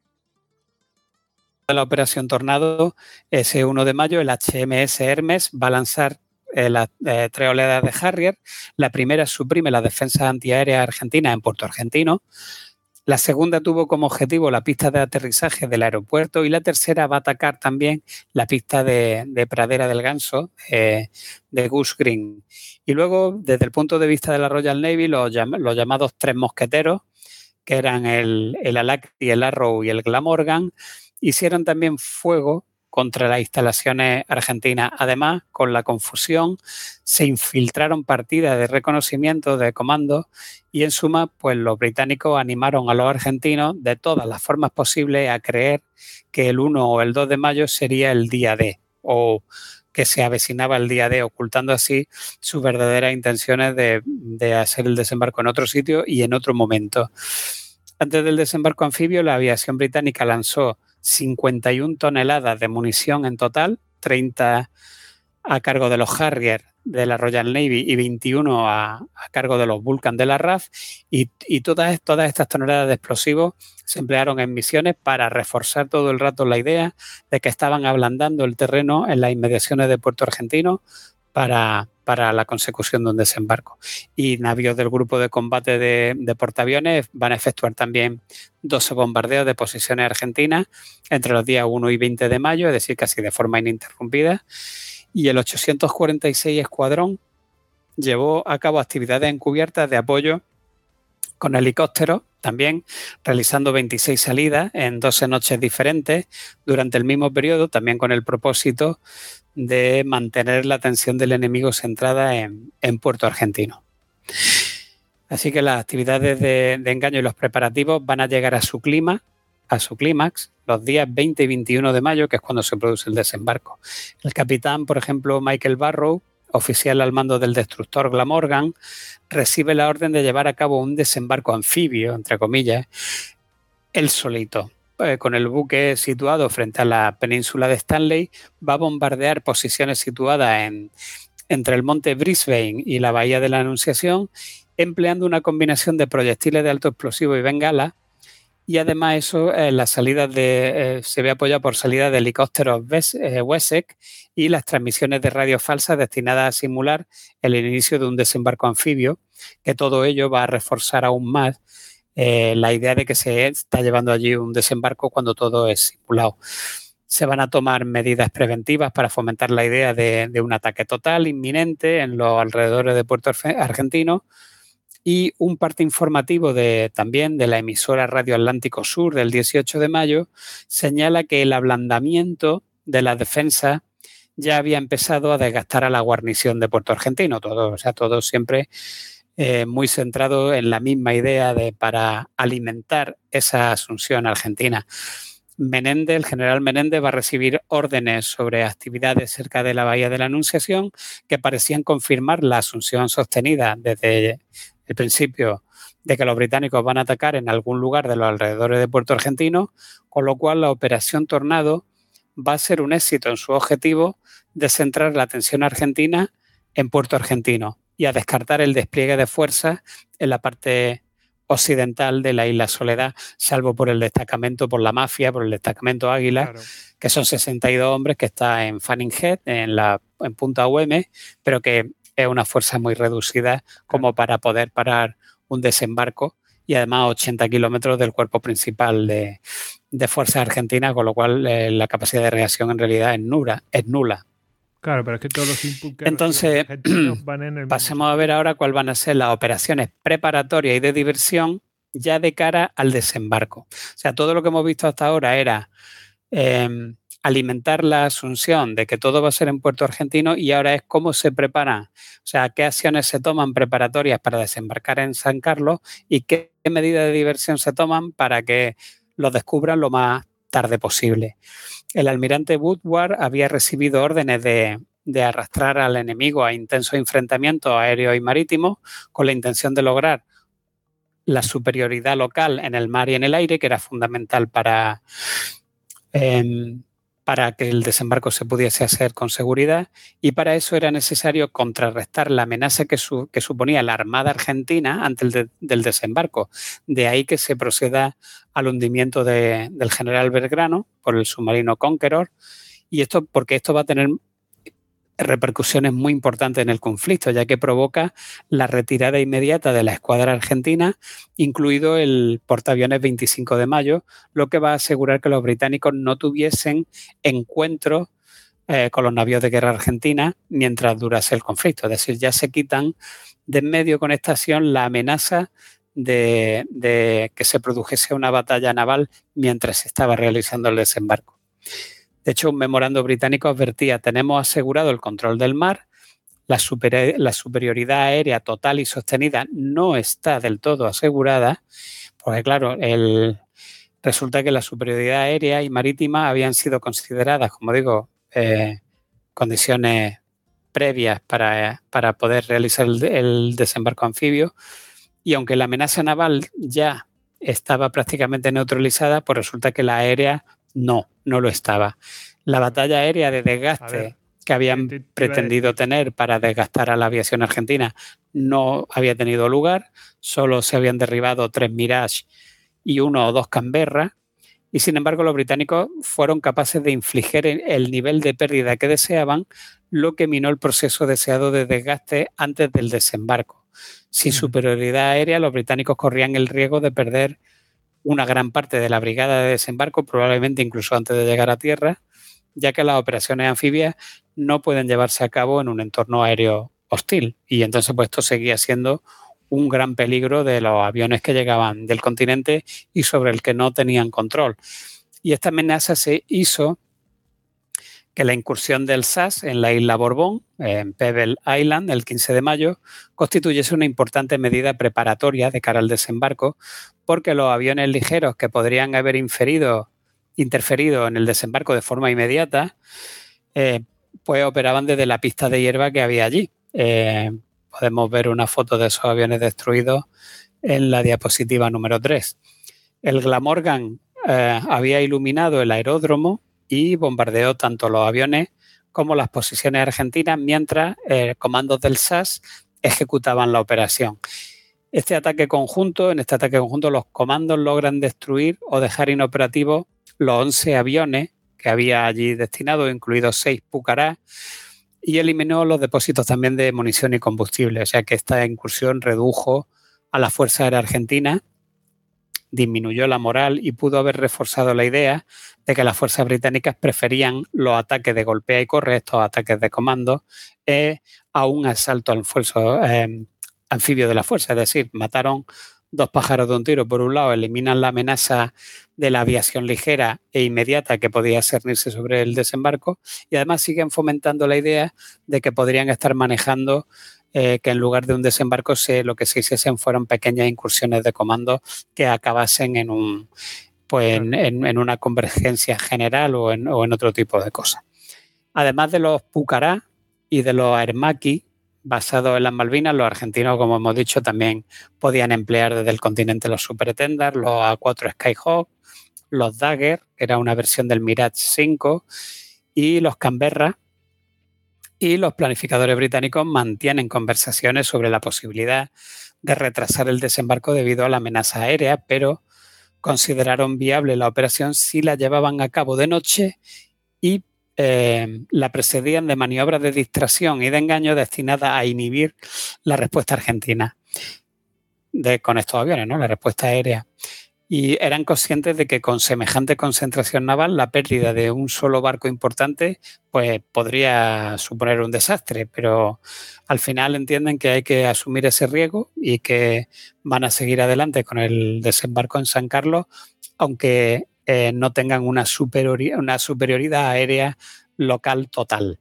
de la operación Tornado, ese uno de mayo, el H M S Hermes va a lanzar eh, las eh, tres oleadas de Harrier. La primera suprime la defensa antiaérea argentina en Puerto Argentino. La segunda tuvo como objetivo la pista de aterrizaje del aeropuerto y la tercera va a atacar también la pista de, de Pradera del Ganso, eh, de Goose Green. Y luego, desde el punto de vista de la Royal Navy, los, llam los llamados tres mosqueteros, que eran el, el Alacri, el Arrow y el Glamorgan, hicieron también fuego contra las instalaciones argentinas. Además, con la confusión, se infiltraron partidas de reconocimiento de comando y, en suma, pues los británicos animaron a los argentinos de todas las formas posibles a creer que el uno o el dos de mayo sería el día D, o que se avecinaba el día D, ocultando así sus verdaderas intenciones de, de hacer el desembarco en otro sitio y en otro momento. Antes del desembarco anfibio, la aviación británica lanzó cincuenta y una toneladas de munición en total, treinta a cargo de los Harrier de la Royal Navy y veintiuno a, a cargo de los Vulcan de la R A F, y, y todas, todas estas toneladas de explosivos se emplearon en misiones para reforzar todo el rato la idea de que estaban ablandando el terreno en las inmediaciones de Puerto Argentino para, para la consecución de un desembarco. Y navíos del grupo de combate de, de portaaviones van a efectuar también doce bombardeos de posiciones argentinas entre los días uno y veinte de mayo, es decir, casi de forma ininterrumpida. Y el ochocientos cuarenta y seis Escuadrón llevó a cabo actividades encubiertas de apoyo con helicópteros, también realizando veintiséis salidas en doce noches diferentes durante el mismo periodo, también con el propósito de mantener la atención del enemigo centrada en, en Puerto Argentino. Así que las actividades de, de engaño y los preparativos van a llegar a su clima, a su clímax los días veinte y veintiuno de mayo, que es cuando se produce el desembarco. El capitán, por ejemplo, Michael Barrow, oficial al mando del destructor Glamorgan, recibe la orden de llevar a cabo un desembarco anfibio, entre comillas, él solito. Eh, con el buque situado frente a la península de Stanley, va a bombardear posiciones situadas en, entre el monte Brisbane y la bahía de la Anunciación, empleando una combinación de proyectiles de alto explosivo y bengalas. Y además eso, eh, las salidas de, eh, se ve apoyado por salidas de helicópteros eh, Wessex y las transmisiones de radio falsas destinadas a simular el inicio de un desembarco anfibio, que todo ello va a reforzar aún más eh, la idea de que se está llevando allí un desembarco cuando todo es simulado. Se van a tomar medidas preventivas para fomentar la idea de, de un ataque total, inminente, en los alrededores de Puerto Argentino. Y un parte informativo de, también de la emisora Radio Atlántico Sur del dieciocho de mayo señala que el ablandamiento de la defensa ya había empezado a desgastar a la guarnición de Puerto Argentino. Todo, o sea, todo siempre eh, muy centrado en la misma idea de para alimentar esa asunción argentina. Menéndez, el general Menéndez, va a recibir órdenes sobre actividades cerca de la bahía de la Anunciación que parecían confirmar la asunción sostenida desde el principio de que los británicos van a atacar en algún lugar de los alrededores de Puerto Argentino, con lo cual la operación Tornado va a ser un éxito en su objetivo de centrar la atención argentina en Puerto Argentino y a descartar el despliegue de fuerzas en la parte occidental de la isla Soledad, salvo por el destacamento, por la mafia, por el destacamento Águila, claro, que son sesenta y dos hombres que está en Fanning Head, en, la, en Punta U M, pero que es una fuerza muy reducida como para poder parar un desembarco y además ochenta kilómetros del cuerpo principal de, de fuerzas argentinas, con lo cual eh, la capacidad de reacción en realidad es nula. Es nula. Claro, pero es que todos los inputs que Entonces, van en el pasemos a ver ahora cuáles van a ser las operaciones preparatorias y de diversión ya de cara al desembarco. O sea, todo lo que hemos visto hasta ahora era eh, alimentar la asunción de que todo va a ser en Puerto Argentino y ahora es cómo se preparan, o sea, qué acciones se toman preparatorias para desembarcar en San Carlos y qué medidas de diversión se toman para que lo descubran lo más tarde posible. El almirante Woodward había recibido órdenes de, de arrastrar al enemigo a intensos enfrentamientos aéreos y marítimos con la intención de lograr la superioridad local en el mar y en el aire, que era fundamental para, eh, para que el desembarco se pudiese hacer con seguridad, y para eso era necesario contrarrestar la amenaza que, su, que suponía la Armada Argentina antes el de, del desembarco. De ahí que se proceda al hundimiento de, del general Belgrano por el submarino Conqueror, y esto porque esto va a tener repercusiones muy importantes en el conflicto, ya que provoca la retirada inmediata de la escuadra argentina, incluido el portaaviones veinticinco de mayo, lo que va a asegurar que los británicos no tuviesen encuentros eh, con los navíos de guerra argentina mientras durase el conflicto. Es decir, ya se quitan de en medio con esta acción la amenaza de, de que se produjese una batalla naval mientras se estaba realizando el desembarco. De hecho, un memorando británico advertía: tenemos asegurado el control del mar, la, super, la superioridad aérea total y sostenida no está del todo asegurada, porque claro, el, resulta que la superioridad aérea y marítima habían sido consideradas, como digo, eh, condiciones previas para, para poder realizar el, el desembarco anfibio, y aunque la amenaza naval ya estaba prácticamente neutralizada, pues resulta que la aérea no, no lo estaba. La batalla aérea de desgaste que habían te, te pretendido tener para desgastar a la aviación argentina no había tenido lugar, solo se habían derribado tres Mirage y uno o dos Canberra, y sin embargo los británicos fueron capaces de infligir el nivel de pérdida que deseaban, lo que minó el proceso deseado de desgaste antes del desembarco. Sin superioridad aérea, los británicos corrían el riesgo de perder una gran parte de la brigada de desembarco, probablemente incluso antes de llegar a tierra, ya que las operaciones anfibias no pueden llevarse a cabo en un entorno aéreo hostil. Y entonces pues esto seguía siendo un gran peligro de los aviones que llegaban del continente y sobre el que no tenían control. Y esta amenaza se hizo que la incursión del S A S en la isla Borbón, en Pebble Island, el quince de mayo, constituyese una importante medida preparatoria de cara al desembarco, porque los aviones ligeros que podrían haber inferido, interferido en el desembarco de forma inmediata, eh, pues operaban desde la pista de hierba que había allí. Eh, podemos ver una foto de esos aviones destruidos en la diapositiva número tres. El Glamorgan eh, había iluminado el aeródromo y bombardeó tanto los aviones como las posiciones argentinas mientras eh, comandos del S A S ejecutaban la operación. Este ataque conjunto, en este ataque conjunto los comandos logran destruir o dejar inoperativos los once aviones que había allí destinados, incluidos seis Pucará, y eliminó los depósitos también de munición y combustible. O sea que esta incursión redujo a la Fuerza Aérea Argentina, disminuyó la moral y pudo haber reforzado la idea de que las fuerzas británicas preferían los ataques de golpea y corre, estos ataques de comando, eh, a un asalto al esfuerzo eh, anfibio de la fuerza. Es decir, mataron dos pájaros de un tiro. Por un lado, eliminan la amenaza de la aviación ligera e inmediata que podía cernirse sobre el desembarco, y además siguen fomentando la idea de que podrían estar manejando Eh, que en lugar de un desembarco se, lo que se hiciesen fueron pequeñas incursiones de comando que acabasen en, un, pues, en, en, en una convergencia general o en, o en otro tipo de cosas. Además de los Pucará y de los Aermacchi, basados en las Malvinas, los argentinos, como hemos dicho, también podían emplear desde el continente los Super Tenders, los A cuatro Skyhawk, los Dagger, que era una versión del Mirage cinco, y los Canberra. Y los planificadores británicos mantienen conversaciones sobre la posibilidad de retrasar el desembarco debido a la amenaza aérea, pero consideraron viable la operación si la llevaban a cabo de noche y eh, la precedían de maniobras de distracción y de engaño destinadas a inhibir la respuesta argentina de, con estos aviones, ¿no? La respuesta aérea. Y eran conscientes de que con semejante concentración naval la pérdida de un solo barco importante pues podría suponer un desastre, pero al final entienden que hay que asumir ese riesgo y que van a seguir adelante con el desembarco en San Carlos, aunque eh, no tengan una, superiori- una superioridad aérea local total.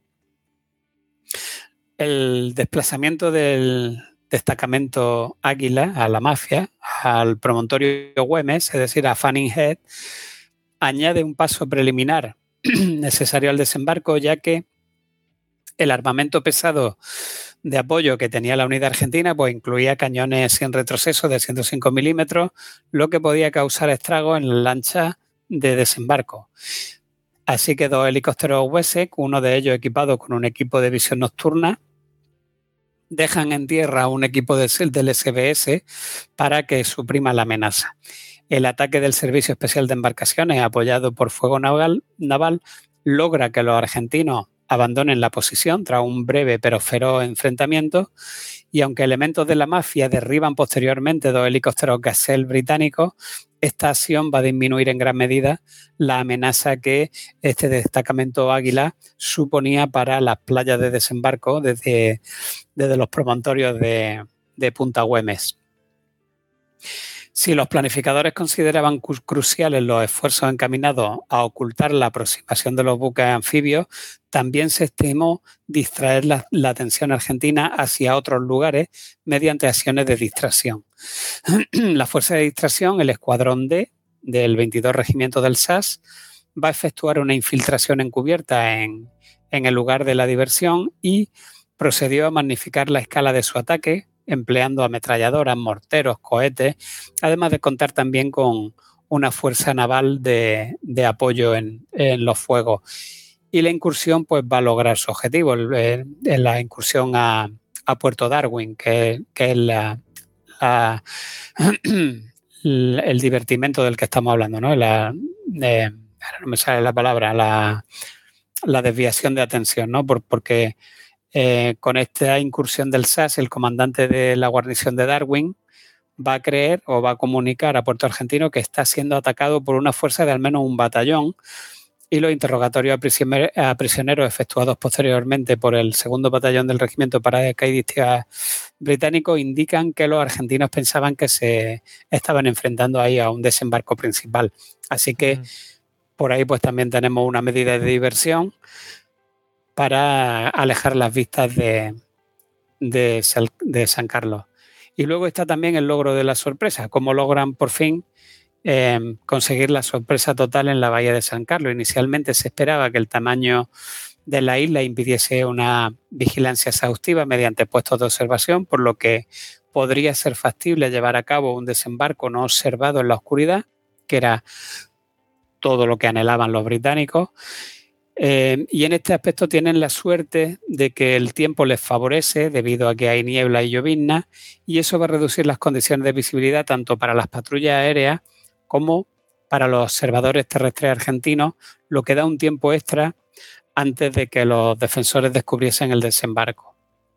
El desplazamiento del destacamento Águila a la Mafia, al promontorio Güemes, es decir, a Fanning Head, añade un paso preliminar necesario al desembarco, ya que El armamento pesado de apoyo que tenía la unidad argentina pues incluía cañones sin retroceso de ciento cinco milímetros, lo que podía causar estragos en las lanchas de desembarco. Así que dos helicópteros Wessex, uno de ellos equipado con un equipo de visión nocturna, dejan en tierra un equipo de, del S B S para que suprima la amenaza. El ataque del Servicio Especial de Embarcaciones, apoyado por fuego naval, naval logra que los argentinos abandonen la posición tras un breve pero feroz enfrentamiento, y aunque elementos de la mafia derriban posteriormente dos helicópteros Gazelle británicos, esta acción va a disminuir en gran medida la amenaza que este destacamento Águila suponía para las playas de desembarco desde, desde los promontorios de, de Punta Güemes. Si los planificadores consideraban cru- cruciales los esfuerzos encaminados a ocultar la aproximación de los buques anfibios, también se estimó distraer la, la atención argentina hacia otros lugares mediante acciones de distracción. La fuerza de distracción, el Escuadrón D del veintidós Regimiento del S A S, va a efectuar una infiltración encubierta en, en el lugar de la diversión y procedió a magnificar la escala de su ataque, empleando ametralladoras, morteros, cohetes, además de contar también con una fuerza naval de, de apoyo en, en los fuegos. Y la incursión pues va a lograr su objetivo, en la incursión a, a Puerto Darwin, que, que es la, la, el divertimento del que estamos hablando, ¿no? La, eh, no me sale la palabra, la, la desviación de atención, ¿no? Por, porque Eh, con esta incursión del S A S, el comandante de la guarnición de Darwin va a creer o va a comunicar a Puerto Argentino que está siendo atacado por una fuerza de al menos un batallón, y los interrogatorios a prisioneros, a prisioneros efectuados posteriormente por el segundo batallón del regimiento paracaidistas británico indican que los argentinos pensaban que se estaban enfrentando ahí a un desembarco principal. Así que uh-huh. por ahí pues también tenemos una medida de diversión para alejar las vistas de, de, de San Carlos. Y luego está también el logro de la sorpresa, cómo logran por fin eh, conseguir la sorpresa total en la bahía de San Carlos. Inicialmente se esperaba que el tamaño de la isla impidiese una vigilancia exhaustiva mediante puestos de observación, por lo que podría ser factible llevar a cabo un desembarco no observado en la oscuridad, que era todo lo que anhelaban los británicos. Eh, y en este aspecto tienen la suerte de que el tiempo les favorece debido a que hay niebla y llovizna, y eso va a reducir las condiciones de visibilidad tanto para las patrullas aéreas como para los observadores terrestres argentinos, lo que da un tiempo extra antes de que los defensores descubriesen el desembarco.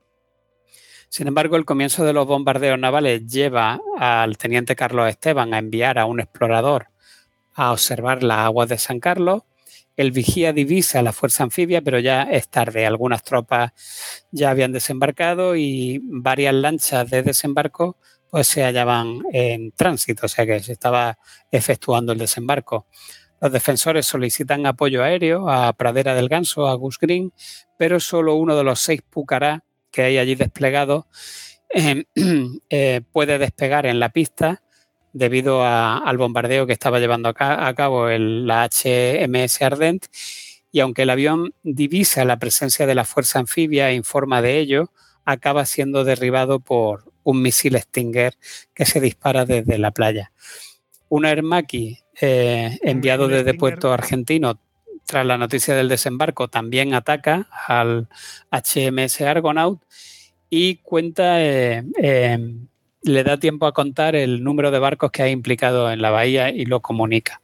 Sin embargo, el comienzo de los bombardeos navales lleva al teniente Carlos Esteban a enviar a un explorador a observar las aguas de San Carlos. El vigía divisa la fuerza anfibia, pero ya es tarde. Algunas tropas ya habían desembarcado y varias lanchas de desembarco pues se hallaban en tránsito, o sea que se estaba efectuando el desembarco. Los defensores solicitan apoyo aéreo a Pradera del Ganso, a Goose Green, pero solo uno de los seis Pucará que hay allí desplegados eh, eh, puede despegar en la pista debido a, al bombardeo que estaba llevando a, ca- a cabo el, la H M S Ardent, y aunque el avión divisa la presencia de la fuerza anfibia e informa de ello, acaba siendo derribado por un misil Stinger que se dispara desde la playa. Un Air Macchi eh, enviado desde Puerto Argentino tras la noticia del desembarco también ataca al H M S Argonaut y cuenta... Eh, eh, le da tiempo a contar el número de barcos que hay implicados en la bahía y lo comunica.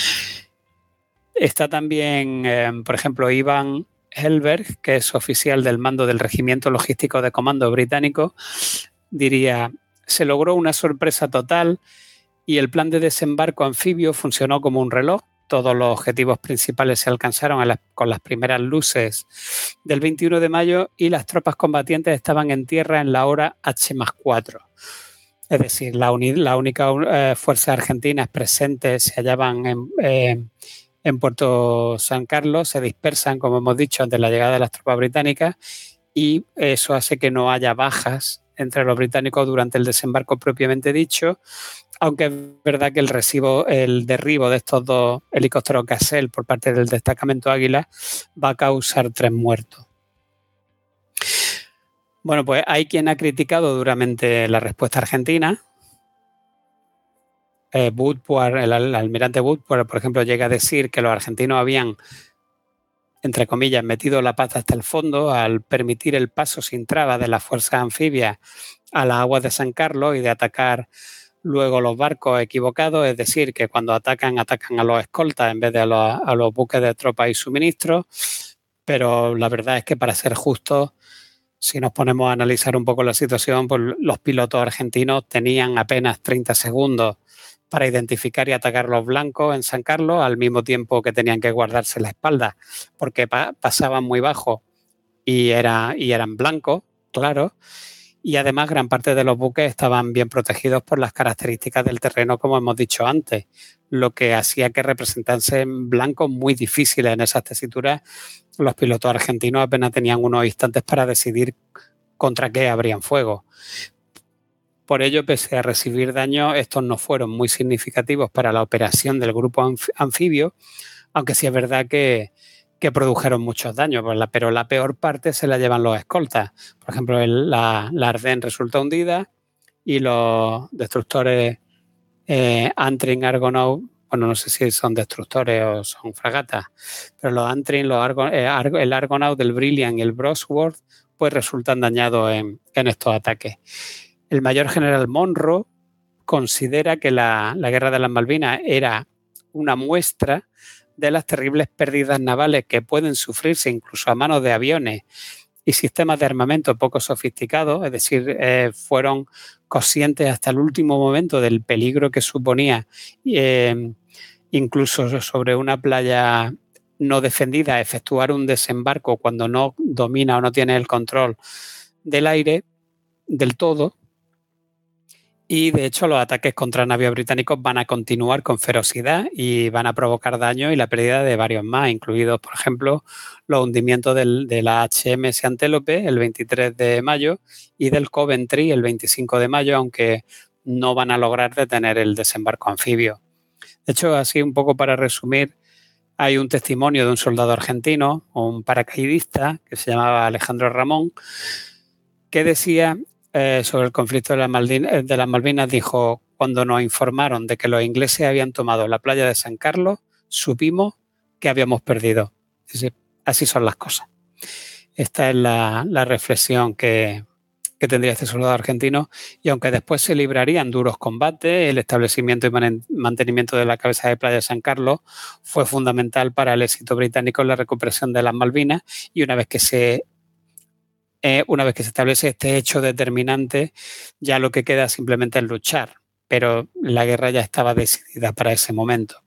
Está también, eh, por ejemplo, Ivan Helberg, que es oficial del mando del Regimiento Logístico de Comando británico, diría: se logró una sorpresa total y el plan de desembarco anfibio funcionó como un reloj. Todos los objetivos principales se alcanzaron a la, con las primeras luces del veintiuno de mayo y las tropas combatientes estaban en tierra en la hora H más cuatro. Es decir, la, uni, la única eh, fuerza argentina presente se hallaban en, eh, en Puerto San Carlos, se dispersan, como hemos dicho, ante la llegada de las tropas británicas, y eso hace que no haya bajas entre los británicos durante el desembarco propiamente dicho, aunque es verdad que el, recibo, el derribo de estos dos helicópteros Gazelle por parte del destacamento Águila va a causar tres muertos. Bueno, pues hay quien ha criticado duramente la respuesta argentina. Eh, Woodward, el, el almirante Woodward, por ejemplo, llega a decir que los argentinos habían, entre comillas, metido la pata hasta el fondo al permitir el paso sin trabas de las fuerzas anfibias a las aguas de San Carlos y de atacar luego los barcos equivocados, es decir, que cuando atacan, atacan a los escoltas en vez de a los, a los buques de tropas y suministros. Pero la verdad es que, para ser justos, si nos ponemos a analizar un poco la situación, pues los pilotos argentinos tenían apenas treinta segundos para identificar y atacar los blancos en San Carlos, al mismo tiempo que tenían que guardarse la espalda, porque pa pasaban muy bajo y, era, y eran blancos, claro, y además gran parte de los buques estaban bien protegidos por las características del terreno, como hemos dicho antes, lo que hacía que representasen blancos muy difíciles en esas tesituras. Los pilotos argentinos apenas tenían unos instantes para decidir contra qué abrían fuego. Por ello, pese a recibir daños, estos no fueron muy significativos para la operación del grupo anf anfibio, aunque sí es verdad que, que produjeron muchos daños, pero la peor parte se la llevan los escoltas. Por ejemplo, el, la, la Ardenne resulta hundida y los destructores eh, Antrim, Argonaut, bueno, no sé si son destructores o son fragatas, pero los Antrim, los Argo, eh, Argo, el Argonaut, el Brilliant y el Bosworth, pues resultan dañados en, en estos ataques. El mayor general Monro considera que la, la guerra de las Malvinas era una muestra de las terribles pérdidas navales que pueden sufrirse incluso a manos de aviones y sistemas de armamento poco sofisticados, es decir, eh, fueron conscientes hasta el último momento del peligro que suponía eh, incluso sobre una playa no defendida efectuar un desembarco cuando no domina o no tiene el control del aire del todo. Y de hecho los ataques contra navíos británicos van a continuar con ferocidad y van a provocar daño y la pérdida de varios más, incluidos, por ejemplo, los hundimientos del, de la H M S Antelope el veintitrés de mayo y del Coventry el veinticinco de mayo, aunque no van a lograr detener el desembarco anfibio. De hecho, así un poco para resumir, hay un testimonio de un soldado argentino, un paracaidista, que se llamaba Alejandro Ramón, que decía eh, sobre el conflicto de las, Malvinas, de las Malvinas, dijo: cuando nos informaron de que los ingleses habían tomado la playa de San Carlos, supimos que habíamos perdido. Dice, así son las cosas. Esta es la, la reflexión que, que tendría este soldado argentino, y aunque después se librarían duros combates, el establecimiento y mantenimiento de la cabeza de playa de San Carlos fue fundamental para el éxito británico en la recuperación de las Malvinas, y una vez que se Eh, una vez que se establece este hecho determinante, ya lo que queda simplemente es luchar, pero la guerra ya estaba decidida para ese momento.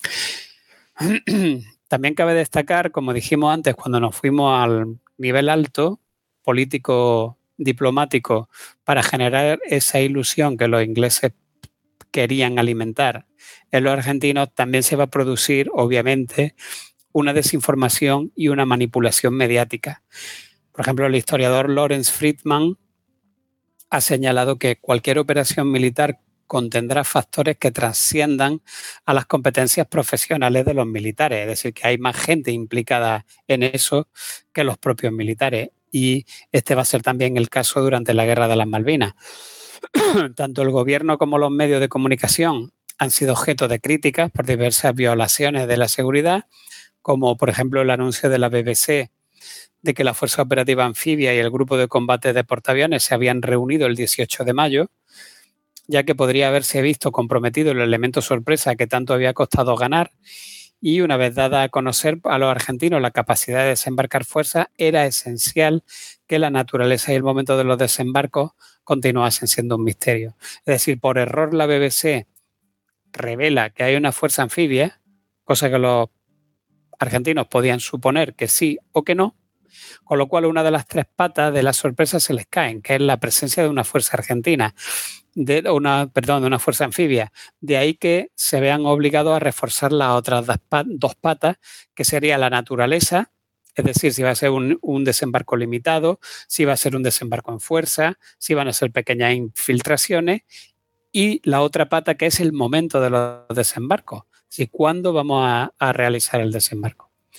También cabe destacar, como dijimos antes, cuando nos fuimos al nivel alto, político, diplomático, para generar esa ilusión que los ingleses querían alimentar en los argentinos, también se va a producir, obviamente, una desinformación y una manipulación mediática. Por ejemplo, el historiador Lawrence Friedman ha señalado que cualquier operación militar contendrá factores que trasciendan a las competencias profesionales de los militares, es decir, que hay más gente implicada en eso que los propios militares, y este va a ser también el caso durante la Guerra de las Malvinas. Tanto el gobierno como los medios de comunicación han sido objeto de críticas por diversas violaciones de la seguridad, como por ejemplo el anuncio de la B B C de que la Fuerza Operativa Anfibia y el Grupo de Combate de Portaaviones se habían reunido el dieciocho de mayo, ya que podría haberse visto comprometido el elemento sorpresa que tanto había costado ganar, y una vez dada a conocer a los argentinos la capacidad de desembarcar fuerzas, era esencial que la naturaleza y el momento de los desembarcos continuasen siendo un misterio. Es decir, por error la B B C revela que hay una fuerza anfibia, cosa que los argentinos podían suponer que sí o que no, con lo cual una de las tres patas de la sorpresa se les caen, que es la presencia de una fuerza argentina, de una, perdón, de una fuerza anfibia. De ahí que se vean obligados a reforzar las otras dos patas, que sería la naturaleza, es decir, si va a ser un, un desembarco limitado, si va a ser un desembarco en fuerza, si van a ser pequeñas infiltraciones, y la otra pata, que es el momento de los desembarcos, si cuándo vamos a, a realizar el desembarco.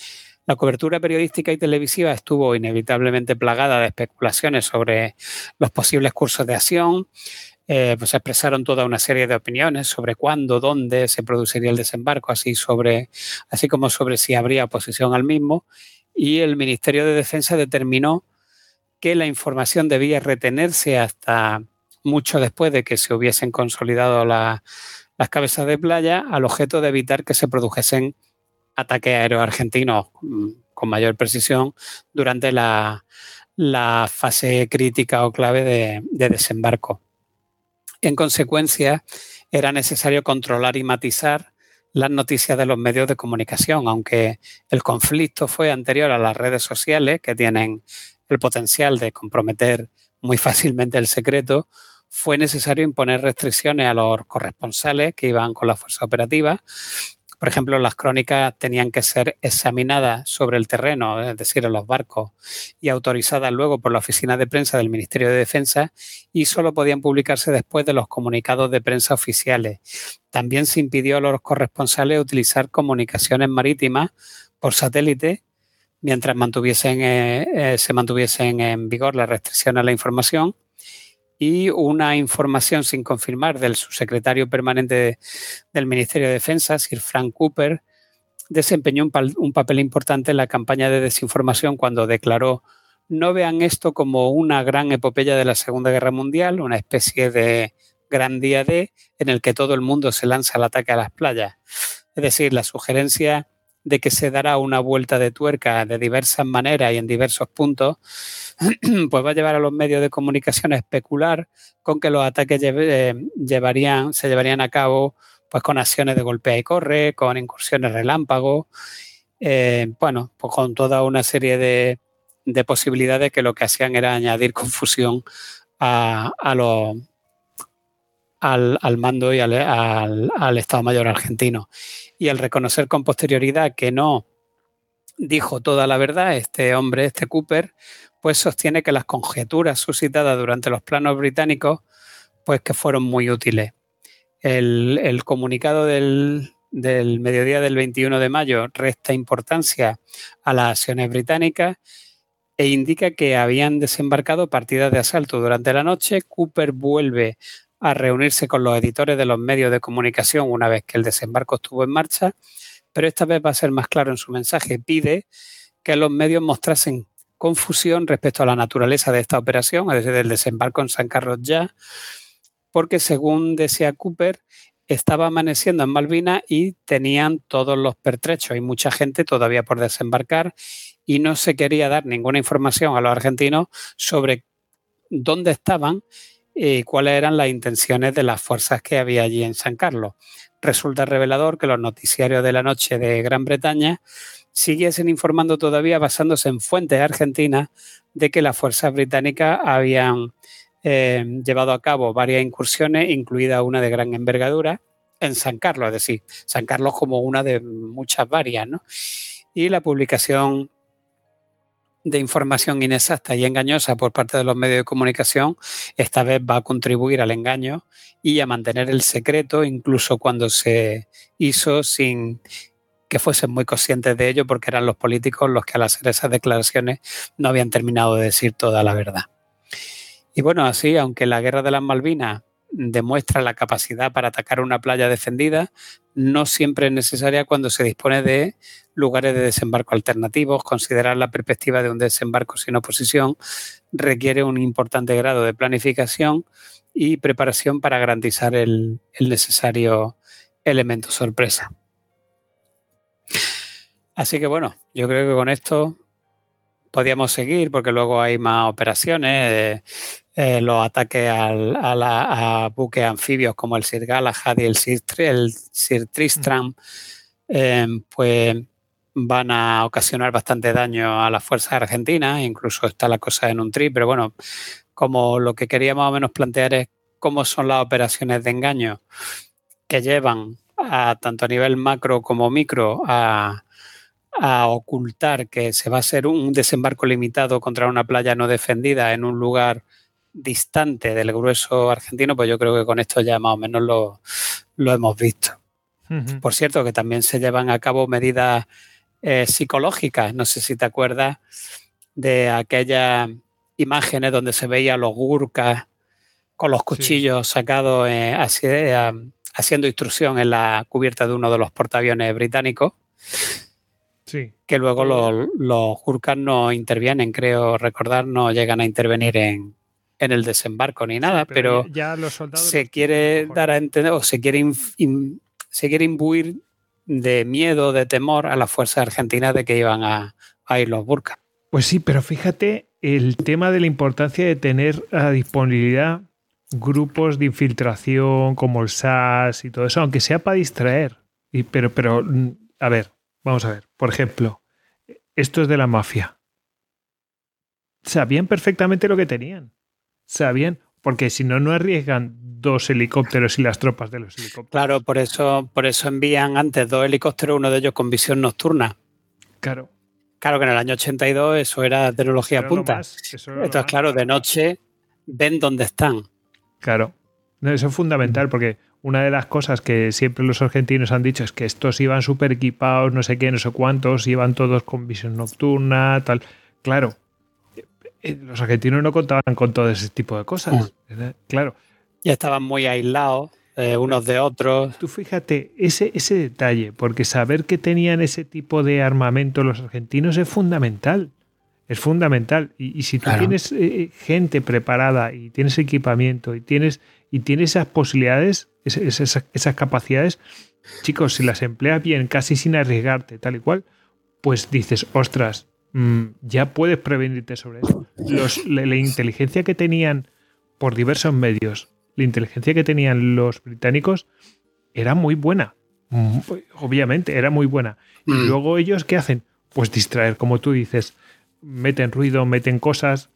La cobertura periodística y televisiva estuvo inevitablemente plagada de especulaciones sobre los posibles cursos de acción. Eh, pues se expresaron toda una serie de opiniones sobre cuándo, dónde se produciría el desembarco, así, sobre, así como sobre si habría oposición al mismo. Y el Ministerio de Defensa determinó que la información debía retenerse hasta mucho después de que se hubiesen consolidado la, las cabezas de playa, al objeto de evitar que se produjesen ataques aéreos argentinos con mayor precisión durante la, la fase crítica o clave de, de desembarco. En consecuencia, era necesario controlar y matizar las noticias de los medios de comunicación, aunque el conflicto fue anterior a las redes sociales, que tienen el potencial de comprometer muy fácilmente el secreto. Fue necesario imponer restricciones a los corresponsales que iban con la fuerza operativa. Por ejemplo, las crónicas tenían que ser examinadas sobre el terreno, es decir, en los barcos, y autorizadas luego por la oficina de prensa del Ministerio de Defensa, y solo podían publicarse después de los comunicados de prensa oficiales. También se impidió a los corresponsales utilizar comunicaciones marítimas por satélite mientras mantuviesen, eh, eh, se mantuviesen en vigor las restricciones a la información. Y una información sin confirmar del subsecretario permanente del Ministerio de Defensa, Sir Frank Cooper, desempeñó un, pal- un papel importante en la campaña de desinformación cuando declaró: no vean esto como una gran epopeya de la Segunda Guerra Mundial, una especie de gran día D en el que todo el mundo se lanza al ataque a las playas. Es decir, la sugerencia de que se dará una vuelta de tuerca de diversas maneras y en diversos puntos, pues va a llevar a los medios de comunicación a especular con que los ataques lleve, eh, llevarían, se llevarían a cabo pues con acciones de golpea y corre, con incursiones relámpago, eh, bueno, pues con toda una serie de, de posibilidades que lo que hacían era añadir confusión a, a los, al, al mando y al, al, al Estado Mayor argentino. Y al reconocer con posterioridad que no dijo toda la verdad, este hombre, este Cooper, pues sostiene que las conjeturas suscitadas durante los planos británicos, pues que fueron muy útiles. El, el comunicado del, del mediodía del veintiuno de mayo resta importancia a las acciones británicas e indica que habían desembarcado partidas de asalto durante la noche. Cooper vuelve a reunirse con los editores de los medios de comunicación una vez que el desembarco estuvo en marcha, pero esta vez va a ser más claro en su mensaje. Pide que los medios mostrasen confusión respecto a la naturaleza de esta operación, es decir, del desembarco en San Carlos ya, porque según decía Cooper, estaba amaneciendo en Malvinas y tenían todos los pertrechos. Hay mucha gente todavía por desembarcar y no se quería dar ninguna información a los argentinos sobre dónde estaban y cuáles eran las intenciones de las fuerzas que había allí en San Carlos. Resulta revelador que los noticiarios de la noche de Gran Bretaña siguiesen informando todavía basándose en fuentes argentinas de que las fuerzas británicas habían eh, llevado a cabo varias incursiones, incluida una de gran envergadura, en San Carlos, es decir, San Carlos como una de muchas varias, ¿no? Y la publicación de información inexacta y engañosa por parte de los medios de comunicación esta vez va a contribuir al engaño y a mantener el secreto, incluso cuando se hizo sin que fuesen muy conscientes de ello, porque eran los políticos los que al hacer esas declaraciones no habían terminado de decir toda la verdad. Y bueno, así, aunque la guerra de las Malvinas demuestra la capacidad para atacar una playa defendida, no siempre es necesaria cuando se dispone de lugares de desembarco alternativos. Considerar la perspectiva de un desembarco sin oposición requiere un importante grado de planificación y preparación para garantizar el, el necesario elemento sorpresa. Así que bueno, yo creo que con esto podíamos seguir porque luego hay más operaciones, eh, eh, los ataques al, a, la, a buques anfibios como el Sir Galahad y el Sir, el Sir Tristram, eh, pues van a ocasionar bastante daño a las fuerzas argentinas, incluso está la cosa en un tri, pero bueno, como lo que quería más o menos plantear es cómo son las operaciones de engaño que llevan a tanto a nivel macro como micro a a ocultar que se va a hacer un desembarco limitado contra una playa no defendida en un lugar distante del grueso argentino, pues yo creo que con esto ya más o menos lo, lo hemos visto. Uh-huh. Por cierto, que también se llevan a cabo medidas eh, psicológicas. No sé si te acuerdas de aquellas imágenes donde se veía a los gurkas con los cuchillos sí. sacados eh, así, eh, haciendo instrucción en la cubierta de uno de los portaaviones británicos. Sí. Que luego los, los gurkas no intervienen, creo recordar, no llegan a intervenir en, en el desembarco ni nada, sí, pero, pero ya, ya los soldados se los quiere dar a entender o se quiere, in, in, se quiere imbuir de miedo, de temor a las fuerzas argentinas de que iban a, a ir los gurkas. Pues sí, pero fíjate el tema de la importancia de tener a disponibilidad grupos de infiltración como el S A S y todo eso, aunque sea para distraer. Y, pero, pero, a ver, vamos a ver. Por ejemplo, estos de la mafia. Sabían perfectamente lo que tenían. Sabían, porque si no, no arriesgan dos helicópteros y las tropas de los helicópteros. Claro, por eso, por eso envían antes dos helicópteros, uno de ellos con visión nocturna. Claro. Claro que en el año ochenta y dos eso era tecnología era punta. Más, Entonces, claro, de noche ven dónde están. Claro. Eso es fundamental porque una de las cosas que siempre los argentinos han dicho es que estos iban súper equipados, no sé qué, no sé cuántos, iban todos con visión nocturna, tal. Claro, los argentinos no contaban con todo ese tipo de cosas. ¿verdad? Claro. Ya estaban muy aislados eh, unos de otros. Tú fíjate, ese, ese detalle, porque saber que tenían ese tipo de armamento los argentinos es fundamental. Es fundamental. Y, y si tú claro. tienes eh, gente preparada y tienes equipamiento y tienes, y tienes esas posibilidades, esas, esas, esas capacidades, chicos, si las empleas bien, casi sin arriesgarte, tal y cual, pues dices, ostras, mmm, ya puedes prevenirte sobre eso. Los, la, la inteligencia que tenían por diversos medios, la inteligencia que tenían los británicos era muy buena. Obviamente, era muy buena. Y mm. luego ellos, ¿qué hacen? Pues distraer, como tú dices. Meten ruido, meten cosas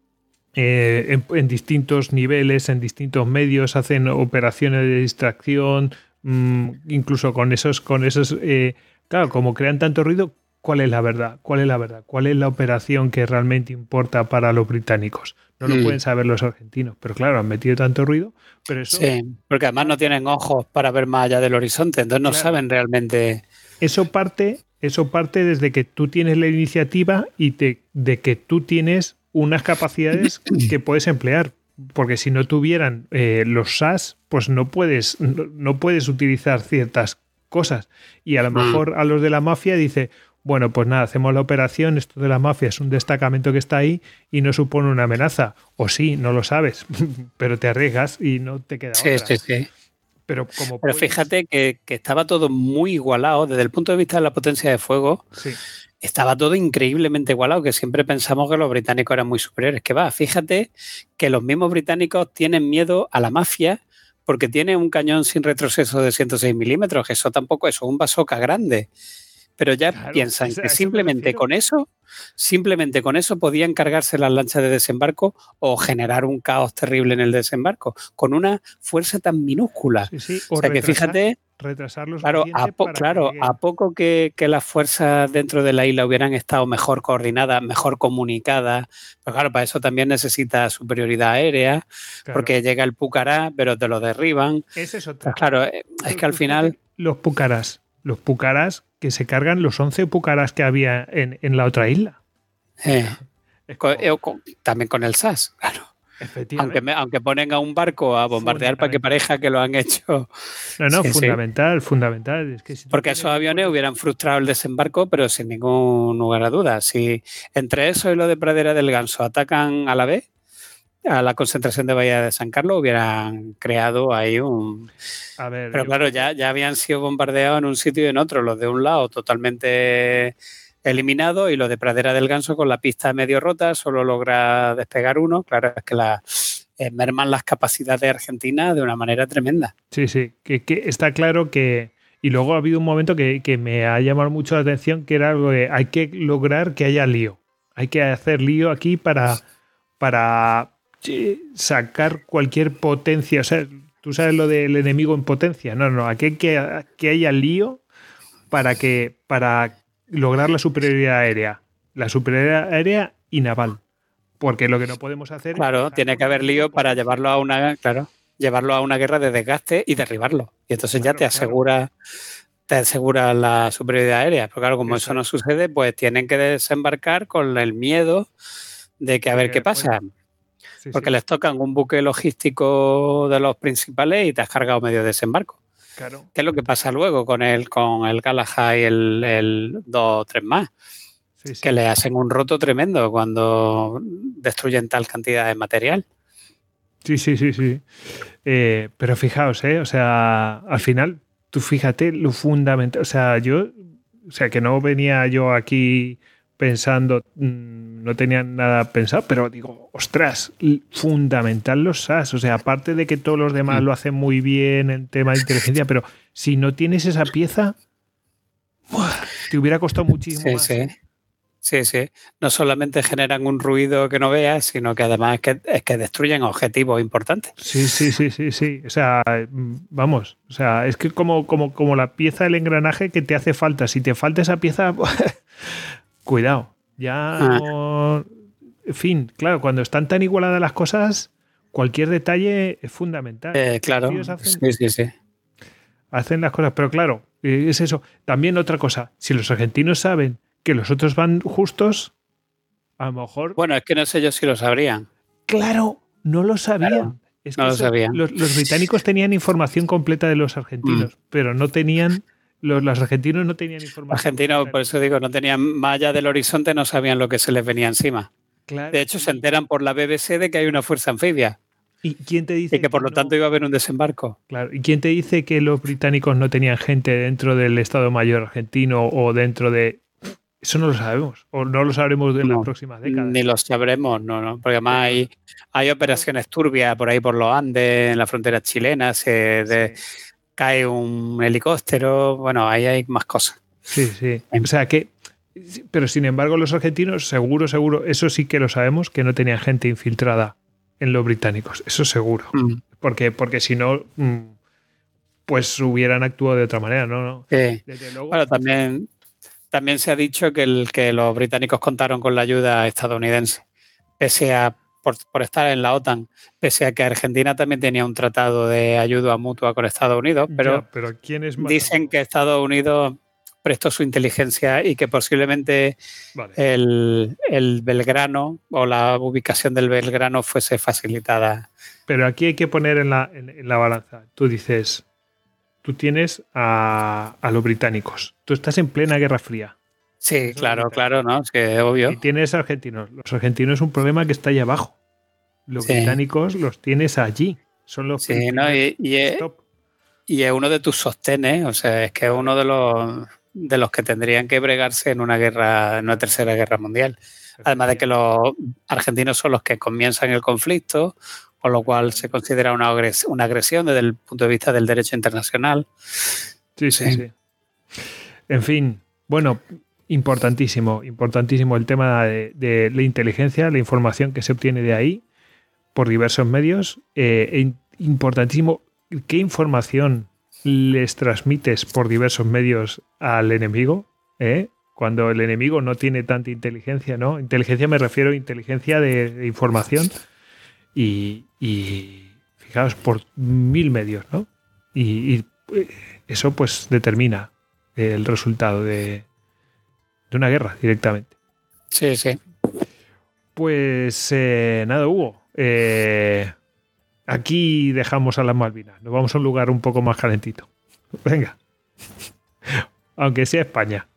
eh, en, en distintos niveles, en distintos medios, hacen operaciones de distracción, mmm, incluso con esos, con esos eh, claro, como crean tanto ruido, ¿cuál es la verdad? ¿Cuál es la verdad? ¿Cuál es la operación que realmente importa para los británicos? No lo mm. pueden saber los argentinos, pero claro, han metido tanto ruido, pero eso... Sí, porque además no tienen ojos para ver más allá del horizonte, entonces no claro. saben realmente... Eso parte... Eso parte desde que tú tienes la iniciativa y te, de que tú tienes unas capacidades que puedes emplear. Porque si no tuvieran eh, los S A S, pues no puedes, no, no puedes utilizar ciertas cosas. Y a lo mejor a los de la mafia dice, bueno, pues nada, hacemos la operación, esto de la mafia es un destacamento que está ahí y no supone una amenaza. O sí, no lo sabes, pero te arriesgas y no te queda sí, otra. Sí, sí. Pero, como Pero puedes... fíjate que, que estaba todo muy igualado desde el punto de vista de la potencia de fuego. Sí. Estaba todo increíblemente igualado, que siempre pensamos que los británicos eran muy superiores. Que va, fíjate que los mismos británicos tienen miedo a la mafia porque tiene un cañón sin retroceso de ciento seis milímetros. Eso tampoco es un bazooka grande. Pero ya claro, piensan que simplemente con eso, simplemente con eso podían cargarse las lanchas de desembarco o generar un caos terrible en el desembarco, con una fuerza tan minúscula. Sí, sí. O, o sea retrasar, que fíjate, retrasarlo claro, a, po claro a poco que, que las fuerzas dentro de la isla hubieran estado mejor coordinadas, mejor comunicadas, pues claro, para eso también necesita superioridad aérea, claro. porque llega el Pucará, pero te lo derriban. Ese es otro. Pues claro, es que al final... Los Pucarás, los Pucarás que se cargan los once Pucarás que había en, en la otra isla. Eh, como... con, con, también con el S A S, claro. Aunque, me, aunque ponen a un barco a bombardear para que parezca que lo han hecho. No, no, sí, fundamental, sí. fundamental. Es que si Porque esos aviones hubieran frustrado el desembarco, pero sin ningún lugar a dudas. Si entre eso y lo de Pradera del Ganso atacan a la vez, a la concentración de Bahía de San Carlos, hubieran creado ahí un... A ver, pero claro, ya, ya habían sido bombardeados en un sitio y en otro. Los de un lado totalmente eliminados y los de Pradera del Ganso con la pista medio rota, solo logra despegar uno. Claro, es que la, eh, merman las capacidades de Argentina de una manera tremenda. Sí, sí, que, que está claro que... Y luego ha habido un momento que, que me ha llamado mucho la atención, que era algo de hay que lograr que haya lío. Hay que hacer lío aquí para... para sacar cualquier potencia, o sea, tú sabes lo del enemigo en potencia, no, no, aquí hay que, que haya lío para que para lograr la superioridad aérea, la superioridad aérea y naval, porque lo que no podemos hacer claro, es tiene que haber lío para llevarlo a una, claro, llevarlo a una guerra de desgaste y derribarlo, y entonces claro, ya te asegura, te asegura la superioridad aérea. Pero claro, como Exacto. eso no sucede, pues tienen que desembarcar con el miedo de que a De ver que qué pasa. después- sí, Porque sí, les tocan un buque logístico de los principales y te has cargado medio desembarco. claro. ¿Qué es lo que pasa luego con el, con el Galahad y el, el dos o tres más? Sí, sí. Que le hacen un roto tremendo cuando destruyen tal cantidad de material. Sí, sí, sí, sí. Eh, pero fijaos, ¿eh? O sea, al final, tú fíjate lo fundamental. O sea, yo, o sea, que no venía yo aquí pensando, mmm, no tenía nada pensado, pero digo, ostras, fundamental los S A S. O sea, aparte de que todos los demás Mm. lo hacen muy bien en tema de inteligencia, pero si no tienes esa pieza, ¡buah! Te hubiera costado muchísimo Sí, más. sí. ¿eh? Sí, sí. No solamente generan un ruido que no veas, sino que además es que, es que destruyen objetivos importantes. Sí, sí, sí, sí, sí. O sea, vamos, o sea, es que como, como, como la pieza del engranaje que te hace falta. Si te falta esa pieza, cuidado. Ya Ah. no. En fin, claro, cuando están tan igualadas las cosas, cualquier detalle es fundamental. Eh, claro, Ellos hacen, sí, sí, sí. hacen las cosas, pero claro, es eso. También otra cosa, si los argentinos saben que los otros van justos, a lo mejor. Bueno, es que no sé yo si lo sabrían. Claro, no lo sabían. Claro, es no que lo eso, sabían. Los, los británicos tenían información completa de los argentinos, Mm. pero no tenían. Los, los argentinos no tenían información. Argentinos, completa. por eso digo, no tenían más allá del horizonte, no sabían lo que se les venía encima. Claro, de hecho, y, se enteran por la B B C de que hay una fuerza anfibia. ¿Y quién te dice y que por lo no, tanto iba a haber un desembarco? Claro, ¿y quién te dice que los británicos no tenían gente dentro del Estado Mayor argentino o dentro de. Eso no lo sabemos, o no lo sabremos en no, las próximas décadas. Ni lo sabremos, no, no, porque además hay, hay operaciones turbias por ahí por los Andes, en la frontera chilena, se de, Sí. cae un helicóptero, bueno, ahí hay más cosas. Sí, sí. O sea que, pero sin embargo los argentinos, seguro, seguro, eso sí que lo sabemos, que no tenían gente infiltrada en los británicos, eso seguro. Mm. Porque, porque si no, pues hubieran actuado de otra manera, ¿no? ¿no? Sí. Desde luego. Bueno, también, también se ha dicho que, el, que los británicos contaron con la ayuda estadounidense, pese a, por, por estar en la OTAN, pese a que Argentina también tenía un tratado de ayuda mutua con Estados Unidos, pero, ya, pero ¿quién es más dicen amigo? que Estados Unidos prestó su inteligencia y que posiblemente vale. el, el Belgrano o la ubicación del Belgrano fuese facilitada. Pero aquí hay que poner en la, en, en la balanza. Tú dices, tú tienes a, a los británicos. Tú estás en plena Guerra Fría. Sí, claro, claro, ¿no? Es que es obvio. Y tienes argentinos. Los argentinos es un problema que está ahí abajo. Los sí. británicos los tienes allí. Son los sí, ¿no? y, y, es, y es uno de tus sostenes. O sea, es que es uno de los de los que tendrían que bregarse en una guerra, en una tercera guerra mundial. Además de que los argentinos son los que comienzan el conflicto, con lo cual se considera una agresión, una agresión desde el punto de vista del derecho internacional. Sí, sí, sí. sí. En fin, bueno, importantísimo, importantísimo el tema de, de la inteligencia, la información que se obtiene de ahí por diversos medios. Eh, importantísimo qué información les transmites por diversos medios al enemigo, ¿eh? Cuando el enemigo no tiene tanta inteligencia, ¿no? Inteligencia me refiero a inteligencia de, de información y, y fijaos, por mil medios, ¿no? Y, y eso pues determina el resultado de, de una guerra directamente. Sí, sí. Pues eh, nada, Hugo. Eh, aquí dejamos a las Malvinas. Nos vamos a un lugar un poco más calentito. Venga. Aunque sea España.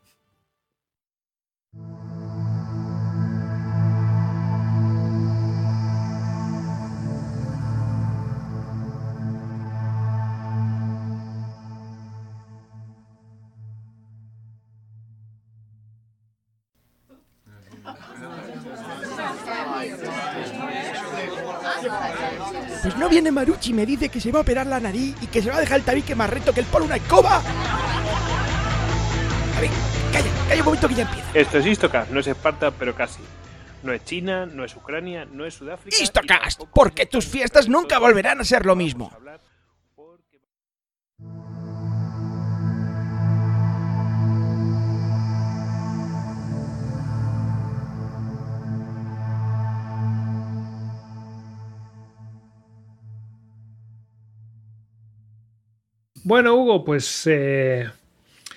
Pues no viene Marucci y me dice que se va a operar la nariz y que se va a dejar el tabique más recto que el polo una escoba. A ver, calla, calla un momento que ya empieza. Esto es Histocast, no es Esparta, pero casi. No es China, no es Ucrania, no es Sudáfrica. Histocast, porque tus fiestas nunca volverán a ser lo mismo. Bueno, Hugo, pues eh,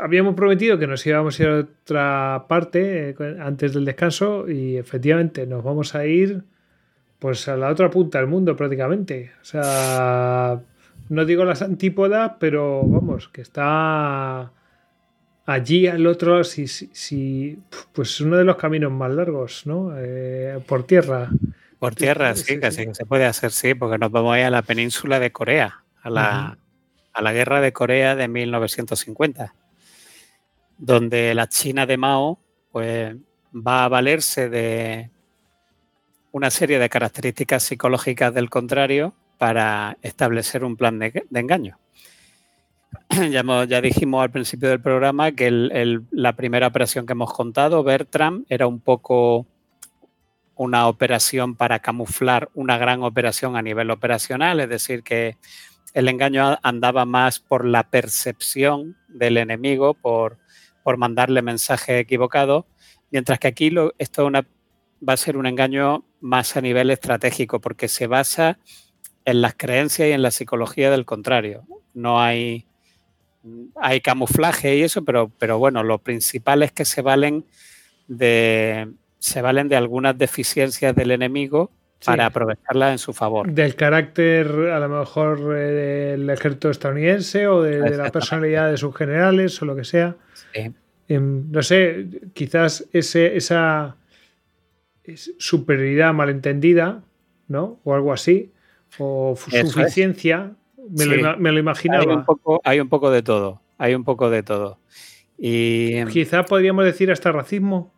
habíamos prometido que nos íbamos a ir a otra parte eh, antes del descanso y efectivamente nos vamos a ir pues a la otra punta del mundo prácticamente. O sea, no digo las antípodas, pero vamos, que está allí al otro lado, si, si, si, pues uno de los caminos más largos, ¿no? Eh, por tierra. Por tierra, sí, sí, casi sí. que se puede hacer, sí, porque nos vamos a ir a la península de Corea, a la, uh-huh. a la guerra de Corea de mil novecientos cincuenta, donde la China de Mao pues, va a valerse de una serie de características psicológicas del contrario para establecer un plan de, de engaño. Ya, hemos, ya dijimos al principio del programa que el, el, la primera operación que hemos contado, Bertram, era un poco una operación para camuflar una gran operación a nivel operacional, es decir, que el engaño andaba más por la percepción del enemigo, por, por mandarle mensajes equivocados, mientras que aquí lo, esto es una, va a ser un engaño más a nivel estratégico, porque se basa en las creencias y en la psicología del contrario. No hay, hay camuflaje y eso, pero, pero bueno, lo principal es que se valen de... se valen de algunas deficiencias del enemigo para sí. aprovecharlas en su favor. Del carácter, a lo mejor, eh, del ejército estadounidense o de, de la personalidad de sus generales o lo que sea. Sí. Eh, no sé, quizás ese, esa superioridad malentendida, ¿no? O algo así, o Eso suficiencia, es. me, sí. lo, me lo imaginaba. Hay un, poco, hay un poco de todo, hay un poco de todo. Y quizás podríamos decir hasta racismo.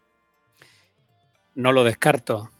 No lo descarto.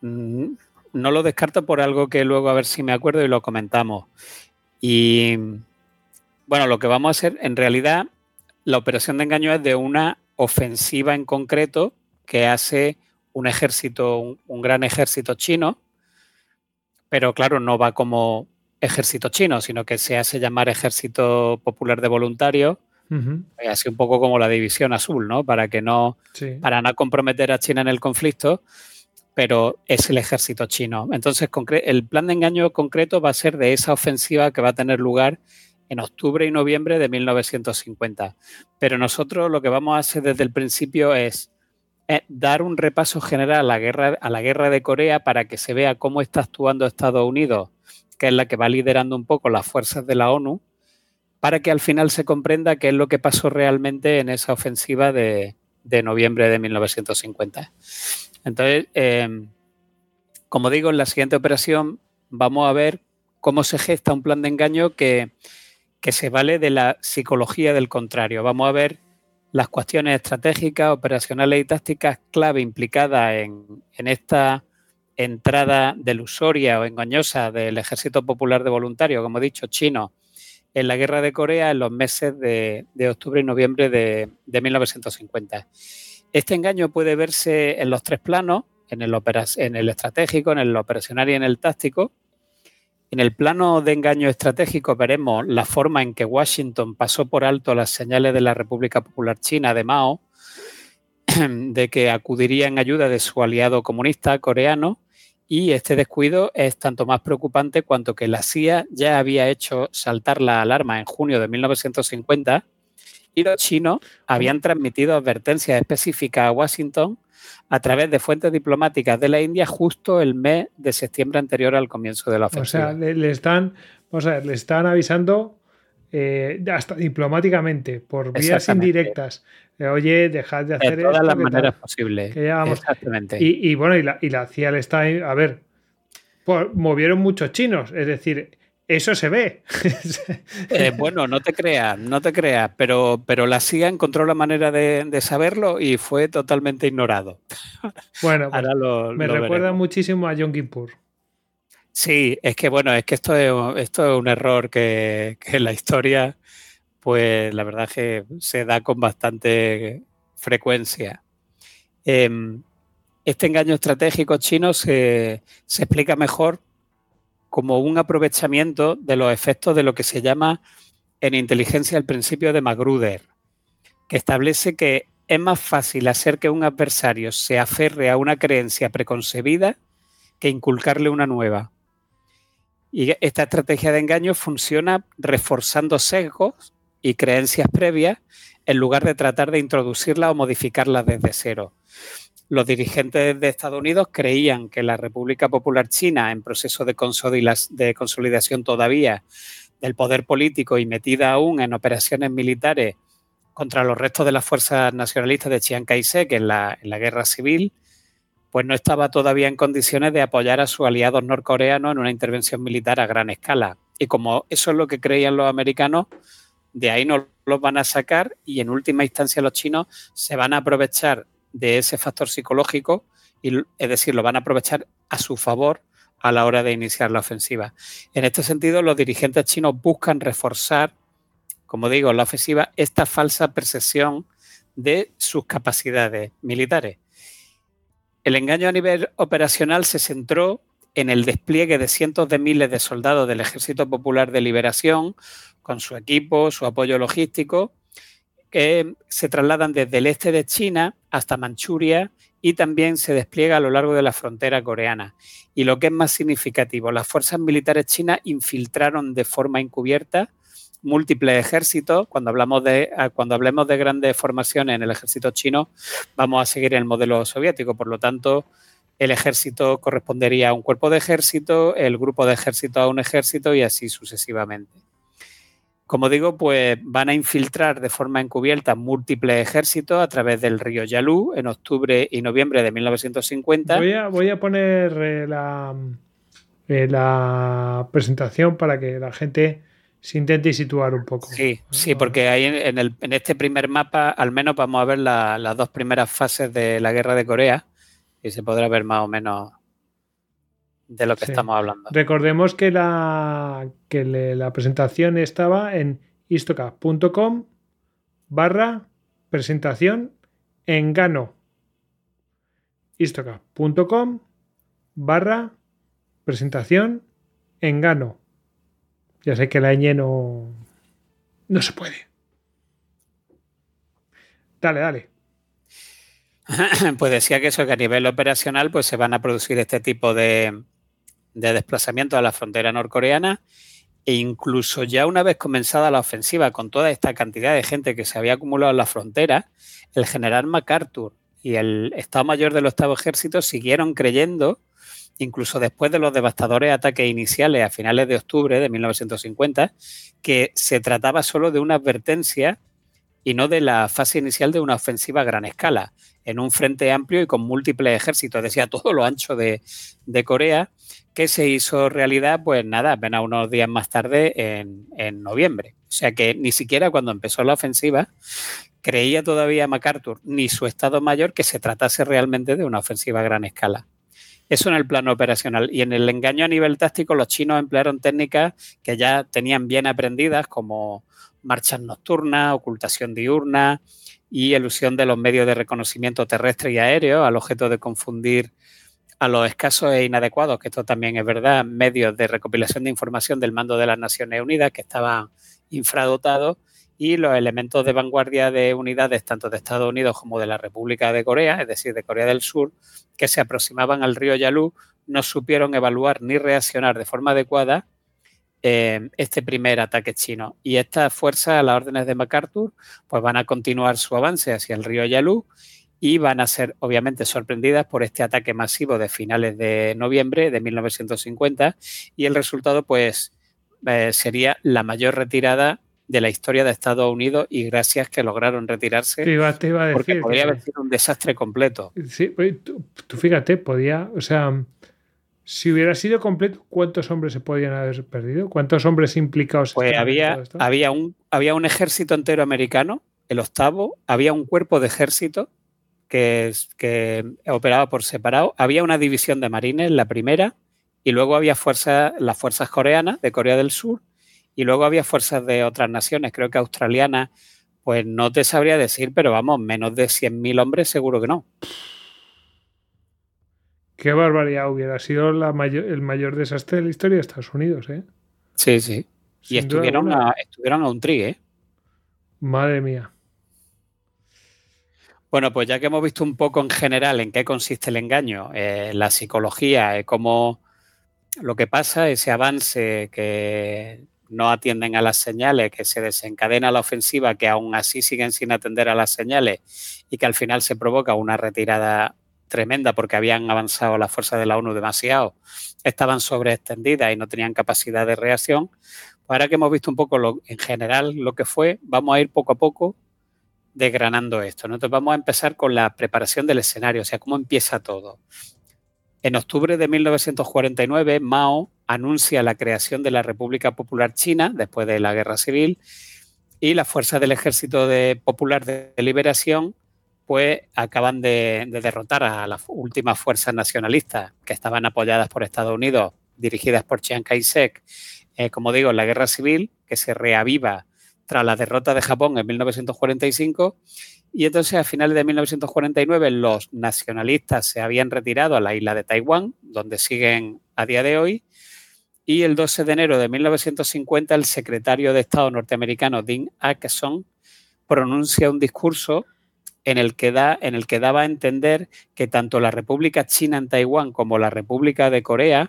No lo descarto por algo que luego a ver si me acuerdo y lo comentamos. Y bueno, lo que vamos a hacer, en realidad, la operación de engaño es de una ofensiva en concreto que hace un ejército, un, un gran ejército chino, pero claro, no va como ejército chino, sino que se hace llamar Ejército Popular de Voluntarios. Uh-huh. Así un poco como la División Azul, ¿no? Para que no, sí. para no comprometer a China en el conflicto, pero es el ejército chino. Entonces, el plan de engaño concreto va a ser de esa ofensiva que va a tener lugar en octubre y noviembre de mil novecientos cincuenta. Pero nosotros lo que vamos a hacer desde el principio es, es dar un repaso general a la guerra, a la guerra de Corea para que se vea cómo está actuando Estados Unidos, que es la que va liderando un poco las fuerzas de la ONU, para que al final se comprenda qué es lo que pasó realmente en esa ofensiva de, de noviembre de mil novecientos cincuenta. Entonces, eh, como digo, en la siguiente operación vamos a ver cómo se gesta un plan de engaño que, que se vale de la psicología del contrario. Vamos a ver las cuestiones estratégicas, operacionales y tácticas clave implicadas en, en esta entrada delusoria o engañosa del Ejército Popular de Voluntarios, como he dicho, chino, en la guerra de Corea en los meses de, de octubre y noviembre de, de mil novecientos cincuenta. Este engaño puede verse en los tres planos, en el, opera, en el estratégico, en el operacional y en el táctico. En el plano de engaño estratégico veremos la forma en que Washington pasó por alto las señales de la República Popular China de Mao, de que acudiría en ayuda de su aliado comunista coreano, y este descuido es tanto más preocupante cuanto que la C I A ya había hecho saltar la alarma en junio de mil novecientos cincuenta y los chinos habían transmitido advertencias específicas a Washington a través de fuentes diplomáticas de la India justo el mes de septiembre anterior al comienzo de la ofensiva. O sea, le, le están, o sea, le están avisando eh, hasta diplomáticamente, por vías indirectas. Oye, dejad de hacer esto. De todas esto, las que maneras tal, posibles. Que ya vamos. Exactamente. Y, y bueno, y la, y la C I A le está... A ver, pues, movieron muchos chinos, es decir... Eso se ve. eh, bueno, no te creas, no te creas, pero, pero la C I A encontró la manera de, de saberlo y fue totalmente ignorado. Bueno, pues, lo, me lo recuerda veremos. muchísimo a Yom Kippur. Sí, es que bueno, es que esto es, esto es un error que, que en la historia, pues la verdad es que se da con bastante frecuencia. Eh, este engaño estratégico chino se, se explica mejor como un aprovechamiento de los efectos de lo que se llama en inteligencia el principio de Magruder, que establece que es más fácil hacer que un adversario se aferre a una creencia preconcebida que inculcarle una nueva. Y esta estrategia de engaño funciona reforzando sesgos y creencias previas en lugar de tratar de introducirlas o modificarlas desde cero. Los dirigentes de Estados Unidos creían que la República Popular China, en proceso de consolidación todavía del poder político y metida aún en operaciones militares contra los restos de las fuerzas nacionalistas de Chiang Kai-shek en la, en la guerra civil, pues no estaba todavía en condiciones de apoyar a sus aliados norcoreanos en una intervención militar a gran escala. Y como eso es lo que creían los americanos, de ahí no los van a sacar y en última instancia los chinos se van a aprovechar de ese factor psicológico, y, es decir, lo van a aprovechar a su favor a la hora de iniciar la ofensiva. En este sentido, los dirigentes chinos buscan reforzar, como digo, la ofensiva, esta falsa percepción de sus capacidades militares. El engaño a nivel operacional se centró en el despliegue de cientos de miles de soldados del Ejército Popular de Liberación, con su equipo, su apoyo logístico, que se trasladan desde el este de China hasta Manchuria y también se despliega a lo largo de la frontera coreana. Y lo que es más significativo, las fuerzas militares chinas infiltraron de forma encubierta múltiples ejércitos. Cuando hablamos de, cuando hablemos de grandes formaciones en el ejército chino, vamos a seguir el modelo soviético. Por lo tanto, el ejército correspondería a un cuerpo de ejército, el grupo de ejército a un ejército y así sucesivamente. Como digo, pues van a infiltrar de forma encubierta múltiples ejércitos a través del río Yalu en octubre y noviembre de mil novecientos cincuenta. Voy a, voy a poner eh, la, eh, la presentación para que la gente se intente situar un poco. Sí, sí, porque ahí en, el, en este primer mapa al menos vamos a ver la, las dos primeras fases de la guerra de Corea y se podrá ver más o menos de lo que sí. estamos hablando. Recordemos que la, que le, la presentación estaba en istocast.com barra presentación engano. istocast.com barra presentación engano. Ya sé que la ñ no, no se puede. Dale, dale. Pues decía que eso, que a nivel operacional pues se van a producir este tipo de, de desplazamientos a la frontera norcoreana e incluso ya una vez comenzada la ofensiva con toda esta cantidad de gente que se había acumulado en la frontera, el general MacArthur y el Estado Mayor del Octavo Ejército siguieron creyendo, incluso después de los devastadores ataques iniciales a finales de octubre de mil novecientos cincuenta, que se trataba solo de una advertencia y no de la fase inicial de una ofensiva a gran escala, en un frente amplio y con múltiples ejércitos, decía todo lo ancho de, de Corea, que se hizo realidad, pues nada, apenas unos días más tarde en, en noviembre. O sea que ni siquiera cuando empezó la ofensiva creía todavía MacArthur ni su Estado Mayor que se tratase realmente de una ofensiva a gran escala. Eso en el plano operacional. Y en el engaño a nivel táctico, los chinos emplearon técnicas que ya tenían bien aprendidas, como marchas nocturnas, ocultación diurna y elusión de los medios de reconocimiento terrestre y aéreo al objeto de confundir a los escasos e inadecuados, que esto también es verdad, medios de recopilación de información del mando de las Naciones Unidas que estaban infradotados y los elementos de vanguardia de unidades tanto de Estados Unidos como de la República de Corea, es decir, de Corea del Sur, que se aproximaban al río Yalu, no supieron evaluar ni reaccionar de forma adecuada eh, este primer ataque chino. Y estas fuerzas, a las órdenes de MacArthur, pues van a continuar su avance hacia el río Yalu y van a ser obviamente sorprendidas por este ataque masivo de finales de noviembre de mil novecientos cincuenta y el resultado pues eh, sería la mayor retirada de la historia de Estados Unidos y gracias que lograron retirarse te iba, te iba a decir porque podría que, haber sido un desastre completo. Sí, tú, tú fíjate, podía, o sea, si hubiera sido completo, ¿cuántos hombres se podían haber perdido? ¿Cuántos hombres implicados pues estaban había, en todo esto? había un había un ejército entero americano, el octavo, había un cuerpo de ejército que, que operaba por separado, había una división de marines, la primera, y luego había fuerzas, las fuerzas coreanas de Corea del Sur, y luego había fuerzas de otras naciones, creo que australianas, pues no te sabría decir, pero vamos, menos de cien mil hombres seguro que no. Qué barbaridad, hubiera sido la mayor, el mayor desastre de la historia de Estados Unidos, ¿eh? Sí, sí. Sin y estuvieron a, estuvieron a un tri, ¿eh? Madre mía. Bueno, pues ya que hemos visto un poco en general en qué consiste el engaño, eh, la psicología, eh, cómo lo que pasa, ese avance que no atienden a las señales, que se desencadena la ofensiva, que aún así siguen sin atender a las señales y que al final se provoca una retirada tremenda porque habían avanzado las fuerzas de la ONU demasiado, estaban sobreextendidas y no tenían capacidad de reacción. Pues ahora que hemos visto un poco lo, en general lo que fue, vamos a ir poco a poco desgranando esto, ¿no? Entonces vamos a empezar con la preparación del escenario, o sea, cómo empieza todo. En octubre de mil novecientos cuarenta y nueve, Mao anuncia la creación de la República Popular China después de la Guerra Civil y las fuerzas del Ejército de Popular de Liberación pues acaban de, de derrotar a las últimas fuerzas nacionalistas que estaban apoyadas por Estados Unidos, dirigidas por Chiang Kai-shek, eh, como digo, en la Guerra Civil, que se reaviva tras la derrota de Japón en mil novecientos cuarenta y cinco. Y entonces, a finales de mil novecientos cuarenta y nueve, los nacionalistas se habían retirado a la isla de Taiwán, donde siguen a día de hoy. Y el doce de enero de mil novecientos cincuenta, el secretario de Estado norteamericano Dean Acheson pronuncia un discurso en el que da, en el que daba a entender que tanto la República China en Taiwán como la República de Corea,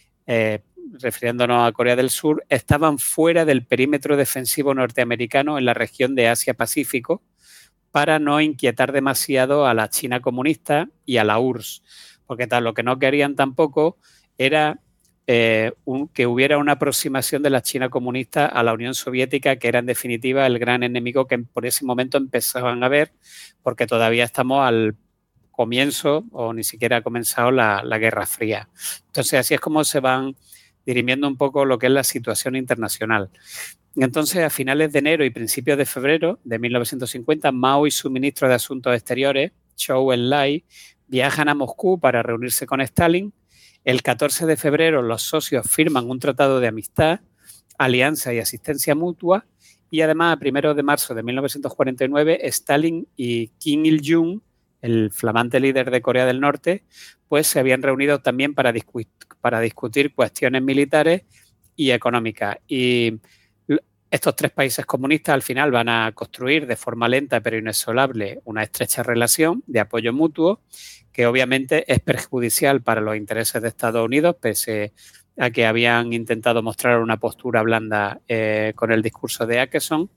eh, refiriéndonos a Corea del Sur, estaban fuera del perímetro defensivo norteamericano en la región de Asia-Pacífico para no inquietar demasiado a la China comunista y a la U R S S, porque tal, lo que no querían tampoco era eh, un, que hubiera una aproximación de la China comunista a la Unión Soviética, que era en definitiva el gran enemigo que por ese momento empezaban a ver, porque todavía estamos al comienzo o ni siquiera ha comenzado la, la Guerra Fría. Entonces así es como se van dirimiendo un poco lo que es la situación internacional. Entonces, a finales de enero y principios de febrero de mil novecientos cincuenta, Mao y su ministro de Asuntos Exteriores, Zhou Enlai, viajan a Moscú para reunirse con Stalin. El catorce de febrero los socios firman un tratado de amistad, alianza y asistencia mutua, y además a primeros de marzo de mil novecientos cuarenta y nueve, Stalin y Kim Il-jung, el flamante líder de Corea del Norte, pues se habían reunido también para, discu- para discutir cuestiones militares y económicas. Y estos tres países comunistas al final van a construir de forma lenta pero inexorable una estrecha relación de apoyo mutuo que obviamente es perjudicial para los intereses de Estados Unidos, pese a que habían intentado mostrar una postura blanda eh, con el discurso de Acheson.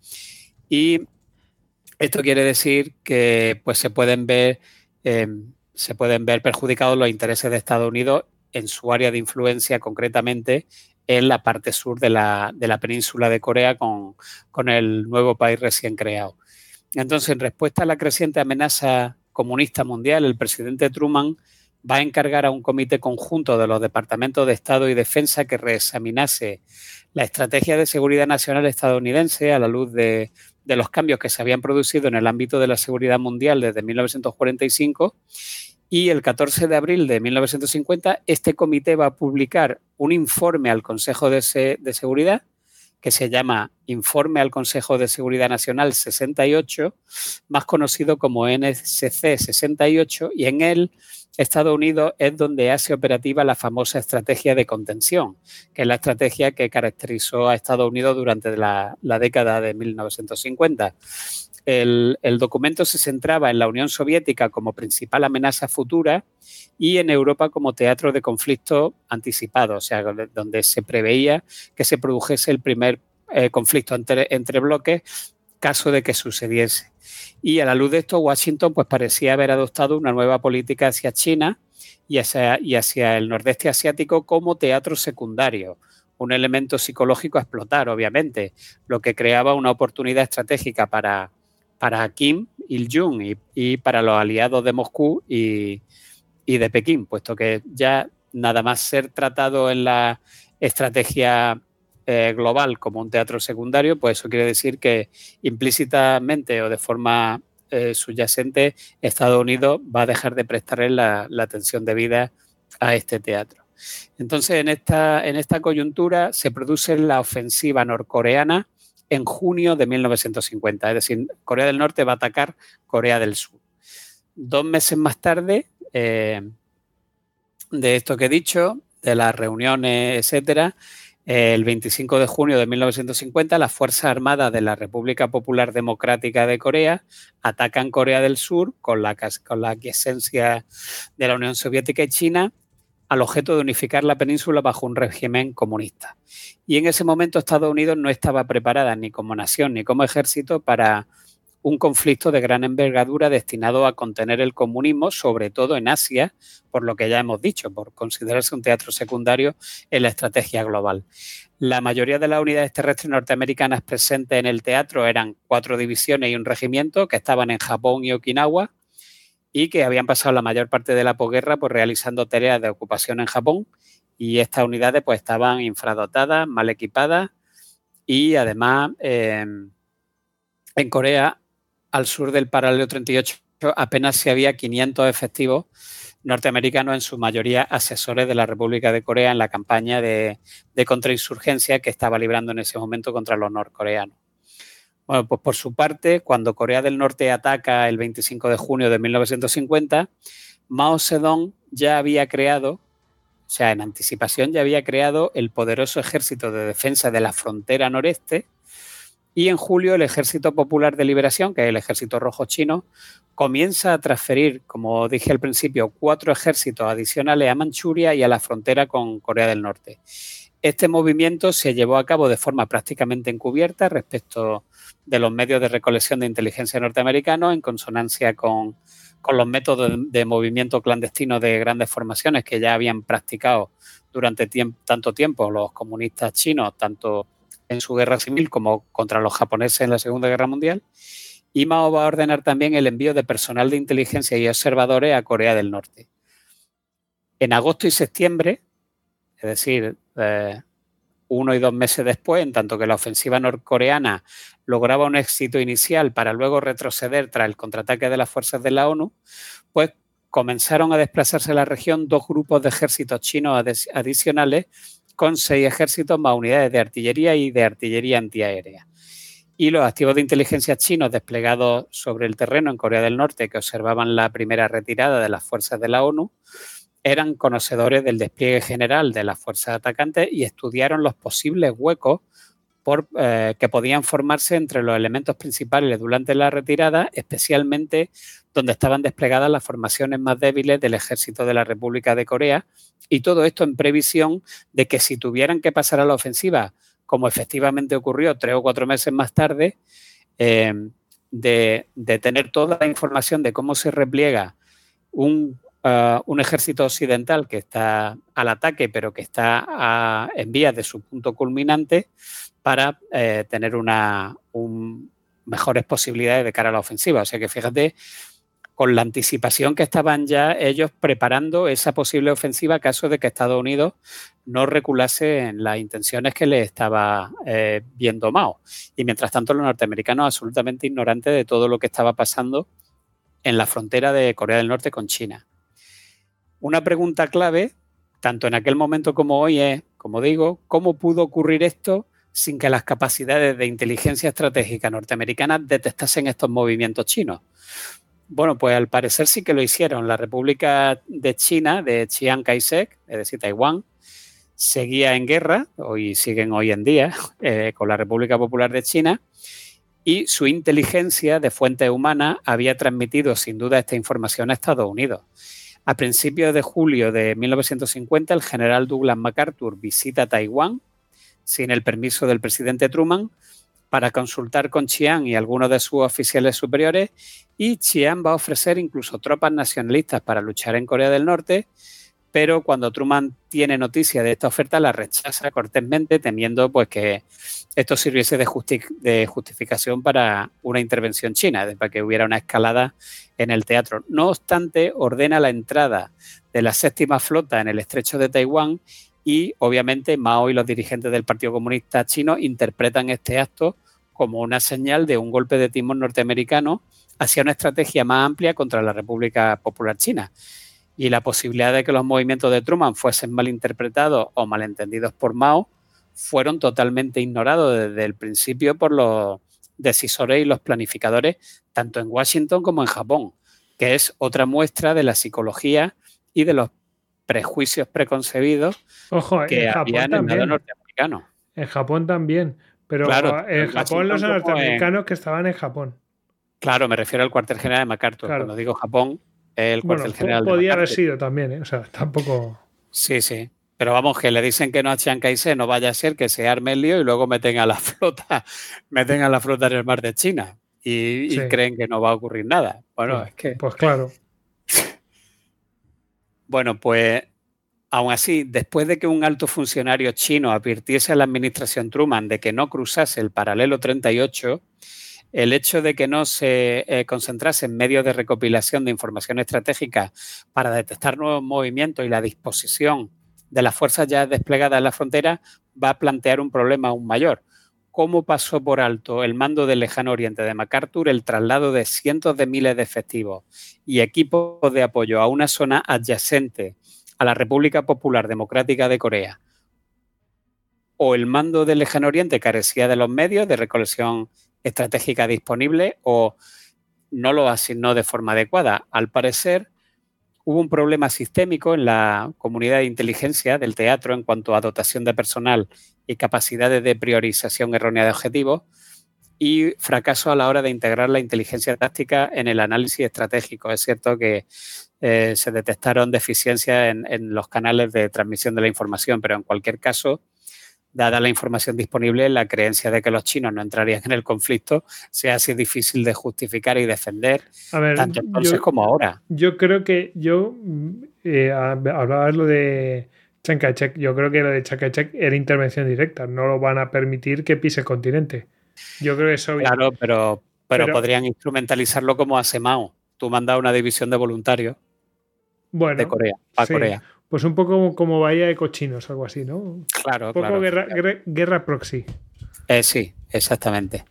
Y esto quiere decir que pues, se pueden ver, eh, se pueden ver perjudicados los intereses de Estados Unidos en su área de influencia, concretamente en la parte sur de la, de la península de Corea con, con el nuevo país recién creado. Entonces, en respuesta a la creciente amenaza comunista mundial, el presidente Truman va a encargar a un comité conjunto de los departamentos de Estado y Defensa que reexaminase la estrategia de seguridad nacional estadounidense a la luz de, de los cambios que se habían producido en el ámbito de la seguridad mundial desde mil novecientos cuarenta y cinco. Y el catorce de abril de mil novecientos cincuenta, este comité va a publicar un informe al Consejo de, Se- de Seguridad que se llama Informe al Consejo de Seguridad Nacional sesenta y ocho, más conocido como N S C sesenta y ocho, y en él Estados Unidos es donde hace operativa la famosa estrategia de contención, que es la estrategia que caracterizó a Estados Unidos durante la, la década de mil novecientos cincuenta. El, el documento se centraba en la Unión Soviética como principal amenaza futura y en Europa como teatro de conflicto anticipado, o sea, donde se preveía que se produjese el primer eh, conflicto entre, entre bloques caso de que sucediese. Y a la luz de esto, Washington pues, parecía haber adoptado una nueva política hacia China y hacia, y hacia el nordeste asiático como teatro secundario, un elemento psicológico a explotar, obviamente, lo que creaba una oportunidad estratégica para para Kim Il-jung y, y para los aliados de Moscú y, y de Pekín, puesto que ya nada más ser tratado en la estrategia eh, global como un teatro secundario, pues eso quiere decir que implícitamente o de forma eh, subyacente Estados Unidos va a dejar de prestarle la, la atención debida a este teatro. Entonces, en esta, en esta coyuntura se produce la ofensiva norcoreana en junio de mil novecientos cincuenta, es decir, Corea del Norte va a atacar Corea del Sur. Dos meses más tarde, eh, de esto que he dicho, de las reuniones, etcétera, eh, el veinticinco de junio de mil novecientos cincuenta, las Fuerzas Armadas de la República Popular Democrática de Corea atacan Corea del Sur con la, con la aquiescencia de la Unión Soviética y China, al objeto de unificar la península bajo un régimen comunista. Y en ese momento Estados Unidos no estaba preparada ni como nación ni como ejército para un conflicto de gran envergadura destinado a contener el comunismo, sobre todo en Asia, por lo que ya hemos dicho, por considerarse un teatro secundario en la estrategia global. La mayoría de las unidades terrestres norteamericanas presentes en el teatro eran cuatro divisiones y un regimiento que estaban en Japón y Okinawa y que habían pasado la mayor parte de la posguerra pues, realizando tareas de ocupación en Japón, y estas unidades pues, estaban infradotadas, mal equipadas, y además eh, en Corea, al sur del paralelo treinta y ocho, apenas si había quinientos efectivos norteamericanos, en su mayoría asesores de la República de Corea en la campaña de, de contrainsurgencia que estaba librando en ese momento contra los norcoreanos. Bueno, pues por su parte, cuando Corea del Norte ataca el veinticinco de junio de mil novecientos cincuenta, Mao Zedong ya había creado, o sea, en anticipación ya había creado el poderoso Ejército de Defensa de la Frontera Noreste, y en julio el Ejército Popular de Liberación, que es el Ejército Rojo Chino, comienza a transferir, como dije al principio, cuatro ejércitos adicionales a Manchuria y a la frontera con Corea del Norte. Este movimiento se llevó a cabo de forma prácticamente encubierta respecto de los medios de recolección de inteligencia norteamericanos, en consonancia con, con los métodos de, de movimiento clandestino de grandes formaciones que ya habían practicado durante tiemp- tanto tiempo los comunistas chinos, tanto en su guerra civil como contra los japoneses en la Segunda Guerra Mundial. Y Mao va a ordenar también el envío de personal de inteligencia y observadores a Corea del Norte. En agosto y septiembre, es decir, eh, uno y dos meses después, en tanto que la ofensiva norcoreana lograba un éxito inicial para luego retroceder tras el contraataque de las fuerzas de la ONU, pues comenzaron a desplazarse a la región dos grupos de ejércitos chinos adicionales con seis ejércitos más unidades de artillería y de artillería antiaérea. Y los activos de inteligencia chinos desplegados sobre el terreno en Corea del Norte, que observaban la primera retirada de las fuerzas de la ONU, eran conocedores del despliegue general de las fuerzas atacantes y estudiaron los posibles huecos por, eh, que podían formarse entre los elementos principales durante la retirada, especialmente donde estaban desplegadas las formaciones más débiles del ejército de la República de Corea, y todo esto en previsión de que si tuvieran que pasar a la ofensiva, como efectivamente ocurrió tres o cuatro meses más tarde, eh, de, de tener toda la información de cómo se repliega un, uh, un ejército occidental que está al ataque, pero que está a, en vías de su punto culminante, para eh, tener una, un, mejores posibilidades de cara a la ofensiva. O sea que fíjate, con la anticipación que estaban ya ellos preparando esa posible ofensiva caso de que Estados Unidos no reculase en las intenciones que le estaba eh, viendo Mao. Y mientras tanto los norteamericanos absolutamente ignorantes de todo lo que estaba pasando en la frontera de Corea del Norte con China. Una pregunta clave, tanto en aquel momento como hoy, es, como digo, ¿cómo pudo ocurrir esto sin que las capacidades de inteligencia estratégica norteamericanas detectasen estos movimientos chinos? Bueno, pues al parecer sí que lo hicieron. La República de China, de Chiang Kai-shek, es decir, Taiwán, seguía en guerra, hoy siguen hoy en día, eh, con la República Popular de China, y su inteligencia de fuentes humanas había transmitido sin duda esta información a Estados Unidos. A principios de julio de mil novecientos cincuenta, el general Douglas MacArthur visita Taiwán sin el permiso del presidente Truman para consultar con Chiang y algunos de sus oficiales superiores, y Chiang va a ofrecer incluso tropas nacionalistas para luchar en Corea del Norte, pero cuando Truman tiene noticia de esta oferta la rechaza cortésmente, temiendo pues, que esto sirviese de, justi- de justificación para una intervención china, para que hubiera una escalada en el teatro. No obstante, ordena la entrada de la séptima flota en el estrecho de Taiwán, y obviamente Mao y los dirigentes del Partido Comunista Chino interpretan este acto como una señal de un golpe de timón norteamericano hacia una estrategia más amplia contra la República Popular China. Y la posibilidad de que los movimientos de Truman fuesen malinterpretados o malentendidos por Mao fueron totalmente ignorados desde el principio por los decisores y los planificadores, tanto en Washington como en Japón, que es otra muestra de la psicología y de los prejuicios preconcebidos Ojo, que en había Japón en el lado también. norteamericano. En Japón también, pero Claro, en en Japón los Washington como norteamericanos en- que estaban en Japón. Claro, me refiero al cuartel general de MacArthur. Claro. Cuando digo Japón, es el Bueno, cuartel po- general de podía MacArthur. haber sido también, ¿eh? O sea, tampoco... Sí, sí. Pero vamos, que le dicen que no a Chiang Kai-shek, no vaya a ser que se arme el lío y luego meten a la flota, meten a la flota en el mar de China y, y Sí. creen que no va a ocurrir nada. Bueno, Pues, es que... pues claro. Bueno, pues aún así, después de que un alto funcionario chino advirtiese a la administración Truman de que no cruzase el paralelo treinta y ocho, el hecho de que no se eh, concentrase en medios de recopilación de información estratégica para detectar nuevos movimientos y la disposición de las fuerzas ya desplegadas en la frontera va a plantear un problema aún mayor. ¿Cómo pasó por alto el mando del lejano oriente de MacArthur el traslado de cientos de miles de efectivos y equipos de apoyo a una zona adyacente a la República Popular Democrática de Corea? O el mando del lejano oriente carecía de los medios de recolección estratégica disponible o no lo asignó de forma adecuada. Al parecer, hubo un problema sistémico en la comunidad de inteligencia del teatro en cuanto a dotación de personal y capacidades de priorización errónea de objetivos y fracaso a la hora de integrar la inteligencia táctica en el análisis estratégico. Es cierto que eh, se detectaron deficiencias en, en los canales de transmisión de la información, pero en cualquier caso, dada la información disponible, la creencia de que los chinos no entrarían en el conflicto sea así difícil de justificar y defender, A ver, tanto entonces yo, como ahora. Yo creo que yo eh, hablabas lo de Chiang Kai-shek. Yo creo que lo de Chiang Kai-shek era intervención directa. No lo van a permitir que pise el continente. Yo creo que eso... Claro, pero, pero, Pero- podrían instrumentalizarlo como hace Mao. Tú mandas una división de voluntarios Bueno, de Corea, para sí, Corea. pues un poco como, como Bahía de Cochinos, algo así, ¿no? Un Claro, poco claro. guerra, guerra, guerra proxy. Eh, sí, exactamente.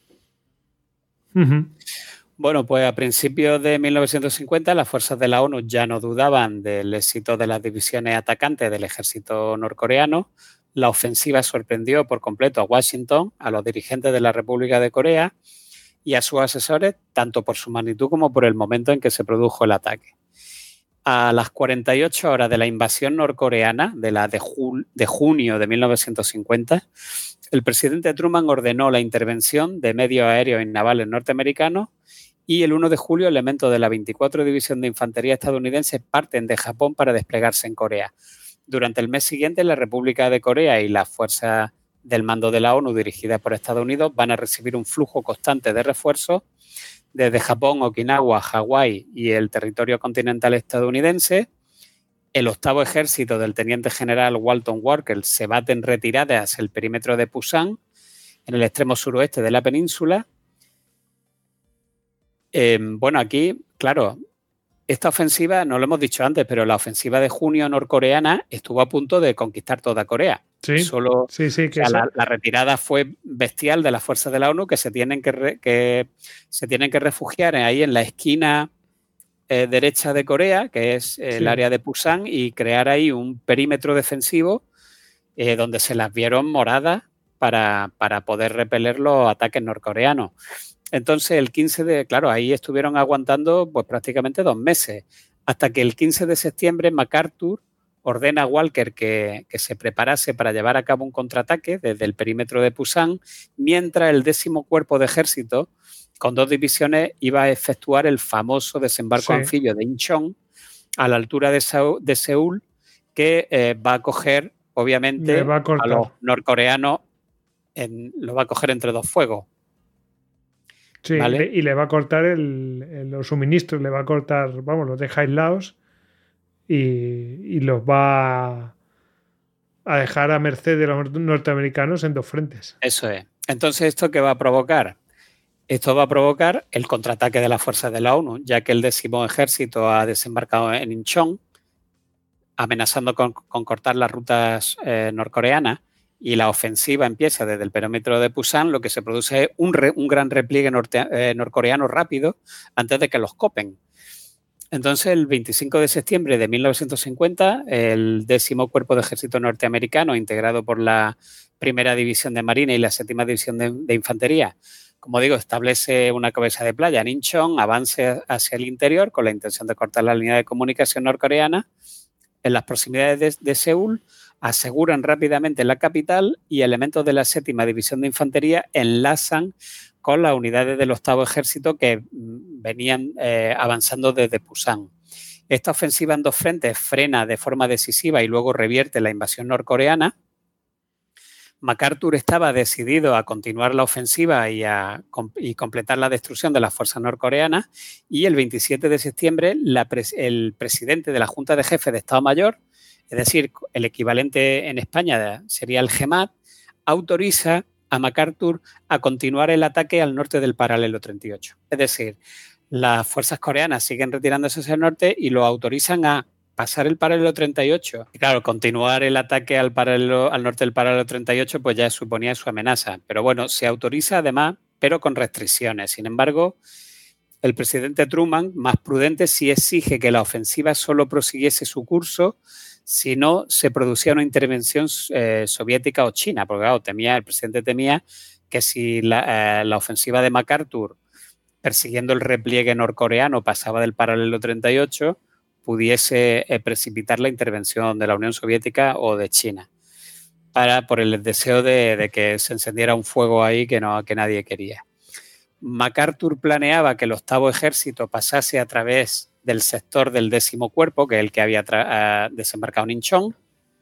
Ujú. Bueno, pues a principios de mil novecientos cincuenta las fuerzas de la ONU ya no dudaban del éxito de las divisiones atacantes del ejército norcoreano. La ofensiva sorprendió por completo a Washington, a los dirigentes de la República de Corea y a sus asesores, tanto por su magnitud como por el momento en que se produjo el ataque. A las cuarenta y ocho horas de la invasión norcoreana, de la de, jul- de junio de mil novecientos cincuenta, el presidente Truman ordenó la intervención de medios aéreos y navales norteamericanos y el uno de julio elementos de la veinticuatro División de Infantería estadounidense parten de Japón para desplegarse en Corea. Durante el mes siguiente, la República de Corea y las fuerzas del mando de la ONU dirigidas por Estados Unidos van a recibir un flujo constante de refuerzos desde Japón, Okinawa, Hawái y el territorio continental estadounidense. El octavo ejército del teniente general Walton Walker se bate en retirada hacia el perímetro de Pusan, en el extremo suroeste de la península. Eh, bueno, aquí, claro, esta ofensiva, no lo hemos dicho antes, pero la ofensiva de junio norcoreana estuvo a punto de conquistar toda Corea. Sí, Solo, sí, sí. o Que sea, esa- la, la retirada fue bestial de las fuerzas de la ONU que se tienen que, re, que, se tienen que refugiar ahí en la esquina eh, derecha de Corea, que es eh, Sí. el área de Pusan, y crear ahí un perímetro defensivo eh, donde se las vieron moradas para, para poder repeler los ataques norcoreanos. Entonces, el quince de, claro, ahí estuvieron aguantando pues prácticamente dos meses, hasta que el quince de septiembre MacArthur ordena a Walker que, que se preparase para llevar a cabo un contraataque desde el perímetro de Pusan, mientras el décimo cuerpo de ejército, con dos divisiones, iba a efectuar el famoso desembarco Sí. anfibio de Incheon a la altura de, Seu- de Seúl, que eh, va a coger, obviamente, Le va a a cortar. los norcoreanos, en, lo va a coger entre dos fuegos. Sí, ¿Vale? le- y le va a cortar el, el- los suministros, le va a cortar, vamos, los deja aislados y, y los va a dejar a merced de los norteamericanos en dos frentes. Eso es. Entonces, ¿esto qué va a provocar? Esto va a provocar el contraataque de las fuerzas de la ONU, ya que el décimo ejército ha desembarcado en Incheon, amenazando con, con cortar las rutas eh, norcoreanas, y la ofensiva empieza desde el perímetro de Pusan. Lo que se produce es un, re, un gran repliegue norte, eh, norcoreano rápido antes de que los copen. Entonces, el veinticinco de septiembre de mil novecientos cincuenta, el décimo cuerpo de ejército norteamericano, integrado por la primera división de Marina y la séptima división de, de Infantería, como digo, establece una cabeza de playa en Incheon, avance hacia el interior con la intención de cortar la línea de comunicación norcoreana en las proximidades de, de Seúl, aseguran rápidamente la capital y elementos de la séptima división de Infantería enlazan con las unidades del octavo ejército que venían eh, avanzando desde Pusan. Esta ofensiva en dos frentes frena de forma decisiva y luego revierte la invasión norcoreana. MacArthur estaba decidido a continuar la ofensiva y a y completar la destrucción de las fuerzas norcoreanas, y el veintisiete de septiembre la pres el presidente de la Junta de Jefes de Estado Mayor, es decir, el equivalente en España sería el GEMAT, autoriza a MacArthur a continuar el ataque al norte del paralelo treinta y ocho. Es decir, las fuerzas coreanas siguen retirándose hacia el norte y lo autorizan a pasar el paralelo treinta y ocho. Y claro, continuar el ataque al, paralelo, al norte del paralelo treinta y ocho pues ya suponía su amenaza. Pero bueno, se autoriza además, pero con restricciones. Sin embargo, el presidente Truman, más prudente, sí exige que la ofensiva solo prosiguiese su curso si no se producía una intervención eh, soviética o china. Porque claro, temía, el presidente temía que si la, eh, la ofensiva de MacArthur, persiguiendo el repliegue norcoreano, pasaba del paralelo treinta y ocho, pudiese eh, precipitar la intervención de la Unión Soviética o de China, para, por el deseo de, de que se encendiera un fuego ahí que, no, que nadie quería. MacArthur planeaba que el octavo ejército pasase a través del sector del décimo cuerpo, que es el que había uh, desembarcado en Incheon,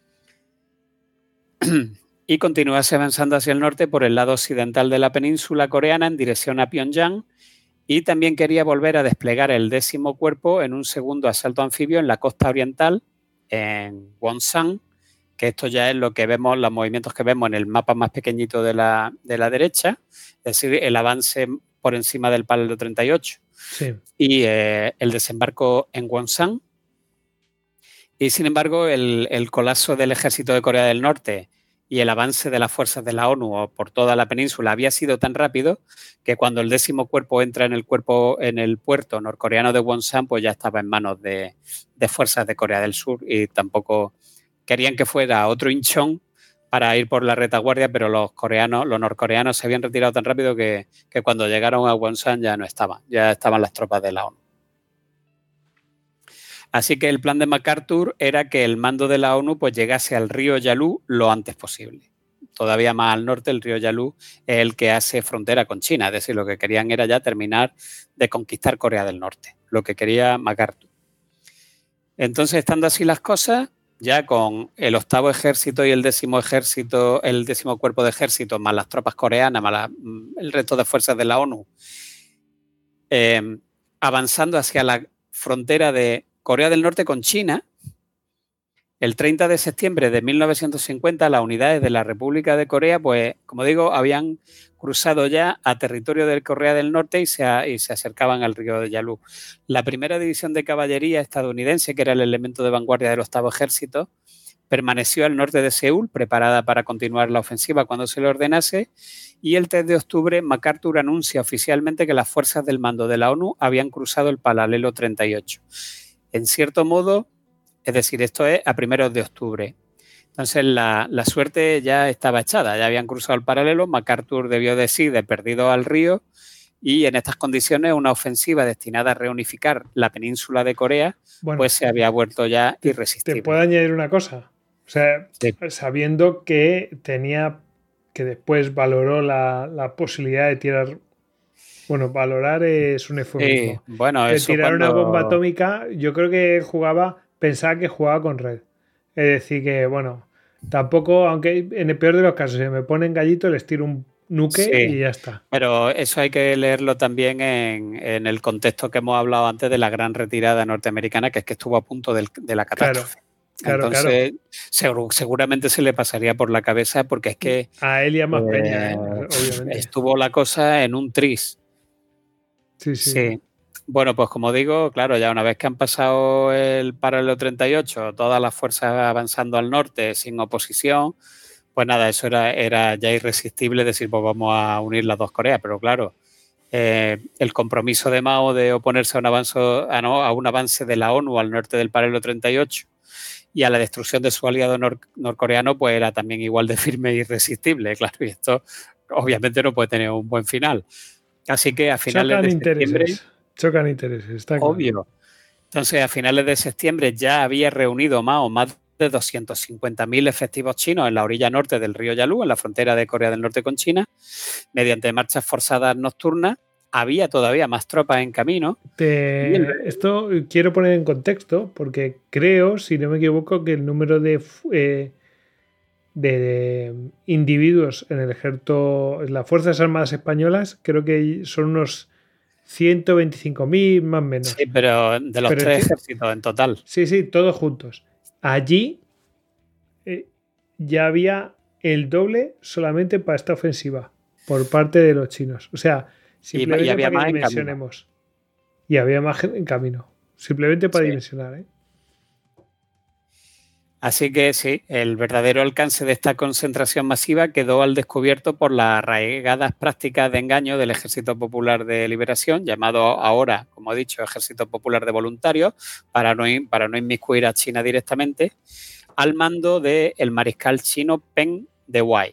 y continuase avanzando hacia el norte por el lado occidental de la península coreana en dirección a Pyongyang. Y también quería volver a desplegar el décimo cuerpo en un segundo asalto anfibio en la costa oriental, en Wonsan, que esto ya es lo que vemos, los movimientos que vemos en el mapa más pequeñito de la, de la derecha, es decir, el avance por encima del paralelo treinta y ocho. Sí. Y eh, el desembarco en Wonsan. Y sin embargo, el, el colapso del ejército de Corea del Norte y el avance de las fuerzas de la ONU por toda la península había sido tan rápido que cuando el décimo cuerpo entra en el cuerpo en el puerto norcoreano de Wonsan, pues ya estaba en manos de, de fuerzas de Corea del Sur, y tampoco querían que fuera otro Incheon para ir por la retaguardia, pero los coreanos, los norcoreanos se habían retirado tan rápido que, que cuando llegaron a Wonsan ya no estaban, ya estaban las tropas de la ONU. Así que el plan de MacArthur era que el mando de la ONU pues llegase al río Yalu lo antes posible. Todavía más al norte, el río Yalu es el que hace frontera con China. Es decir, lo que querían era ya terminar de conquistar Corea del Norte, lo que quería MacArthur. Entonces, estando así las cosas, ya con el octavo ejército y el décimo ejército, el décimo cuerpo de ejército, más las tropas coreanas, más la, el resto de fuerzas de la ONU, eh, avanzando hacia la frontera de Corea del Norte con China, el treinta de septiembre de mil novecientos cincuenta las unidades de la República de Corea, pues como digo, habían cruzado ya a territorio de Corea del Norte y se, y se acercaban al río de Yalu. La primera división de caballería estadounidense, que era el elemento de vanguardia del octavo ejército, permaneció al norte de Seúl, preparada para continuar la ofensiva cuando se le ordenase, y el tres de octubre MacArthur anuncia oficialmente que las fuerzas del mando de la ONU habían cruzado el paralelo treinta y ocho. En cierto modo, es decir, esto es a primeros de octubre. Entonces, la, la suerte ya estaba echada, ya habían cruzado el paralelo, MacArthur debió decir de perdido al río, y en estas condiciones una ofensiva destinada a reunificar la península de Corea, bueno, pues se había vuelto ya irresistible. ¿Te puedo añadir una cosa? O sea, sí. Sabiendo que tenía, que después valoró la, la posibilidad de tirar... Bueno, valorar es un eufemismo. Sí, bueno, de eso tirar cuando... una bomba atómica, yo creo que jugaba, pensaba que jugaba con red. Es decir, que bueno, tampoco, aunque en el peor de los casos, si me ponen gallito, les tiro un nuque sí, y ya está. Pero eso hay que leerlo también en, en el contexto que hemos hablado antes de la gran retirada norteamericana, que es que estuvo a punto del, de la catástrofe. Claro. Claro, Entonces, claro. Seguro, seguramente se le pasaría por la cabeza, porque es que... A él y a más eh, peña, ¿eh? Obviamente. Estuvo la cosa en un tris. Sí, sí, sí. Bueno, pues como digo, claro, ya una vez que han pasado el paralelo treinta y ocho, todas las fuerzas avanzando al norte sin oposición, pues nada, eso era, era ya irresistible decir, pues vamos a unir las dos Coreas. Pero claro, eh, el compromiso de Mao de oponerse a un, avance, a, no, a un avance de la ONU al norte del paralelo treinta y ocho y a la destrucción de su aliado nor, norcoreano, pues era también igual de firme e irresistible, claro, y esto obviamente no puede tener un buen final. Así que a finales Chocan de intereses. septiembre... Chocan intereses, está obvio. Claro. Entonces, a finales de septiembre ya había reunido Mao más de doscientos cincuenta mil efectivos chinos en la orilla norte del río Yalu, en la frontera de Corea del Norte con China, mediante marchas forzadas nocturnas, había todavía más tropas en camino. Te, el, esto quiero poner en contexto porque creo, si no me equivoco, que el número de, eh, de, de individuos en el ejército, en las Fuerzas Armadas Españolas, creo que son unos ciento veinticinco mil más o menos. Sí, pero de los pero tres que, ejércitos en total. Sí, sí, todos juntos. Allí eh, ya había el doble solamente para esta ofensiva por parte de los chinos. O sea, simplemente y, y había para que que dimensionemos. Y había más en camino. Simplemente para sí. dimensionar, ¿eh? Así que sí, el verdadero alcance de esta concentración masiva quedó al descubierto por las arraigadas prácticas de engaño del Ejército Popular de Liberación, llamado ahora, como he dicho, Ejército Popular de Voluntarios, para no, para no inmiscuir a China directamente, al mando del mariscal chino Peng Dehuai.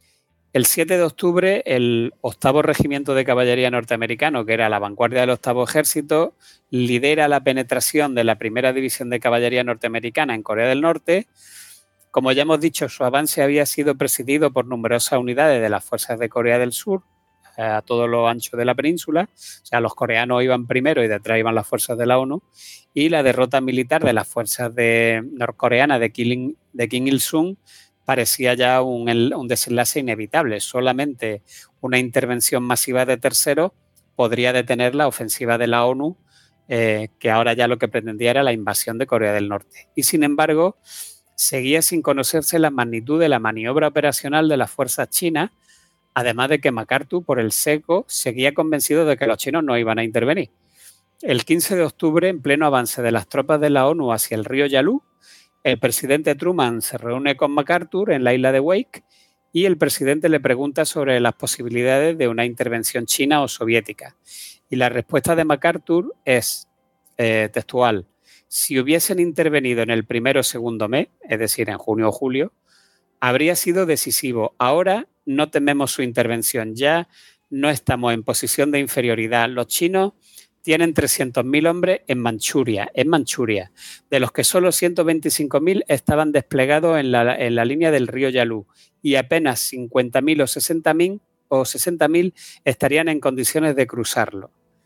El siete de octubre, el octavo Regimiento de Caballería norteamericano, que era la vanguardia del octavo Ejército, lidera la penetración de la primera División de Caballería norteamericana en Corea del Norte. Como ya hemos dicho, su avance había sido presidido por numerosas unidades de las fuerzas de Corea del Sur a todo lo ancho de la península. O sea, los coreanos iban primero y detrás iban las fuerzas de la ONU. Y la derrota militar de las fuerzas de, norcoreanas de Kim, de Kim Il-sung parecía ya un, un desenlace inevitable. Solamente una intervención masiva de terceros podría detener la ofensiva de la ONU, eh, que ahora ya lo que pretendía era la invasión de Corea del Norte. Y sin embargo, seguía sin conocerse la magnitud de la maniobra operacional de las fuerzas chinas, además de que MacArthur, por el seco, seguía convencido de que los chinos no iban a intervenir. El quince de octubre, en pleno avance de las tropas de la ONU hacia el río Yalu, el presidente Truman se reúne con MacArthur en la isla de Wake y el presidente le pregunta sobre las posibilidades de una intervención china o soviética. Y la respuesta de MacArthur es eh, textual: si hubiesen intervenido en el primero o segundo mes, es decir, en junio o julio, habría sido decisivo. Ahora no tememos su intervención, ya no estamos en posición de inferioridad. Los chinos tienen trescientos mil hombres en Manchuria, en Manchuria, de los que solo ciento veinticinco mil estaban desplegados en la, en la línea del río Yalu y apenas cincuenta mil o sesenta mil o sesenta mil estarían en condiciones de cruzarlo.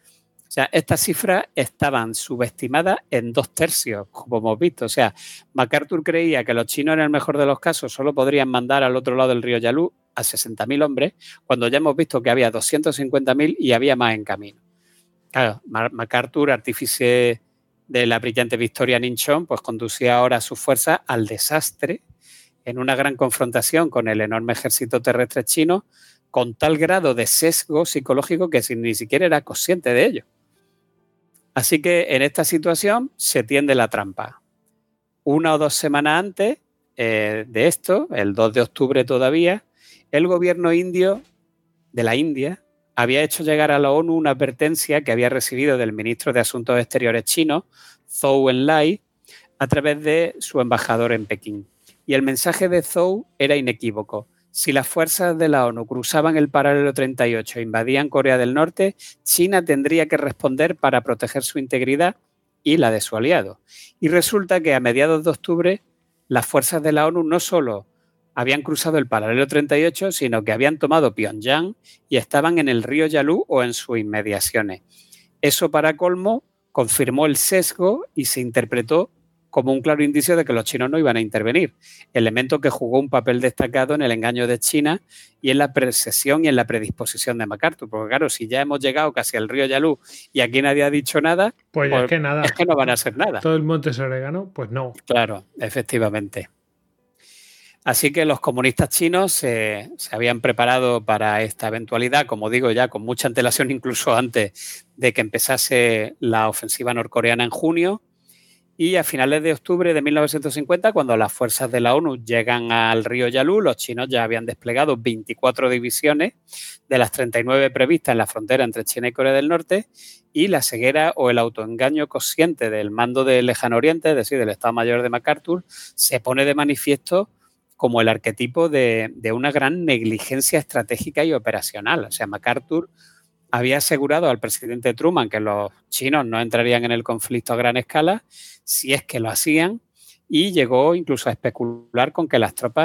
O sea, estas cifras estaban subestimadas en dos tercios, como hemos visto. O sea, MacArthur creía que los chinos en el mejor de los casos solo podrían mandar al otro lado del río Yalu a sesenta mil hombres, cuando ya hemos visto que había doscientos cincuenta mil y había más en camino. Claro, MacArthur, artífice de la brillante victoria en Incheon, pues conducía ahora a sus fuerzas al desastre en una gran confrontación con el enorme ejército terrestre chino, con tal grado de sesgo psicológico que ni siquiera era consciente de ello. Así que en esta situación se tiende la trampa. Una o dos semanas antes eh, de esto, el dos de octubre todavía, el gobierno indio de la India había hecho llegar a la ONU una advertencia que había recibido del ministro de Asuntos Exteriores chino, Zhou Enlai, a través de su embajador en Pekín. Y el mensaje de Zhou era inequívoco. Si las fuerzas de la ONU cruzaban el paralelo treinta y ocho e invadían Corea del Norte, China tendría que responder para proteger su integridad y la de su aliado. Y resulta que a mediados de octubre las fuerzas de la ONU no solo habían cruzado el paralelo treinta y ocho, sino que habían tomado Pyongyang y estaban en el río Yalu o en sus inmediaciones. Eso, para colmo, confirmó el sesgo y se interpretó como un claro indicio de que los chinos no iban a intervenir, elemento que jugó un papel destacado en el engaño de China y en la precesión y en la predisposición de MacArthur. Porque claro, si ya hemos llegado casi al río Yalu y aquí nadie ha dicho nada, pues, pues es que nada. Es que no van a hacer nada. Todo el monte es orégano, pues no. Claro, efectivamente. Así que los comunistas chinos se, se habían preparado para esta eventualidad, como digo ya, con mucha antelación incluso antes de que empezase la ofensiva norcoreana en junio. Y a finales de octubre de mil novecientos cincuenta, cuando las fuerzas de la ONU llegan al río Yalu, los chinos ya habían desplegado veinticuatro divisiones de las treinta y nueve previstas en la frontera entre China y Corea del Norte, y la ceguera o el autoengaño consciente del mando del Lejano Oriente, es decir, del Estado Mayor de MacArthur, se pone de manifiesto como el arquetipo de, de una gran negligencia estratégica y operacional. O sea, MacArthur había asegurado al presidente Truman que los chinos no entrarían en el conflicto a gran escala, si es que lo hacían, y llegó incluso a especular con que las tropas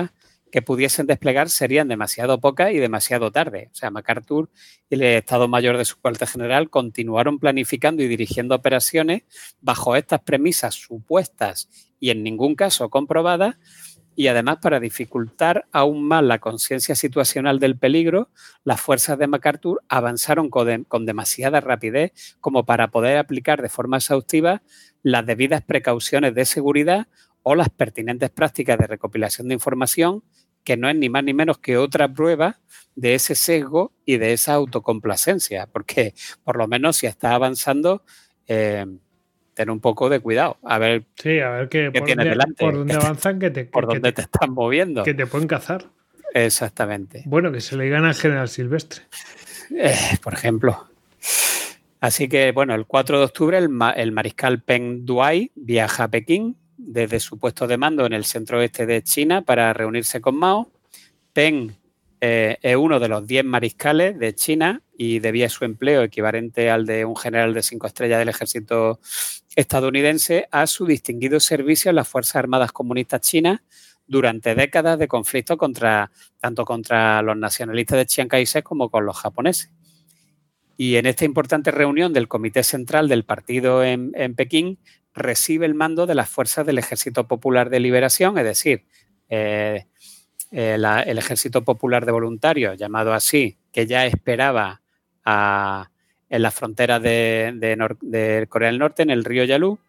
que pudiesen desplegar serían demasiado pocas y demasiado tarde. O sea, MacArthur y el Estado Mayor de su cuartel general continuaron planificando y dirigiendo operaciones bajo estas premisas supuestas y en ningún caso comprobadas, y además, para dificultar aún más la conciencia situacional del peligro, las fuerzas de MacArthur avanzaron con, de, con demasiada rapidez como para poder aplicar de forma exhaustiva las debidas precauciones de seguridad o las pertinentes prácticas de recopilación de información, que no es ni más ni menos que otra prueba de ese sesgo y de esa autocomplacencia, porque por lo menos si está avanzando... Eh, ten un poco de cuidado, a ver, sí, a ver qué, qué por tienes dónde, delante, por dónde avanzan, que te, por que, dónde que te, te están moviendo. Que te pueden cazar. Exactamente. Bueno, que se le digan al general Silvestre. Eh, por ejemplo. Así que, bueno, el cuatro de octubre el, ma el mariscal Peng Duai viaja a Pekín desde su puesto de mando en el centro oeste de China para reunirse con Mao. Peng eh, es uno de los diez mariscales de China y debía su empleo, equivalente al de un general de cinco estrellas del ejército estadounidense, a su distinguido servicio en las Fuerzas Armadas Comunistas Chinas durante décadas de conflicto contra, tanto contra los nacionalistas de Chiang Kai-shek como con los japoneses. Y en esta importante reunión del Comité Central del Partido en, en Pekín, recibe el mando de las fuerzas del Ejército Popular de Liberación, es decir, eh, eh, la, el Ejército Popular de Voluntarios, llamado así, que ya esperaba a, en las fronteras de, de, Nor de Corea del Norte, en el río Yalu.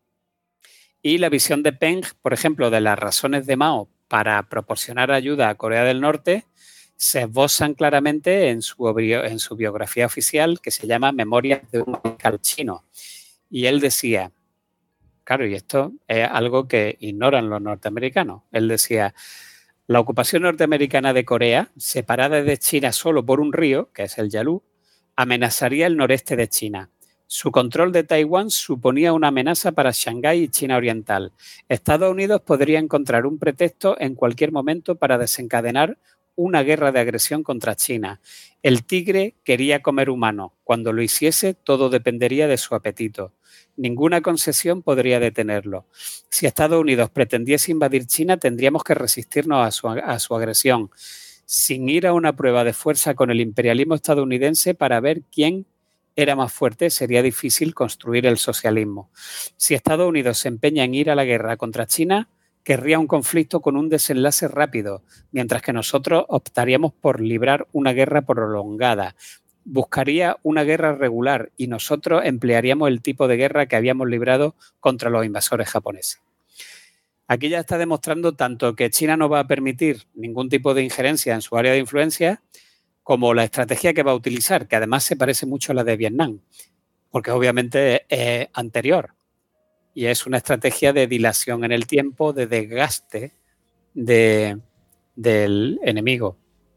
Y la visión de Peng, por ejemplo, de las razones de Mao para proporcionar ayuda a Corea del Norte, se esbozan claramente en su, en su biografía oficial, que se llama Memorias de un mariscal chino. Y él decía, claro, y esto es algo que ignoran los norteamericanos, él decía, la ocupación norteamericana de Corea, separada de China solo por un río, que es el Yalu, amenazaría el noreste de China. Su control de Taiwán suponía una amenaza para Shanghái y China Oriental. Estados Unidos podría encontrar un pretexto en cualquier momento para desencadenar una guerra de agresión contra China. El tigre quería comer humano. Cuando lo hiciese, todo dependería de su apetito. Ninguna concesión podría detenerlo. Si Estados Unidos pretendiese invadir China, tendríamos que resistirnos a su, a su agresión, sin ir a una prueba de fuerza con el imperialismo estadounidense para ver quién era más fuerte. Sería difícil construir el socialismo. Si Estados Unidos se empeña en ir a la guerra contra China, querría un conflicto con un desenlace rápido, mientras que nosotros optaríamos por librar una guerra prolongada. Buscaría una guerra regular y nosotros emplearíamos el tipo de guerra que habíamos librado contra los invasores japoneses. Aquí ya está demostrando tanto que China no va a permitir ningún tipo de injerencia en su área de influencia, como la estrategia que va a utilizar, que además se parece mucho a la de Vietnam, porque obviamente es anterior. Y es una estrategia de dilación en el tiempo, de desgaste de, del enemigo.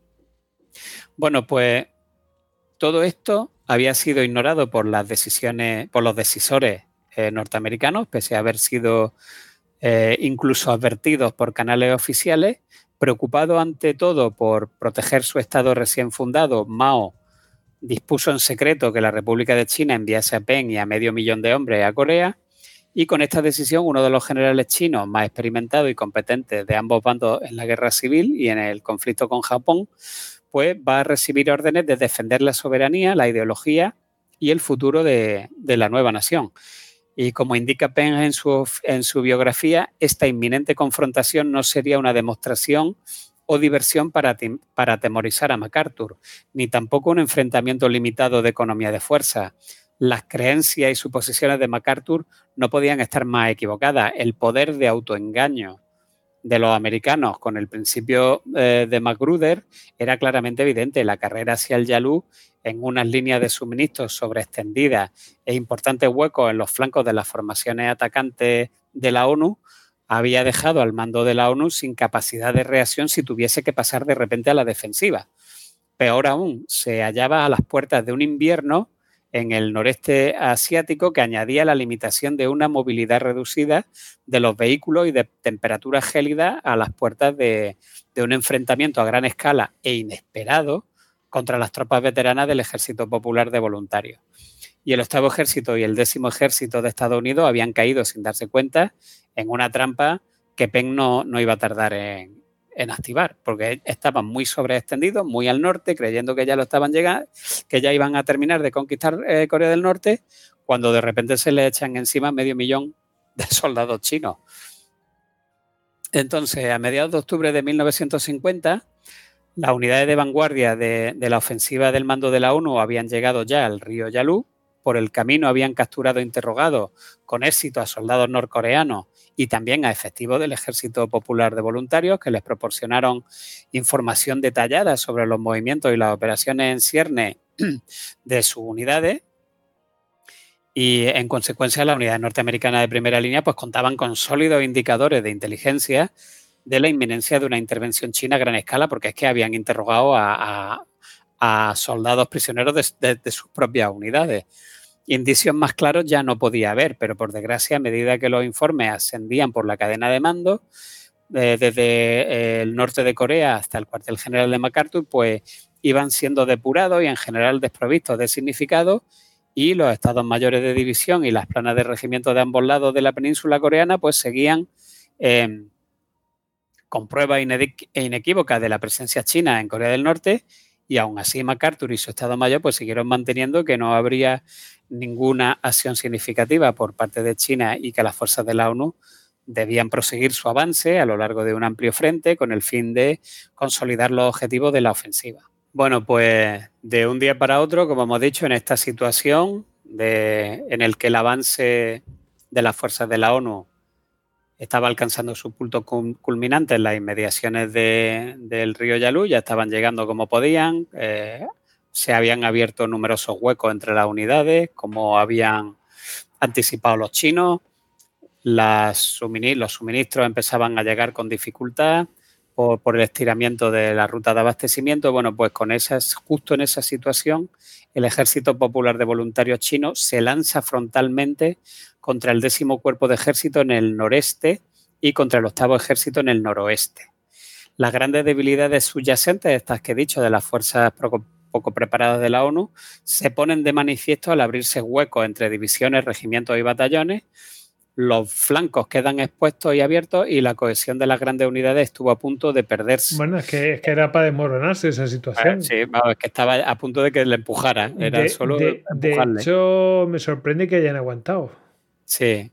Bueno, pues todo esto había sido ignorado por las decisiones, por los decisores eh, norteamericanos, pese a haber sido eh, incluso advertidos por canales oficiales. Preocupado ante todo por proteger su estado recién fundado, Mao dispuso en secreto que la República de China enviase a Peng y a medio millón de hombres a Corea. Y con esta decisión, uno de los generales chinos más experimentados y competentes de ambos bandos en la guerra civil y en el conflicto con Japón, pues va a recibir órdenes de defender la soberanía, la ideología y el futuro de, de la nueva nación. Y como indica Peng en su, en su biografía, esta inminente confrontación no sería una demostración o diversión para, para atemorizar a MacArthur, ni tampoco un enfrentamiento limitado de economía de fuerza. Las creencias y suposiciones de MacArthur no podían estar más equivocadas. El poder de autoengaño de los americanos con el principio eh, de Magruder era claramente evidente. La carrera hacia el Yalu, en unas líneas de suministros sobreextendidas e importantes huecos en los flancos de las formaciones atacantes de la ONU, había dejado al mando de la ONU sin capacidad de reacción si tuviese que pasar de repente a la defensiva. Peor aún, se hallaba a las puertas de un invierno en el noreste asiático que añadía la limitación de una movilidad reducida de los vehículos y de temperaturas gélidas a las puertas de, de un enfrentamiento a gran escala e inesperado contra las tropas veteranas del Ejército Popular de Voluntarios. Y el octavo ejército y el décimo ejército de Estados Unidos habían caído sin darse cuenta en una trampa que Peng no, no iba a tardar en, en activar, porque estaban muy sobreextendidos, muy al norte, creyendo que ya lo estaban llegando, que ya iban a terminar de conquistar eh, Corea del Norte, cuando de repente se le echan encima medio millón de soldados chinos. Entonces, a mediados de octubre de mil novecientos cincuenta, las unidades de vanguardia de, de la ofensiva del mando de la ONU habían llegado ya al río Yalu. Por el camino habían capturado e interrogado con éxito a soldados norcoreanos y también a efectivos del Ejército Popular de Voluntarios, que les proporcionaron información detallada sobre los movimientos y las operaciones en ciernes de sus unidades. Y en consecuencia, las unidades norteamericanas de primera línea pues contaban con sólidos indicadores de inteligencia de la inminencia de una intervención china a gran escala, porque es que habían interrogado a, a, a soldados prisioneros de, de, de sus propias unidades. Indicios más claros ya no podía haber, pero por desgracia, a medida que los informes ascendían por la cadena de mando, eh, desde el norte de Corea hasta el cuartel general de MacArthur, pues iban siendo depurados y en general desprovistos de significado, y los estados mayores de división y las planas de regimiento de ambos lados de la península coreana pues seguían eh, con pruebas inequívocas de la presencia china en Corea del Norte, y aún así MacArthur y su estado mayor pues siguieron manteniendo que no habría ninguna acción significativa por parte de China y que las fuerzas de la ONU debían proseguir su avance a lo largo de un amplio frente con el fin de consolidar los objetivos de la ofensiva. Bueno, pues de un día para otro, como hemos dicho, en esta situación de, en el que el avance de las fuerzas de la ONU estaba alcanzando su punto culminante en las inmediaciones de, del río Yalu, ya estaban llegando como podían, eh, se habían abierto numerosos huecos entre las unidades, como habían anticipado los chinos, las suministros, los suministros empezaban a llegar con dificultad por, por el estiramiento de la ruta de abastecimiento. Bueno, pues con esas, justo en esa situación, el Ejército Popular de Voluntarios Chino se lanza frontalmente contra el décimo cuerpo de ejército en el noreste y contra el octavo ejército en el noroeste. Las grandes debilidades subyacentes, estas que he dicho, de las fuerzas poco, poco preparadas de la ONU, se ponen de manifiesto al abrirse huecos entre divisiones, regimientos y batallones. Los flancos quedan expuestos y abiertos y la cohesión de las grandes unidades estuvo a punto de perderse. Bueno, es que, es que era para desmoronarse esa situación. Ah, sí, vamos, es que estaba a punto de que le empujara. Era de, solo de, de hecho, me sorprende que hayan aguantado. Sí.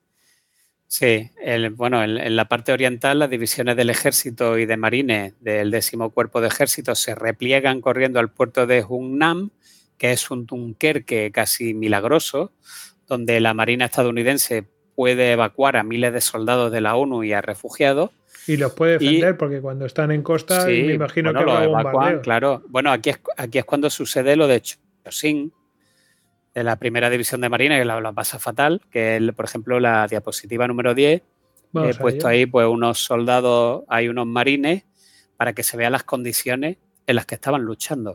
Sí, el, bueno, en, en la parte oriental las divisiones del ejército y de marines del décimo cuerpo de ejército se repliegan corriendo al puerto de Hungnam, que es un Dunkerque casi milagroso, donde la marina estadounidense puede evacuar a miles de soldados de la ONU y a refugiados. Y los puede defender, y, porque cuando están en costa, sí, me imagino bueno, que los evacuan, claro. Bueno, aquí es, aquí es cuando sucede lo de Chosin, de la primera división de Marina, que la, la pasa fatal, que es, por ejemplo, la diapositiva número diez. Vamos He puesto ahí pues unos soldados, hay unos marines, para que se vean las condiciones en las que estaban luchando.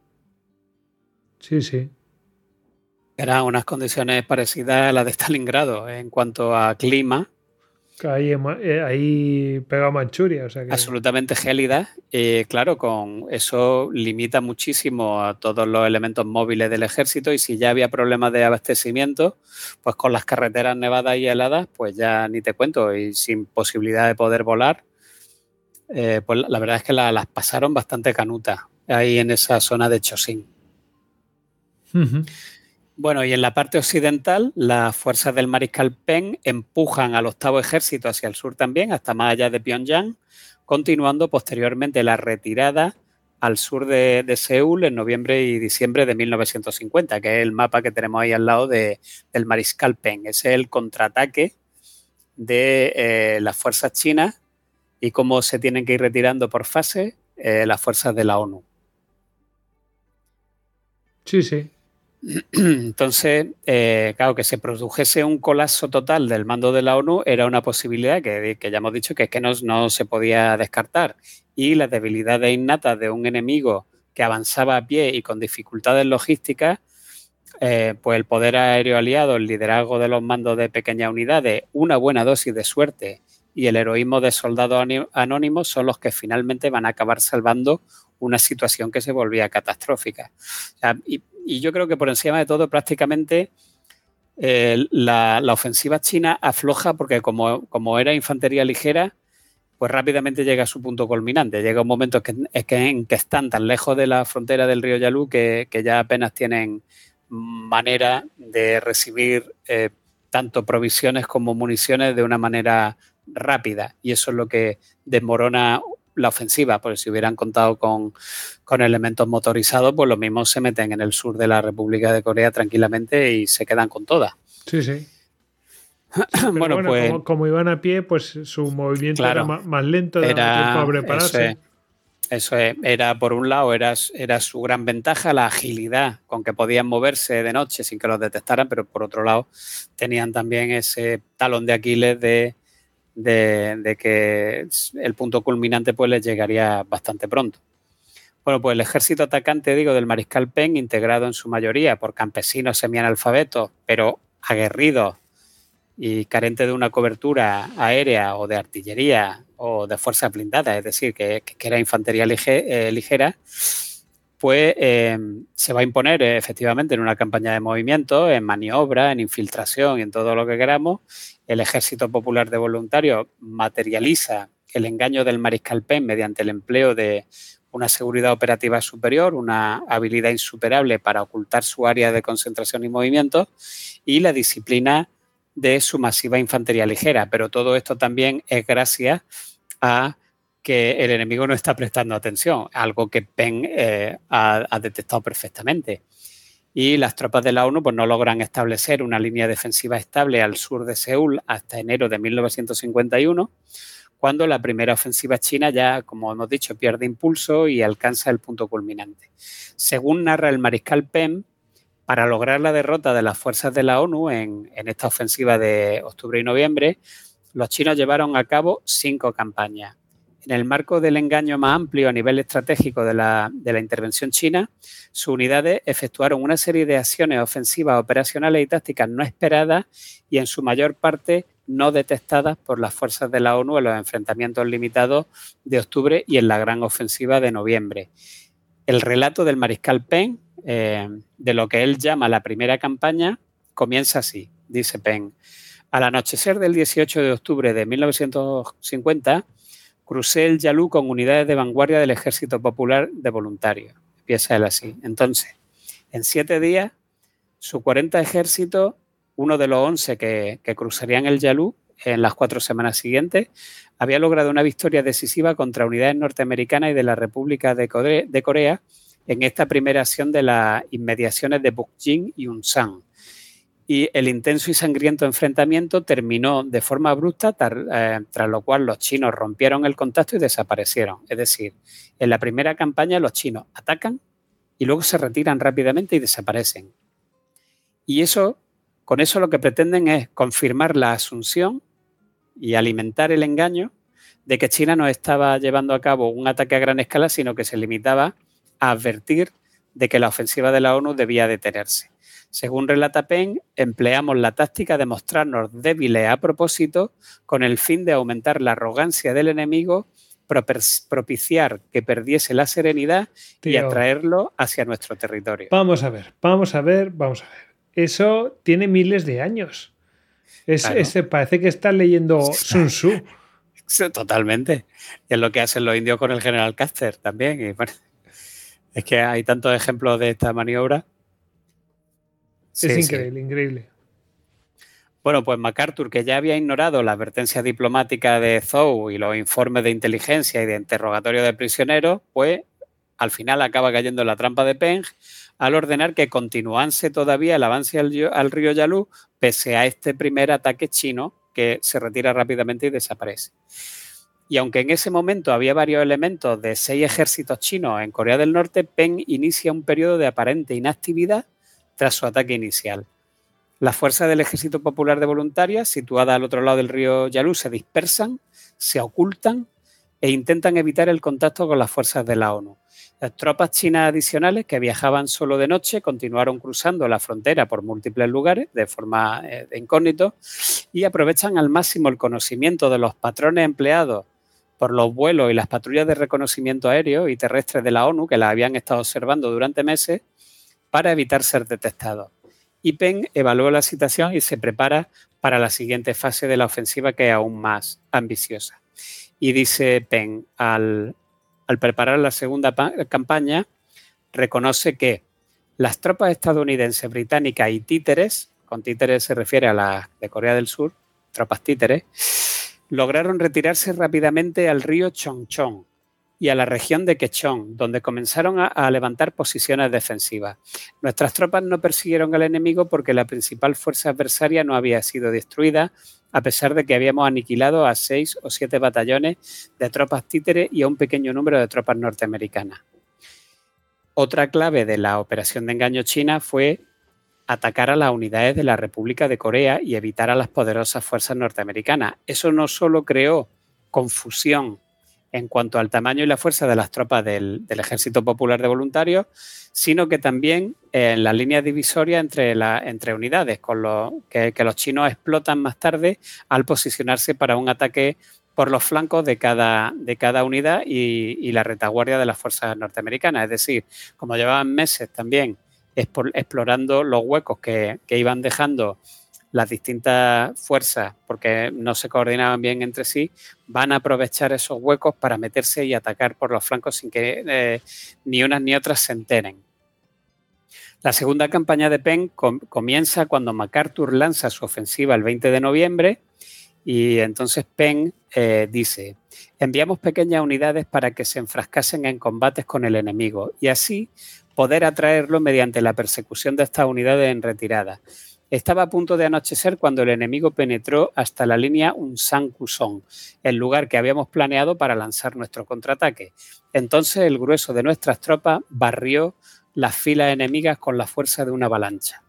Sí, sí. Eran unas condiciones parecidas a las de Stalingrado en cuanto a clima. Ahí, ahí pega Manchuria. O sea que... Absolutamente gélidas. Y claro, con eso limita muchísimo a todos los elementos móviles del ejército, y si ya había problemas de abastecimiento, pues con las carreteras nevadas y heladas, pues ya ni te cuento, y sin posibilidad de poder volar, eh, pues la verdad es que la, las pasaron bastante canutas ahí en esa zona de Chosin. Uh-huh. Bueno, y en la parte occidental, las fuerzas del mariscal Peng empujan al octavo ejército hacia el sur también, hasta más allá de Pyongyang, continuando posteriormente la retirada al sur de, de Seúl en noviembre y diciembre de mil novecientos cincuenta, que es el mapa que tenemos ahí al lado de, del mariscal Peng. Ese es el contraataque de eh, las fuerzas chinas y cómo se tienen que ir retirando por fase eh, las fuerzas de la ONU. Sí, sí. Entonces, eh, claro, que se produjese un colapso total del mando de la ONU era una posibilidad que, que ya hemos dicho que es que no, no se podía descartar. Y las debilidades innatas de un enemigo que avanzaba a pie y con dificultades logísticas, eh, pues el poder aéreo aliado, el liderazgo de los mandos de pequeñas unidades, una buena dosis de suerte y el heroísmo de soldados anónimos son los que finalmente van a acabar salvando una situación que se volvía catastrófica. O sea, y, y yo creo que por encima de todo prácticamente eh, la, la ofensiva china afloja porque como, como era infantería ligera, pues rápidamente llega a su punto culminante. Llega un momento que, es que, en que están tan lejos de la frontera del río Yalu que, que ya apenas tienen manera de recibir eh, tanto provisiones como municiones de una manera rápida. Y eso es lo que desmorona la ofensiva, porque si hubieran contado con, con elementos motorizados, pues los mismos se meten en el sur de la República de Corea tranquilamente y se quedan con todas. Sí, sí. Sí, bueno, bueno, pues como, como iban a pie, pues su movimiento claro, era más, más lento, era para prepararse. Eso es, eso es, era por un lado, era, era su gran ventaja, la agilidad con que podían moverse de noche sin que los detectaran, pero por otro lado tenían también ese talón de Aquiles de, de, de que el punto culminante pues les llegaría bastante pronto. Bueno, pues el ejército atacante, digo, del mariscal Peng, integrado en su mayoría por campesinos semianalfabetos, pero aguerridos y carente de una cobertura aérea o de artillería o de fuerzas blindadas, es decir, que, que era infantería lige, eh, ligera, pues eh, se va a imponer eh, efectivamente en una campaña de movimiento, en maniobra, en infiltración y en todo lo que queramos. El Ejército Popular de Voluntarios materializa el engaño del mariscal Peng mediante el empleo de una seguridad operativa superior, una habilidad insuperable para ocultar su área de concentración y movimiento y la disciplina de su masiva infantería ligera, pero todo esto también es gracias a que el enemigo no está prestando atención, algo que Peng eh, ha, ha detectado perfectamente. Y las tropas de la ONU pues, no logran establecer una línea defensiva estable al sur de Seúl hasta enero de mil novecientos cincuenta y uno, cuando la primera ofensiva china ya, como hemos dicho, pierde impulso y alcanza el punto culminante. Según narra el mariscal Peng, para lograr la derrota de las fuerzas de la ONU en, en esta ofensiva de octubre y noviembre, los chinos llevaron a cabo cinco campañas. En el marco del engaño más amplio a nivel estratégico de la, de la intervención china, sus unidades efectuaron una serie de acciones ofensivas, operacionales y tácticas no esperadas y en su mayor parte no detectadas por las fuerzas de la ONU en los enfrentamientos limitados de octubre y en la gran ofensiva de noviembre. El relato del mariscal Peng, eh, de lo que él llama la primera campaña, comienza así, dice Peng. Al anochecer del dieciocho de octubre de mil novecientos cincuenta, crucé el Yalu con unidades de vanguardia del Ejército Popular de Voluntarios. Empieza él así. Entonces, en siete días, sus cuarenta ejércitos, uno de los once que, que cruzarían el Yalu en las cuatro semanas siguientes, había logrado una victoria decisiva contra unidades norteamericanas y de la República de Corea, de Corea en esta primera acción de las inmediaciones de Bukjin y Unsan. Y el intenso y sangriento enfrentamiento terminó de forma abrupta, tar, eh, tras lo cual los chinos rompieron el contacto y desaparecieron. Es decir, en la primera campaña los chinos atacan y luego se retiran rápidamente y desaparecen. Y eso, con eso lo que pretenden es confirmar la asunción y alimentar el engaño de que China no estaba llevando a cabo un ataque a gran escala, sino que se limitaba a advertir de que la ofensiva de la ONU debía detenerse. Según relata Peng, empleamos la táctica de mostrarnos débiles a propósito con el fin de aumentar la arrogancia del enemigo, propiciar que perdiese la serenidad Tío, y atraerlo hacia nuestro territorio. Vamos a ver, vamos a ver, vamos a ver. Eso tiene miles de años. Es, claro. es, parece que estás leyendo Sun Tzu. Totalmente. Y es lo que hacen los indios con el general Custer también. Y bueno, es que hay tantos ejemplos de esta maniobra. Sí, es increíble, sí. increíble. Bueno, pues MacArthur, que ya había ignorado la advertencia diplomática de Zhou y los informes de inteligencia y de interrogatorio de prisioneros, pues al final acaba cayendo en la trampa de Peng al ordenar que continuase todavía el avance al, al río Yalu pese a este primer ataque chino que se retira rápidamente y desaparece. Y aunque en ese momento había varios elementos de seis ejércitos chinos en Corea del Norte, Peng inicia un periodo de aparente inactividad tras su ataque inicial. Las fuerzas del Ejército Popular de Voluntarios, situadas al otro lado del río Yalu, se dispersan, se ocultan e intentan evitar el contacto con las fuerzas de la ONU. Las tropas chinas adicionales, que viajaban solo de noche, continuaron cruzando la frontera por múltiples lugares de forma eh, de incógnito y aprovechan al máximo el conocimiento de los patrones empleados por los vuelos y las patrullas de reconocimiento aéreo y terrestre de la ONU, que las habían estado observando durante meses, para evitar ser detectados. Y Peng evaluó la situación y se prepara para la siguiente fase de la ofensiva, que es aún más ambiciosa. Y dice Peng, al, al preparar la segunda campaña, reconoce que las tropas estadounidenses, británicas y títeres, con títeres se refiere a las de Corea del Sur, tropas títeres, lograron retirarse rápidamente al río Chongchon y a la región de Quechón, donde comenzaron a, a levantar posiciones defensivas. Nuestras tropas no persiguieron al enemigo porque la principal fuerza adversaria no había sido destruida, a pesar de que habíamos aniquilado a seis o siete batallones de tropas títeres y a un pequeño número de tropas norteamericanas. Otra clave de la operación de engaño china fue atacar a las unidades de la República de Corea y evitar a las poderosas fuerzas norteamericanas. Eso no solo creó confusión en cuanto al tamaño y la fuerza de las tropas del, del Ejército Popular de Voluntarios, sino que también en las líneas divisorias entre, la, entre unidades, con lo, que, que los chinos explotan más tarde al posicionarse para un ataque por los flancos de cada, de cada unidad y, y la retaguardia de las fuerzas norteamericanas. Es decir, como llevaban meses también explorando los huecos que, que iban dejando las distintas fuerzas porque no se coordinaban bien entre sí, van a aprovechar esos huecos para meterse y atacar por los flancos sin que eh, ni unas ni otras se enteren. La segunda campaña de Peng com- comienza cuando MacArthur lanza su ofensiva el veinte de noviembre y entonces Peng eh, dice: enviamos pequeñas unidades para que se enfrascasen en combates con el enemigo y así poder atraerlo mediante la persecución de estas unidades en retirada. Estaba a punto de anochecer cuando el enemigo penetró hasta la línea Unsan-Kusong, el lugar que habíamos planeado para lanzar nuestro contraataque. Entonces el grueso de nuestras tropas barrió las filas enemigas con la fuerza de una avalancha.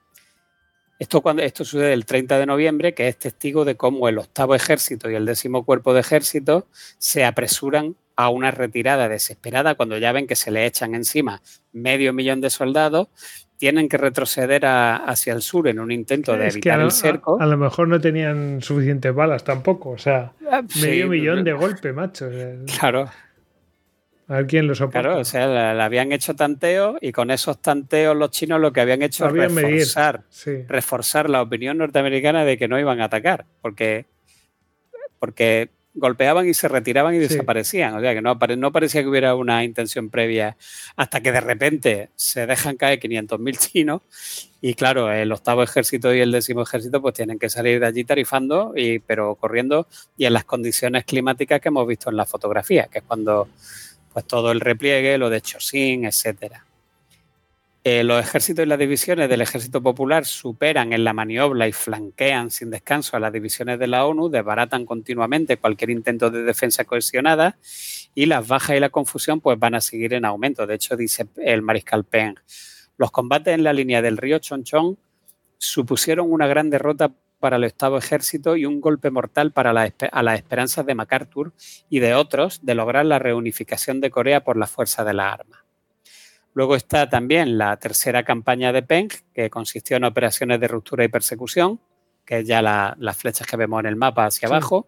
Esto, cuando, esto sucede el treinta de noviembre, que es testigo de cómo el octavo ejército y el décimo cuerpo de ejército se apresuran a una retirada desesperada cuando ya ven que se le echan encima medio millón de soldados. Tienen que retroceder a, hacia el sur en un intento de es evitar que a, el cerco. A, a lo mejor no tenían suficientes balas tampoco, o sea, sí, medio millón de golpe, macho. Claro. A ver quién lo soporta. Claro, o sea, le, le habían hecho tanteos y con esos tanteos los chinos lo que habían hecho es reforzar, sí. reforzar la opinión norteamericana de que no iban a atacar, porque, porque golpeaban y se retiraban y sí. desaparecían. O sea, que no, no parecía que hubiera una intención previa hasta que de repente se dejan caer quinientos mil chinos y claro, el octavo ejército y el décimo ejército pues tienen que salir de allí tarifando, y, pero corriendo y en las condiciones climáticas que hemos visto en la fotografía, que es cuando pues todo el repliegue, lo de Chosin, etcétera. Eh, los ejércitos y las divisiones del Ejército Popular superan en la maniobra y flanquean sin descanso a las divisiones de la ONU, desbaratan continuamente cualquier intento de defensa cohesionada y las bajas y la confusión pues van a seguir en aumento. De hecho, dice el mariscal Peng, los combates en la línea del río Chongchon supusieron una gran derrota para el octavo ejército y un golpe mortal para la, a las esperanzas de MacArthur y de otros de lograr la reunificación de Corea por la fuerza de las armas. Luego está también la tercera campaña de Peng, que consistió en operaciones de ruptura y persecución, que es ya la, las flechas que vemos en el mapa hacia sí. abajo.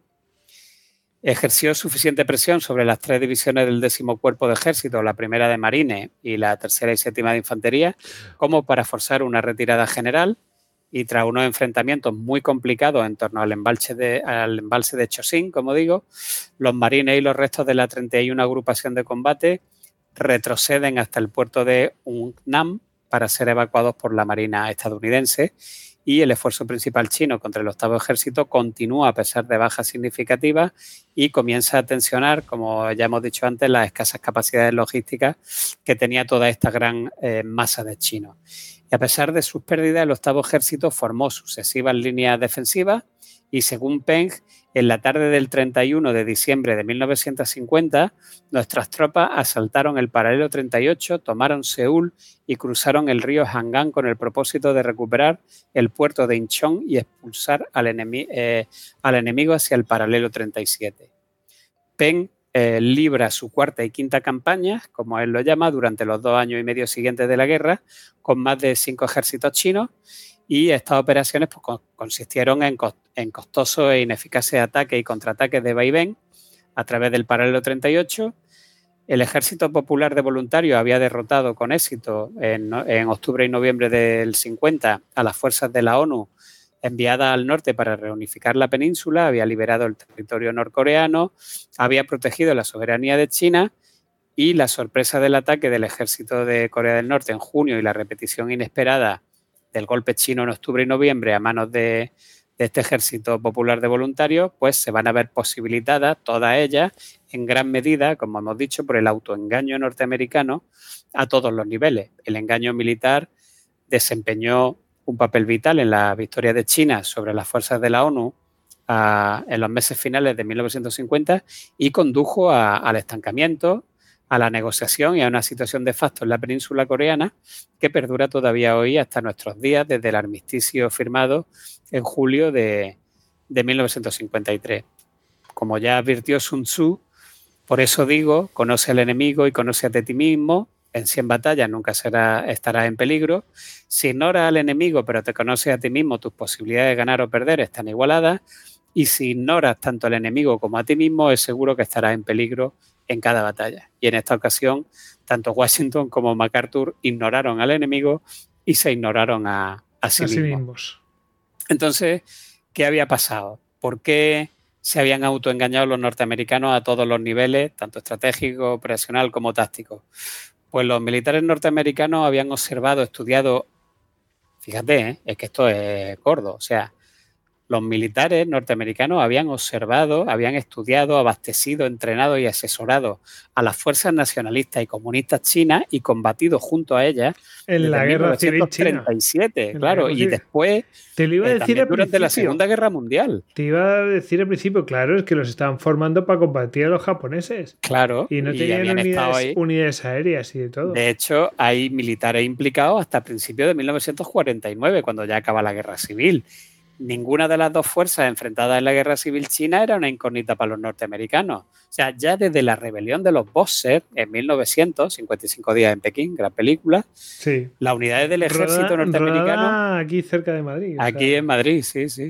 Ejerció suficiente presión sobre las tres divisiones del décimo cuerpo de ejército, la primera de Marines y la tercera y séptima de Infantería, como para forzar una retirada general. Y tras unos enfrentamientos muy complicados en torno al embalse de, al embalse de Chosin, como digo, los marines y los restos de la treinta y una agrupación de combate retroceden hasta el puerto de Unnam para ser evacuados por la Marina estadounidense y el esfuerzo principal chino contra el octavo ejército continúa a pesar de bajas significativas y comienza a tensionar, como ya hemos dicho antes, las escasas capacidades logísticas que tenía toda esta gran eh, masa de chinos. Y a pesar de sus pérdidas, el octavo ejército formó sucesivas líneas defensivas y, según Peng, en la tarde del treinta y uno de diciembre de mil novecientos cincuenta, nuestras tropas asaltaron el paralelo treinta y ocho, tomaron Seúl y cruzaron el río Hangang con el propósito de recuperar el puerto de Incheon y expulsar al, enemi- eh, al enemigo hacia el paralelo treinta y siete. Peng Eh, libra su cuarta y quinta campaña, como él lo llama, durante los dos años y medio siguientes de la guerra, con más de cinco ejércitos chinos, y estas operaciones pues, con, consistieron en, cost, en costosos e ineficaces ataques y contraataques de vaivén a través del paralelo treinta y ocho. El Ejército Popular de Voluntarios había derrotado con éxito en, en octubre y noviembre del cincuenta a las fuerzas de la ONU enviada al norte para reunificar la península, había liberado el territorio norcoreano, había protegido la soberanía de China y la sorpresa del ataque del ejército de Corea del Norte en junio y la repetición inesperada del golpe chino en octubre y noviembre a manos de, de este ejército popular de voluntarios, pues se van a ver posibilitadas todas ellas en gran medida, como hemos dicho, por el autoengaño norteamericano a todos los niveles. El engaño militar desempeñó un papel vital en la victoria de China sobre las fuerzas de la ONU a, en los meses finales de mil novecientos cincuenta y condujo a, al estancamiento, a la negociación y a una situación de facto en la península coreana que perdura todavía hoy hasta nuestros días desde el armisticio firmado en julio de, de mil novecientos cincuenta y tres. Como ya advirtió Sun Tzu, por eso digo, conoce al enemigo y conoce a ti mismo. En cien batallas nunca será, estarás en peligro. Si ignoras al enemigo pero te conoces a ti mismo, tus posibilidades de ganar o perder están igualadas. Y si ignoras tanto al enemigo como a ti mismo, es seguro que estarás en peligro en cada batalla. Y en esta ocasión, tanto Washington como MacArthur ignoraron al enemigo y se ignoraron a, a sí, a sí mismos. mismos. Entonces, ¿qué había pasado? ¿Por qué se habían autoengañado los norteamericanos a todos los niveles, tanto estratégico, operacional como táctico? Pues los militares norteamericanos habían observado, estudiado, fíjate, ¿eh? Es que esto es gordo, o sea, los militares norteamericanos habían observado, habían estudiado, abastecido, entrenado y asesorado a las fuerzas nacionalistas y comunistas chinas y combatido junto a ellas en la guerra civil china. mil novecientos treinta y siete, claro, y después te lo iba a eh, decir al durante la principio. Segunda Guerra Mundial. Te iba a decir al principio, claro, es que los estaban formando para combatir a los japoneses. Claro, y no y tenían habían estado unidades, ahí. unidades aéreas y de todo. De hecho, hay militares implicados hasta principios de mil novecientos cuarenta y nueve, cuando ya acaba la Guerra Civil. Ninguna de las dos fuerzas enfrentadas en la Guerra Civil China era una incógnita para los norteamericanos. O sea, ya desde la rebelión de los Boxers en mil novecientos, cincuenta y cinco días en Pekín, gran película, sí. las unidades del ejército Rodada, norteamericano... rodada aquí cerca de Madrid. Aquí o sea. en Madrid, sí, sí.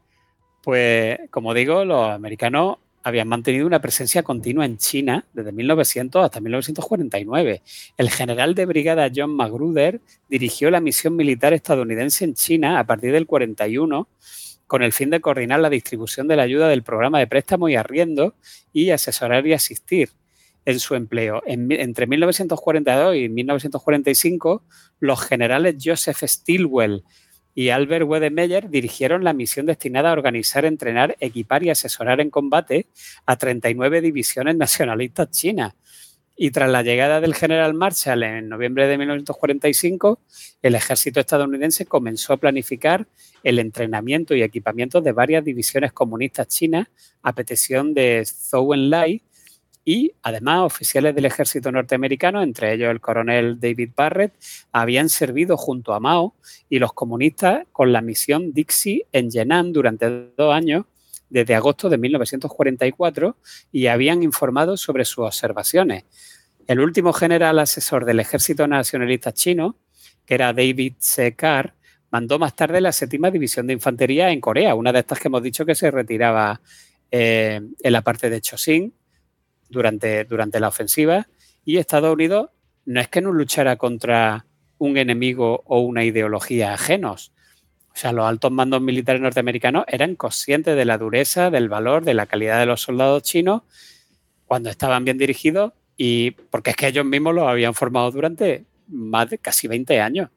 Pues, como digo, los americanos habían mantenido una presencia continua en China desde mil novecientos hasta mil novecientos cuarenta y nueve. El general de brigada John Magruder dirigió la misión militar estadounidense en China a partir del cuarenta y uno con el fin de coordinar la distribución de la ayuda del programa de préstamo y arriendo y asesorar y asistir en su empleo. En, entre mil novecientos cuarenta y dos y mil novecientos cuarenta y cinco, los generales Joseph Stilwell y Albert Wedemeyer dirigieron la misión destinada a organizar, entrenar, equipar y asesorar en combate a treinta y nueve divisiones nacionalistas chinas. Y tras la llegada del general Marshall en noviembre de mil novecientos cuarenta y cinco, el ejército estadounidense comenzó a planificar el entrenamiento y equipamiento de varias divisiones comunistas chinas a petición de Zhou Enlai y, además, oficiales del ejército norteamericano, entre ellos el coronel David Barrett, habían servido junto a Mao y los comunistas con la misión Dixie en Yenan durante dos años, desde agosto de mil novecientos cuarenta y cuatro, y habían informado sobre sus observaciones. El último general asesor del ejército nacionalista chino, que era David C. Carr, mandó más tarde la séptima división de infantería en Corea, una de estas que hemos dicho que se retiraba eh, en la parte de Chosin durante, durante la ofensiva, y Estados Unidos no es que no luchara contra un enemigo o una ideología ajenos. O sea, los altos mandos militares norteamericanos eran conscientes de la dureza, del valor, de la calidad de los soldados chinos cuando estaban bien dirigidos, y porque es que ellos mismos los habían formado durante más de casi veinte años.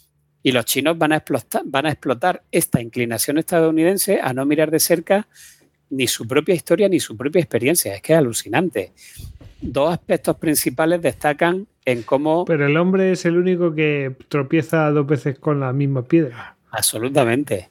Y los chinos van a explotar, van a explotar esta inclinación estadounidense a no mirar de cerca ni su propia historia ni su propia experiencia. Es que es alucinante. Dos aspectos principales destacan en cómo... Pero el hombre es el único que tropieza dos veces con la misma piedra. Absolutamente.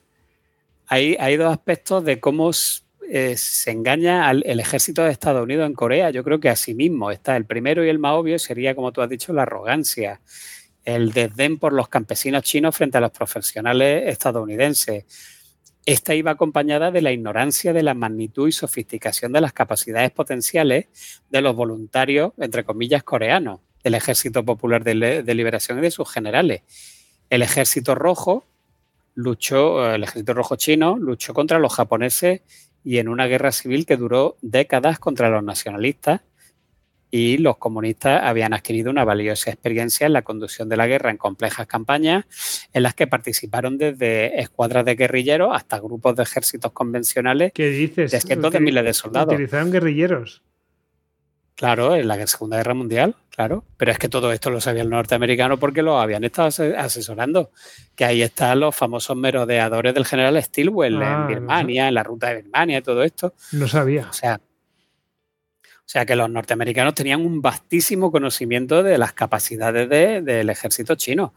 Hay, hay dos aspectos de cómo eh, se engaña al el ejército de Estados Unidos en Corea. Yo creo que así mismo está. El primero y el más obvio sería, como tú has dicho, la arrogancia, el desdén por los campesinos chinos frente a los profesionales estadounidenses. Esta iba acompañada de la ignorancia de la magnitud y sofisticación de las capacidades potenciales de los voluntarios, entre comillas, coreanos, del Ejército Popular de, de Liberación y de sus generales. El Ejército Rojo luchó, el Ejército Rojo chino luchó contra los japoneses y en una guerra civil que duró décadas contra los nacionalistas y los comunistas habían adquirido una valiosa experiencia en la conducción de la guerra en complejas campañas en las que participaron desde escuadras de guerrilleros hasta grupos de ejércitos convencionales. ¿Qué dices? De cientos de miles de soldados. ¿Utilizaron guerrilleros? Claro, en la Segunda Guerra Mundial, claro. Pero es que todo esto lo sabían los norteamericanos porque lo habían estado asesorando. Que ahí están los famosos merodeadores del general Stilwell ah, en Birmania, no sé. En la ruta de Birmania y todo esto. No sabía. O sea, o sea que los norteamericanos tenían un vastísimo conocimiento de las capacidades de, del ejército chino.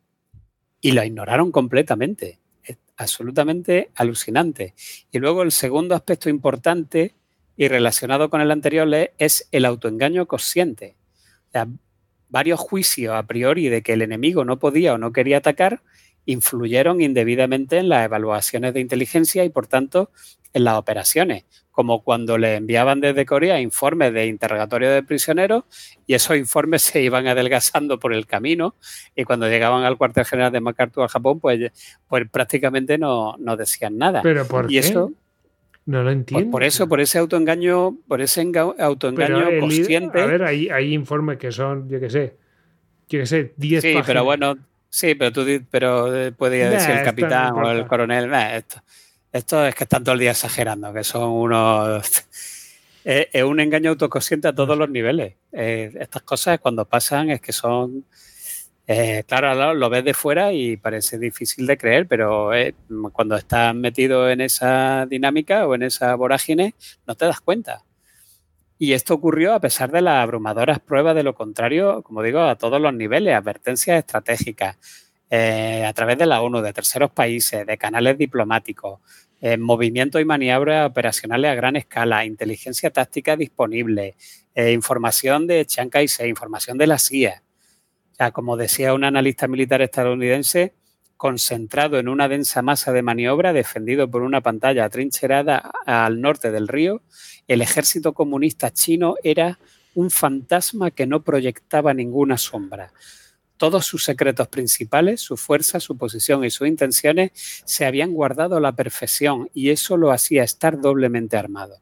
Y lo ignoraron completamente. Es absolutamente alucinante. Y luego el segundo aspecto importante y relacionado con el anterior es el autoengaño consciente. O sea, varios juicios a priori de que el enemigo no podía o no quería atacar influyeron indebidamente en las evaluaciones de inteligencia y, por tanto, en las operaciones, como cuando le enviaban desde Corea informes de interrogatorio de prisioneros y esos informes se iban adelgazando por el camino y cuando llegaban al cuartel general de MacArthur a Japón, pues, pues prácticamente no, no decían nada. ¿Pero por y qué? Eso, no lo entiendo. Por, por eso, por ese autoengaño, por ese autoengaño el, consciente. A ver, hay, hay informes que son, yo qué sé, yo qué sé, diez sí, páginas. Pero bueno, sí, pero tú pero puede nah, decir el capitán no o el coronel. Nah, esto, esto es que están todo el día exagerando, que son unos. es, es un engaño autoconsciente a todos los niveles. Eh, estas cosas cuando pasan es que son. Eh, claro, lo ves de fuera y parece difícil de creer, pero eh, cuando estás metido en esa dinámica o en esa vorágine, no te das cuenta. Y esto ocurrió a pesar de las abrumadoras pruebas de lo contrario, como digo, a todos los niveles, advertencias estratégicas, eh, a través de la ONU, de terceros países, de canales diplomáticos, eh, movimientos y maniobras operacionales a gran escala, inteligencia táctica disponible, eh, información de Chiang Kai-shek, información de la C I A. O sea, como decía un analista militar estadounidense, concentrado en una densa masa de maniobra, defendido por una pantalla atrincherada al norte del río, el ejército comunista chino era un fantasma que no proyectaba ninguna sombra. Todos sus secretos principales, su fuerza, su posición y sus intenciones se habían guardado a la perfección y eso lo hacía estar doblemente armado.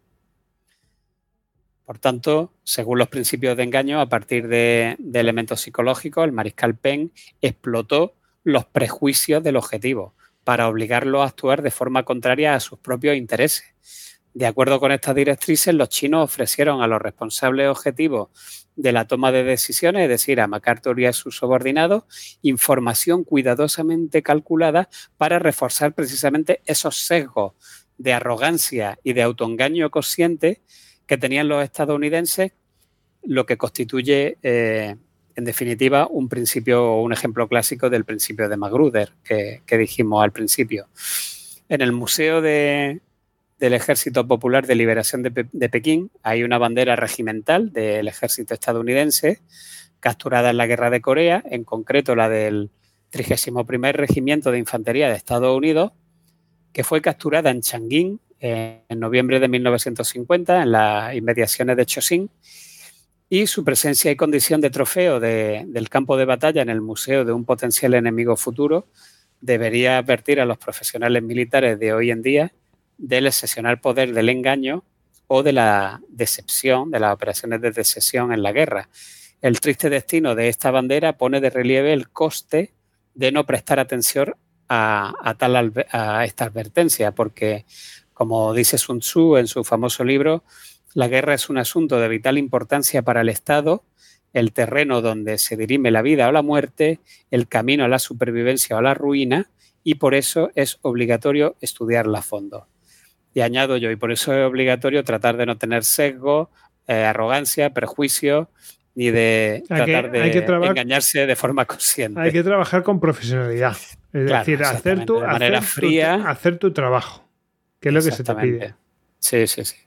Por tanto, según los principios de engaño, a partir de, de elementos psicológicos, el mariscal Peng explotó los prejuicios del objetivo para obligarlo a actuar de forma contraria a sus propios intereses. De acuerdo con estas directrices, los chinos ofrecieron a los responsables objetivos de la toma de decisiones, es decir, a MacArthur y a sus subordinados, información cuidadosamente calculada para reforzar precisamente esos sesgos de arrogancia y de autoengaño consciente que tenían los estadounidenses, lo que constituye, eh, en definitiva, un principio o un ejemplo clásico del principio de Magruder que, que dijimos al principio. En el Museo de, del Ejército Popular de Liberación de, Pe de Pekín hay una bandera regimental del ejército estadounidense capturada en la Guerra de Corea, en concreto la del trigésimo primer Regimiento de Infantería de Estados Unidos, que fue capturada en Changin en noviembre de mil novecientos cincuenta en las inmediaciones de Chosin, y su presencia y condición de trofeo de, del campo de batalla en el museo de un potencial enemigo futuro debería advertir a los profesionales militares de hoy en día del excepcional poder del engaño o de la decepción, de las operaciones de decepción en la guerra. El triste destino de esta bandera pone de relieve el coste de no prestar atención a, a, tal, a esta advertencia, porque como dice Sun Tzu en su famoso libro, la guerra es un asunto de vital importancia para el Estado, el terreno donde se dirime la vida o la muerte, el camino a la supervivencia o a la ruina, y por eso es obligatorio estudiarla a fondo. Y añado yo, y por eso es obligatorio tratar de no tener sesgo, eh, arrogancia, prejuicio, ni de hay tratar que, hay que de engañarse de forma consciente. Hay que trabajar con profesionalidad. Es claro, decir, hacer tu, de manera hacer, fría. Tu, hacer tu trabajo. Que es lo que se te pide. Sí, sí, sí.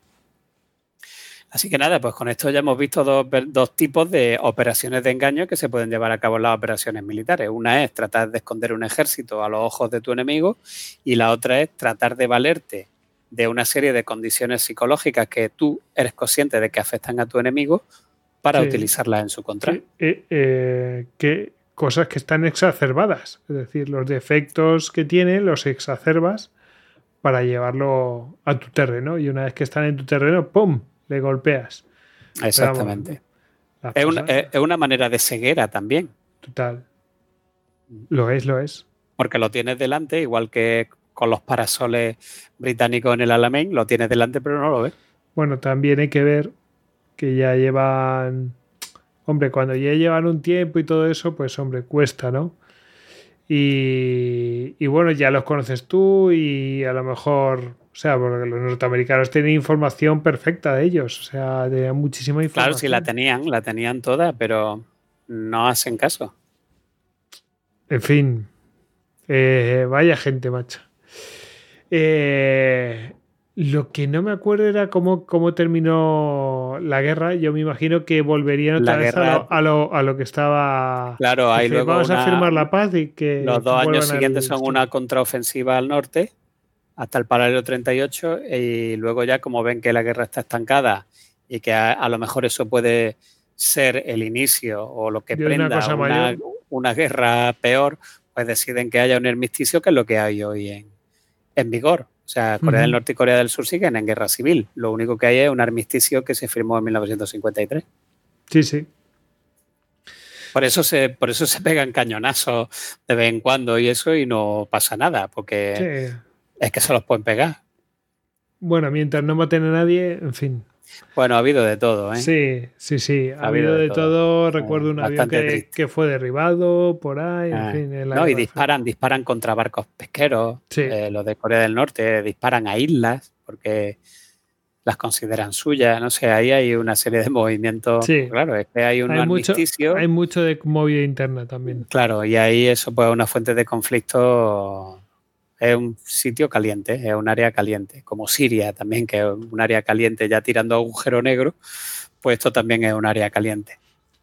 Así que nada, pues con esto ya hemos visto dos, dos tipos de operaciones de engaño que se pueden llevar a cabo en las operaciones militares. Una es tratar de esconder un ejército a los ojos de tu enemigo y la otra es tratar de valerte de una serie de condiciones psicológicas que tú eres consciente de que afectan a tu enemigo para sí. utilizarlas en su contra. Sí. Eh, eh, que cosas que están exacerbadas. Es decir, los defectos que tiene los exacerbas para llevarlo a tu terreno y una vez que están en tu terreno, ¡pum!, le golpeas. Exactamente. Las Es una, cosas- es- es una manera de ceguera también, Total. Lo es, lo es. porque lo tienes delante, igual que con los parasoles británicos en el Alamein, lo tienes delante pero no lo ves. Bueno, también hay que ver que ya llevan. Hombre, cuando ya llevan un tiempo y todo eso, pues hombre, cuesta, ¿no? Y, y bueno, ya los conoces tú y a lo mejor, o sea, porque los norteamericanos tienen información perfecta de ellos, o sea, de muchísima información. Claro, sí la tenían, la tenían toda, pero no hacen caso. En fin, eh, vaya gente, macho. Eh, lo que no me acuerdo era cómo, cómo terminó la guerra. Yo me imagino que volverían otra La vez guerra- a lo, a, lo, a lo que estaba. Claro, hay Dice, luego vamos a una- firmar la paz y que. Los dos vuelvan años siguientes al son una contraofensiva al norte, hasta el paralelo treinta y ocho, y luego ya como ven que la guerra está estancada y que a, a lo mejor eso puede ser el inicio o lo que De una prenda cosa una, mayor. una guerra peor, pues deciden que haya un armisticio, que es lo que hay hoy en, en vigor. O sea, Corea Ujú. del Norte y Corea del Sur siguen en guerra civil. Lo único que hay es un armisticio que se firmó en mil novecientos cincuenta y tres. Sí, sí. Por eso se, por eso se pegan cañonazos de vez en cuando y eso, y no pasa nada, porque Sí. es que se los pueden pegar. Bueno, mientras no maten a nadie, en fin. Bueno, ha habido de todo, ¿eh? Sí, sí, sí. Ha, Ha habido de todo. todo. Recuerdo Eh, un avión bastante que, triste. que fue derribado por ahí. En Ah, fin, en la no, y guerra disparan, disparan contra barcos pesqueros. Sí. Eh, los de Corea del Norte disparan a islas porque las consideran suyas. No sé, ahí hay una serie de movimientos. Sí. Claro, es que hay un Hay mucho, armisticio. hay mucho de movida interna también. Claro, y ahí eso pues es una fuente de conflicto. Es un sitio caliente, es un área caliente, como Siria también, que es un área caliente ya tirando a agujero negro, pues esto también es un área caliente.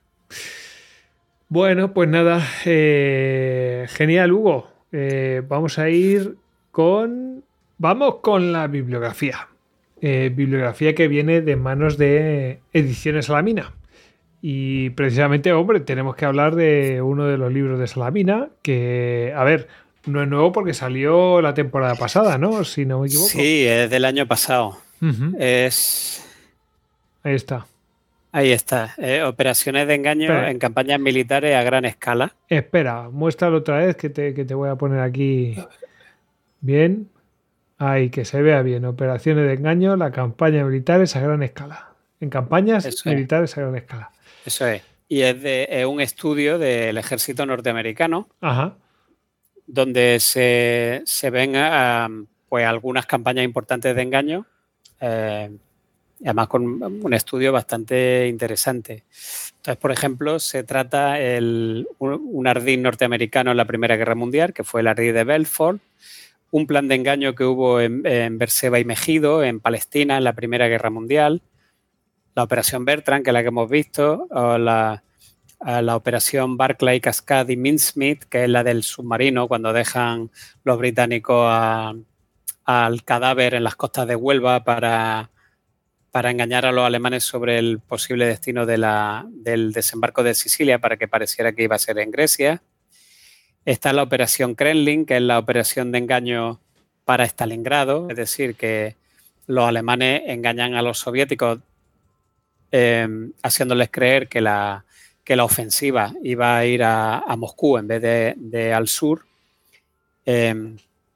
Bueno, pues nada, eh, genial, Hugo. Eh, vamos a ir con... Vamos con la bibliografía. Eh, bibliografía que viene de manos de Ediciones Salamina. Y precisamente, hombre, tenemos que hablar de uno de los libros de Salamina, que, a ver, no es nuevo porque salió la temporada pasada, ¿no? Si no me equivoco. Sí, es del año pasado. Ujú. Es... Ahí está. Ahí está. Eh, operaciones de engaño Espera. en campañas militares a gran escala. Espera, muéstralo otra vez que te, que te voy a poner aquí bien. Ahí, que se vea bien. Operaciones de engaño, la campaña militares a gran escala. En campañas Eso es. militares a gran escala. Eso es. Y es, de, es un estudio del ejército norteamericano Ajá. donde se, se ven ah, pues algunas campañas importantes de engaño, eh, además con un estudio bastante interesante. Entonces, por ejemplo, se trata el, un, un ardid norteamericano en la Primera Guerra Mundial, que fue el ardid de Belfort, un plan de engaño que hubo en, en Beerseba y Megido, en Palestina, en la Primera Guerra Mundial, la Operación Bertrand, que es la que hemos visto, o la, la Operación Barclay, Cascade y Mincemeat, que es la del submarino, cuando dejan los británicos a, al cadáver en las costas de Huelva para, para engañar a los alemanes sobre el posible destino de la, del desembarco de Sicilia, para que pareciera que iba a ser en Grecia. Está la Operación Kremlin, que es la operación de engaño para Stalingrado, es decir, que los alemanes engañan a los soviéticos eh, haciéndoles creer que la, que la ofensiva iba a ir a, a Moscú en vez de, de al sur. Eh,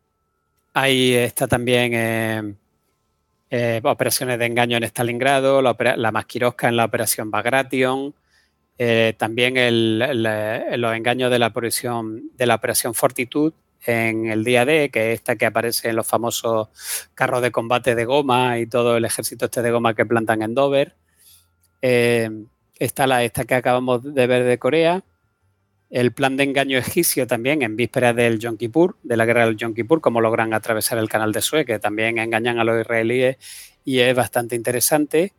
ahí está también eh, eh, operaciones de engaño en Stalingrado, la, la Maskirovka en la Operación Bagration. Eh, también el, el, los engaños de la operación, de la operación Fortitude en el día D, que es esta que aparece en los famosos carros de combate de goma y todo el ejército este de goma que plantan en Dover. Eh, está la esta que acabamos de ver de Corea. El plan de engaño egipcio también en vísperas del Yom Kippur, de la guerra del Yom Kippur, cómo logran atravesar el canal de Suez, que también engañan a los israelíes y es bastante interesante.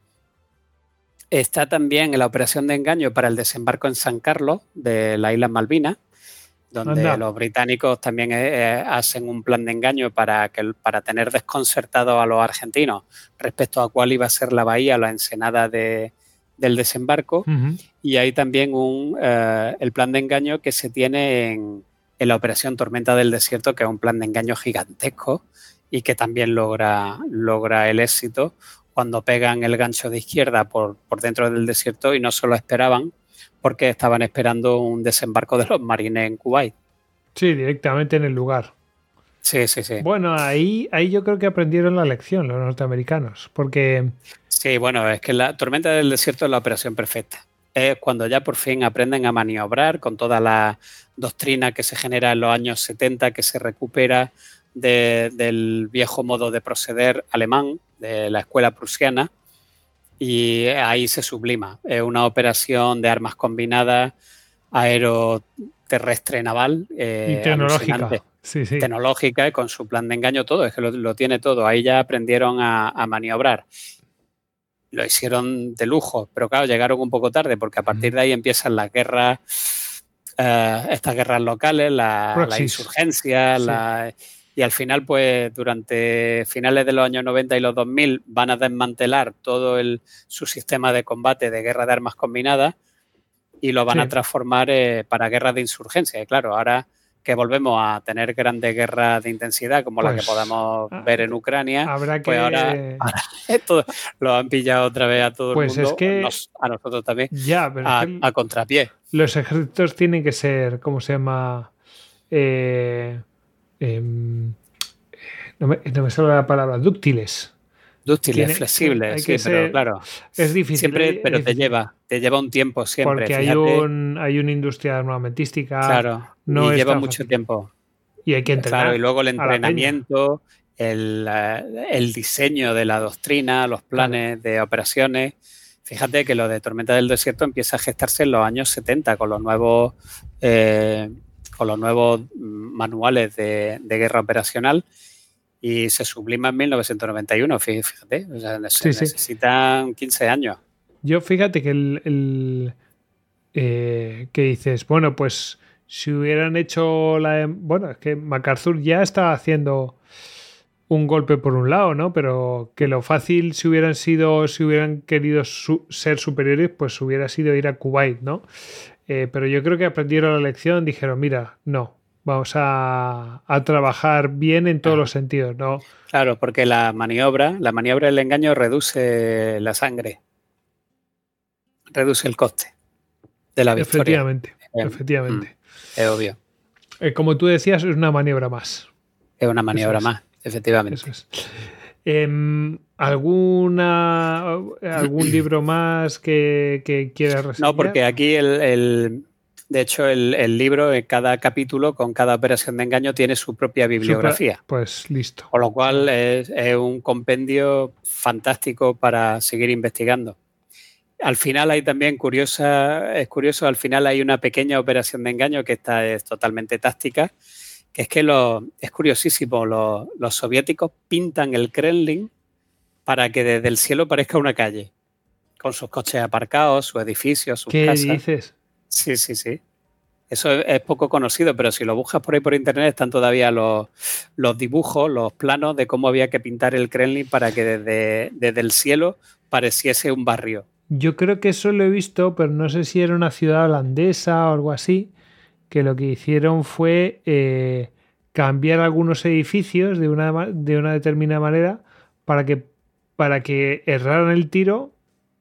Está también la operación de engaño para el desembarco en San Carlos de las Islas Malvinas, donde Anda. los británicos también eh, hacen un plan de engaño para, que, para tener desconcertados a los argentinos respecto a cuál iba a ser la bahía o la ensenada de, del desembarco. Uh-huh. Y hay también un, eh, el plan de engaño que se tiene en, en la operación Tormenta del Desierto, que es un plan de engaño gigantesco y que también logra, logra el éxito, cuando pegan el gancho de izquierda por, por dentro del desierto y no solo esperaban, porque estaban esperando un desembarco de los marines en Kuwait. Sí, directamente en el lugar. Sí, sí, sí. Bueno, ahí, ahí yo creo que aprendieron la lección los norteamericanos, porque... Sí, bueno, es que la tormenta del desierto es la operación perfecta. Es cuando ya por fin aprenden a maniobrar con toda la doctrina que se genera en los años setenta, que se recupera de, del viejo modo de proceder alemán, de la escuela prusiana, y ahí se sublima. Es una operación de armas combinadas, aeroterrestre naval, eh, y tecnológica. Sí, sí. Tecnológica, con su plan de engaño, todo, es que lo, lo tiene todo. Ahí ya aprendieron a, a maniobrar. Lo hicieron de lujo, pero claro, llegaron un poco tarde, porque a partir de ahí empiezan las guerras, eh, estas guerras locales, la, la insurgencia, sí. la, y al final, pues durante finales de los años noventa y los dos mil van a desmantelar todo el, su sistema de combate de guerra de armas combinadas y lo van sí. a transformar eh, para guerras de insurgencia. Y claro, ahora que volvemos a tener grandes guerras de intensidad como pues, la que podemos ah, ver en Ucrania, habrá que... pues ahora, ahora esto lo han pillado otra vez a todo pues el mundo, es que... nos, a nosotros también, ya, pero a, es que a contrapié. Los ejércitos tienen que ser, ¿cómo se llama? Eh, eh, no, me, no me sale la palabra, dúctiles. Dúctiles, tiene, flexibles, hay sí, que pero ser, claro. Es difícil. Siempre, pero difícil. te lleva, te lleva un tiempo siempre. Porque fíjate. hay, un, hay una industria armamentística. Claro, no y lleva mucho fácil. tiempo. Y hay que entrenar. Claro, y luego el entrenamiento, el, el diseño de la doctrina, los planes claro. de operaciones. Fíjate que lo de Tormenta del Desierto empieza a gestarse en los años setenta con los nuevos, eh, con los nuevos manuales de, de guerra operacional. Y se sublima en mil novecientos noventa y uno, fíjate, o sea, se sí, necesitan sí. quince años. Yo fíjate que el, el eh, que dices, bueno, pues si hubieran hecho la... Bueno, es que MacArthur ya estaba haciendo un golpe por un lado, ¿no? Pero que lo fácil si hubieran sido, si hubieran querido su, ser superiores, pues hubiera sido ir a Kuwait, ¿no? Eh, pero yo creo que aprendieron la lección, dijeron, mira, no. Vamos a, a trabajar bien en todos claro. los sentidos, ¿no? Claro, porque la maniobra, la maniobra del engaño reduce la sangre, reduce el coste de la victoria. Efectivamente, eh, efectivamente. Es obvio. Eh, como tú decías, es una maniobra más. Es una maniobra es. más, efectivamente. Eso es. Eh, ¿Alguna algún libro más que, que quieras reseñar? No, porque aquí el... el... De hecho, el, el libro, en cada capítulo, con cada operación de engaño, tiene su propia bibliografía. Super, pues listo. Con lo cual es, es un compendio fantástico para seguir investigando. Al final hay también curiosa, es curioso, al final hay una pequeña operación de engaño que esta es totalmente táctica, que es que lo, es curiosísimo, los, los soviéticos pintan el Kremlin para que desde el cielo parezca una calle, con sus coches aparcados, sus edificios, sus ¿Qué casas. ¿Qué dices? Sí, sí, sí. Eso es, es poco conocido, pero si lo buscas por ahí por internet están todavía los, los dibujos, los planos de cómo había que pintar el Kremlin para que desde, desde el cielo pareciese un barrio. Yo creo que eso lo he visto, pero no sé si era una ciudad holandesa o algo así, que lo que hicieron fue eh, cambiar algunos edificios de una, de una determinada manera para que, para que erraran el tiro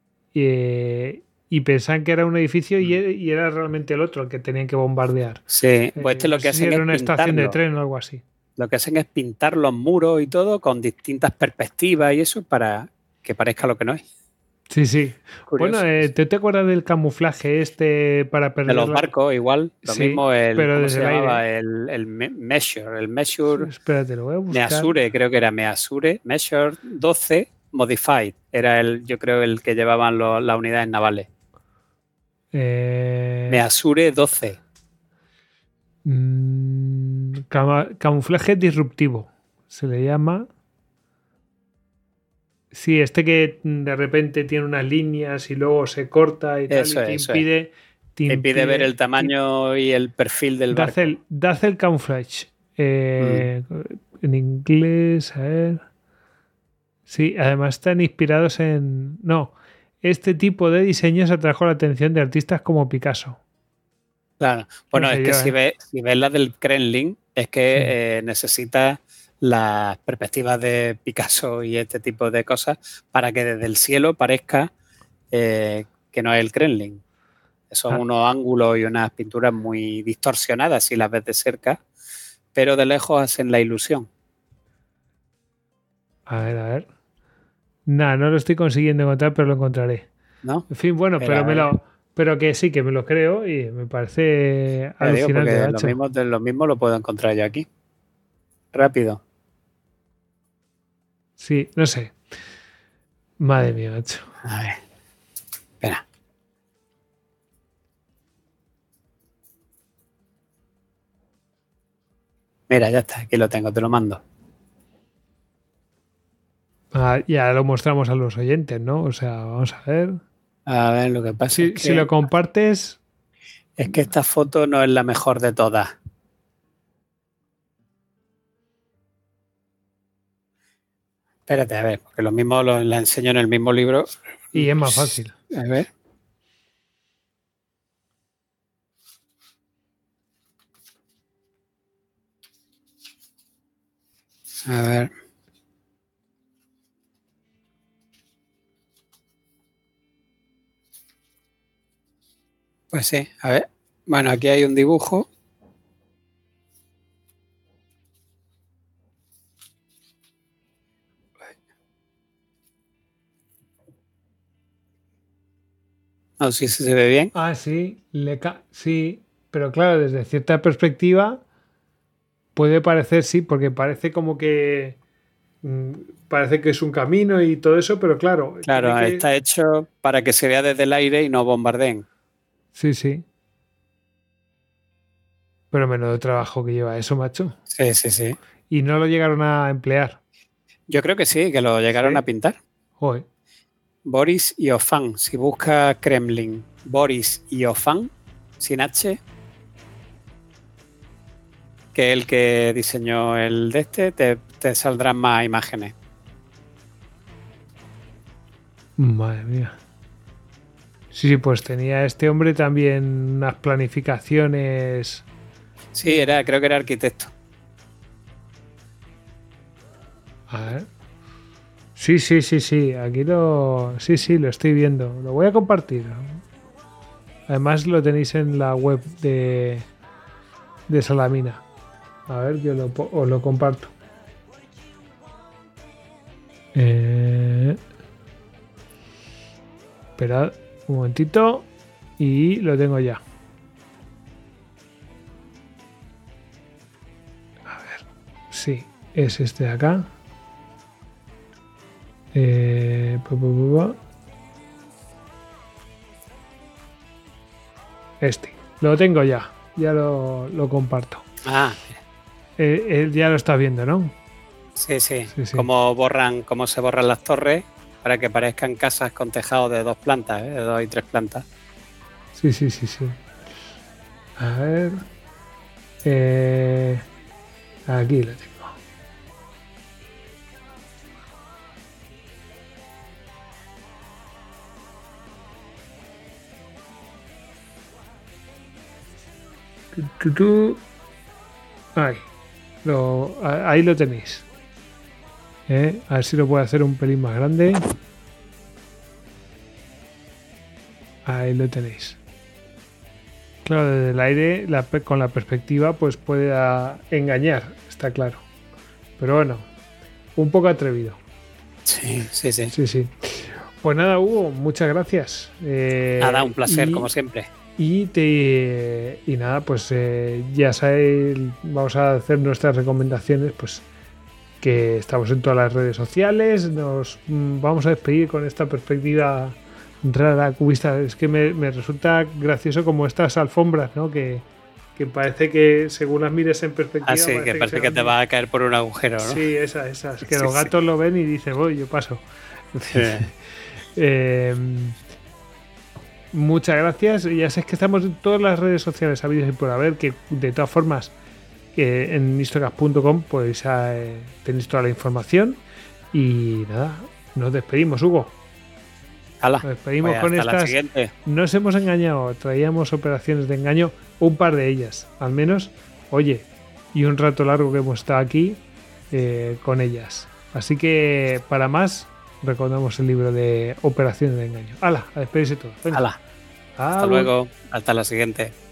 eh, y pensaban que era un edificio y, y era realmente el otro el que tenían que bombardear. Sí, pues este eh, lo que no sé hacen si era es una estación pintarlo. de tren o algo así. Lo que hacen es pintar los muros y todo con distintas perspectivas y eso para que parezca lo que no es. Sí, sí. Curioso. Bueno, eh, ¿te, ¿te acuerdas del camuflaje este para perder? De los barcos, igual. Lo sí, mismo el, pero ¿cómo desde se el llamaba? aire. El, el Measure. El Measure. Espérate, lo voy a buscar. Measure, creo que era Measure. Measure doce Modified. Era el, yo creo, el que llevaban los, las unidades navales. Eh... Measure doce. Mm, cam camuflaje disruptivo. Se le llama. Sí, este que de repente tiene unas líneas y luego se corta y tal, eso y te es, impide, es. te impide, impide ver el tamaño y el perfil del barco. Dazzle, Dazzle Camouflage. Eh, mm. En inglés, a ver. Sí, además están inspirados en... No, este tipo de diseños atrajo la atención de artistas como Picasso. Claro, bueno, no sé es yo, que ¿eh? si ves si ves la del Kremlin, es que sí. eh, necesitas las perspectivas de Picasso y este tipo de cosas para que desde el cielo parezca eh, que no es el Kremlin. Son ah. unos ángulos y unas pinturas muy distorsionadas si las ves de cerca, pero de lejos hacen la ilusión. A ver, a ver. Nada, no lo estoy consiguiendo encontrar, pero lo encontraré. ¿No? En fin, bueno, pero, pero me lo... Pero que sí, que me lo creo y me parece me alucinante. Digo, lo, mismo, lo mismo lo puedo encontrar yo aquí. Rápido. Sí, no sé. Madre mía, macho. A ver. Espera. Mira, ya está. Aquí lo tengo, te lo mando. Ah, ya lo mostramos a los oyentes, ¿no? O sea, vamos a ver... A ver, lo que pasa si, es que... Si lo compartes... Es que esta foto no es la mejor de todas. Espérate, a ver, porque lo mismo lo, la enseño en el mismo libro. Y es más fácil. A ver. A ver. Pues sí, a ver. Bueno, aquí hay un dibujo. No sé si se ve bien. Ah, sí, le ca sí, pero claro, desde cierta perspectiva puede parecer, sí, porque parece como que mmm, parece que es un camino y todo eso, pero claro. Claro, que... está hecho para que se vea desde el aire y no bombardeen. Sí, sí. Pero menudo trabajo que lleva eso, macho. Sí, sí, sí. Y no lo llegaron a emplear. Yo creo que sí, que lo llegaron ¿Sí? a pintar. Joder. Boris Iofan. Si busca Kremlin, Boris Iofan, sin H, que es el que diseñó el de este, te, te saldrán más imágenes. Madre mía. Sí, sí, pues tenía este hombre también unas planificaciones. Sí, era, creo que era arquitecto. A ver. Sí, sí, sí, sí. Aquí lo. Sí, sí, lo estoy viendo. Lo voy a compartir. Además lo tenéis en la web de, de Salamina. A ver, yo lo, os lo comparto. Eh... Esperad un momentito. Y lo tengo ya. A ver. Sí, es este de acá. Eh, pa, pa, pa, pa. Este, lo tengo ya, ya lo, lo comparto. Ah, eh, él ya lo está viendo, ¿no? Sí, sí, sí, sí. Cómo borran, cómo se borran las torres para que parezcan casas con tejado de dos plantas, ¿eh? De dos y tres plantas. Sí, sí, sí, sí. A ver, eh, aquí lo tengo. Ahí lo, ahí lo tenéis. ¿Eh? A ver si lo puedo hacer un pelín más grande. Ahí lo tenéis. Claro, desde el aire la, con la perspectiva pues puede a, engañar, está claro. Pero bueno, un poco atrevido. Sí, sí, sí. Sí, sí. Pues nada, Hugo, muchas gracias. Eh, nada, un placer, y, como siempre. Y, te, y nada, pues eh, ya sabéis, vamos a hacer nuestras recomendaciones, pues que estamos en todas las redes sociales, nos mm, vamos a despedir con esta perspectiva rara, cubista. Es que me, me resulta gracioso como estas alfombras, ¿no? Que, que parece que según las mires en perspectiva... Ah, sí, parece que parece que, que te va a caer por un agujero, ¿no? Sí, esas, esas, que sí, los gatos sí. lo ven y dicen, voy, yo paso. Sí. eh, Muchas gracias. Ya sé que estamos en todas las redes sociales habidas y por haber, que de todas formas eh, en histocast punto com pues eh, tenéis toda la información. Y nada, nos despedimos, Hugo. Hala, nos despedimos pues con hasta estas. La siguiente. Nos hemos engañado, traíamos operaciones de engaño, un par de ellas, al menos. Oye, y un rato largo que hemos estado aquí, eh, con ellas. Así que para más, recordamos el libro de Operación de Engaño. ¡Hala! A despedirse todos. ¡Hala! Hasta luego. Hasta la siguiente.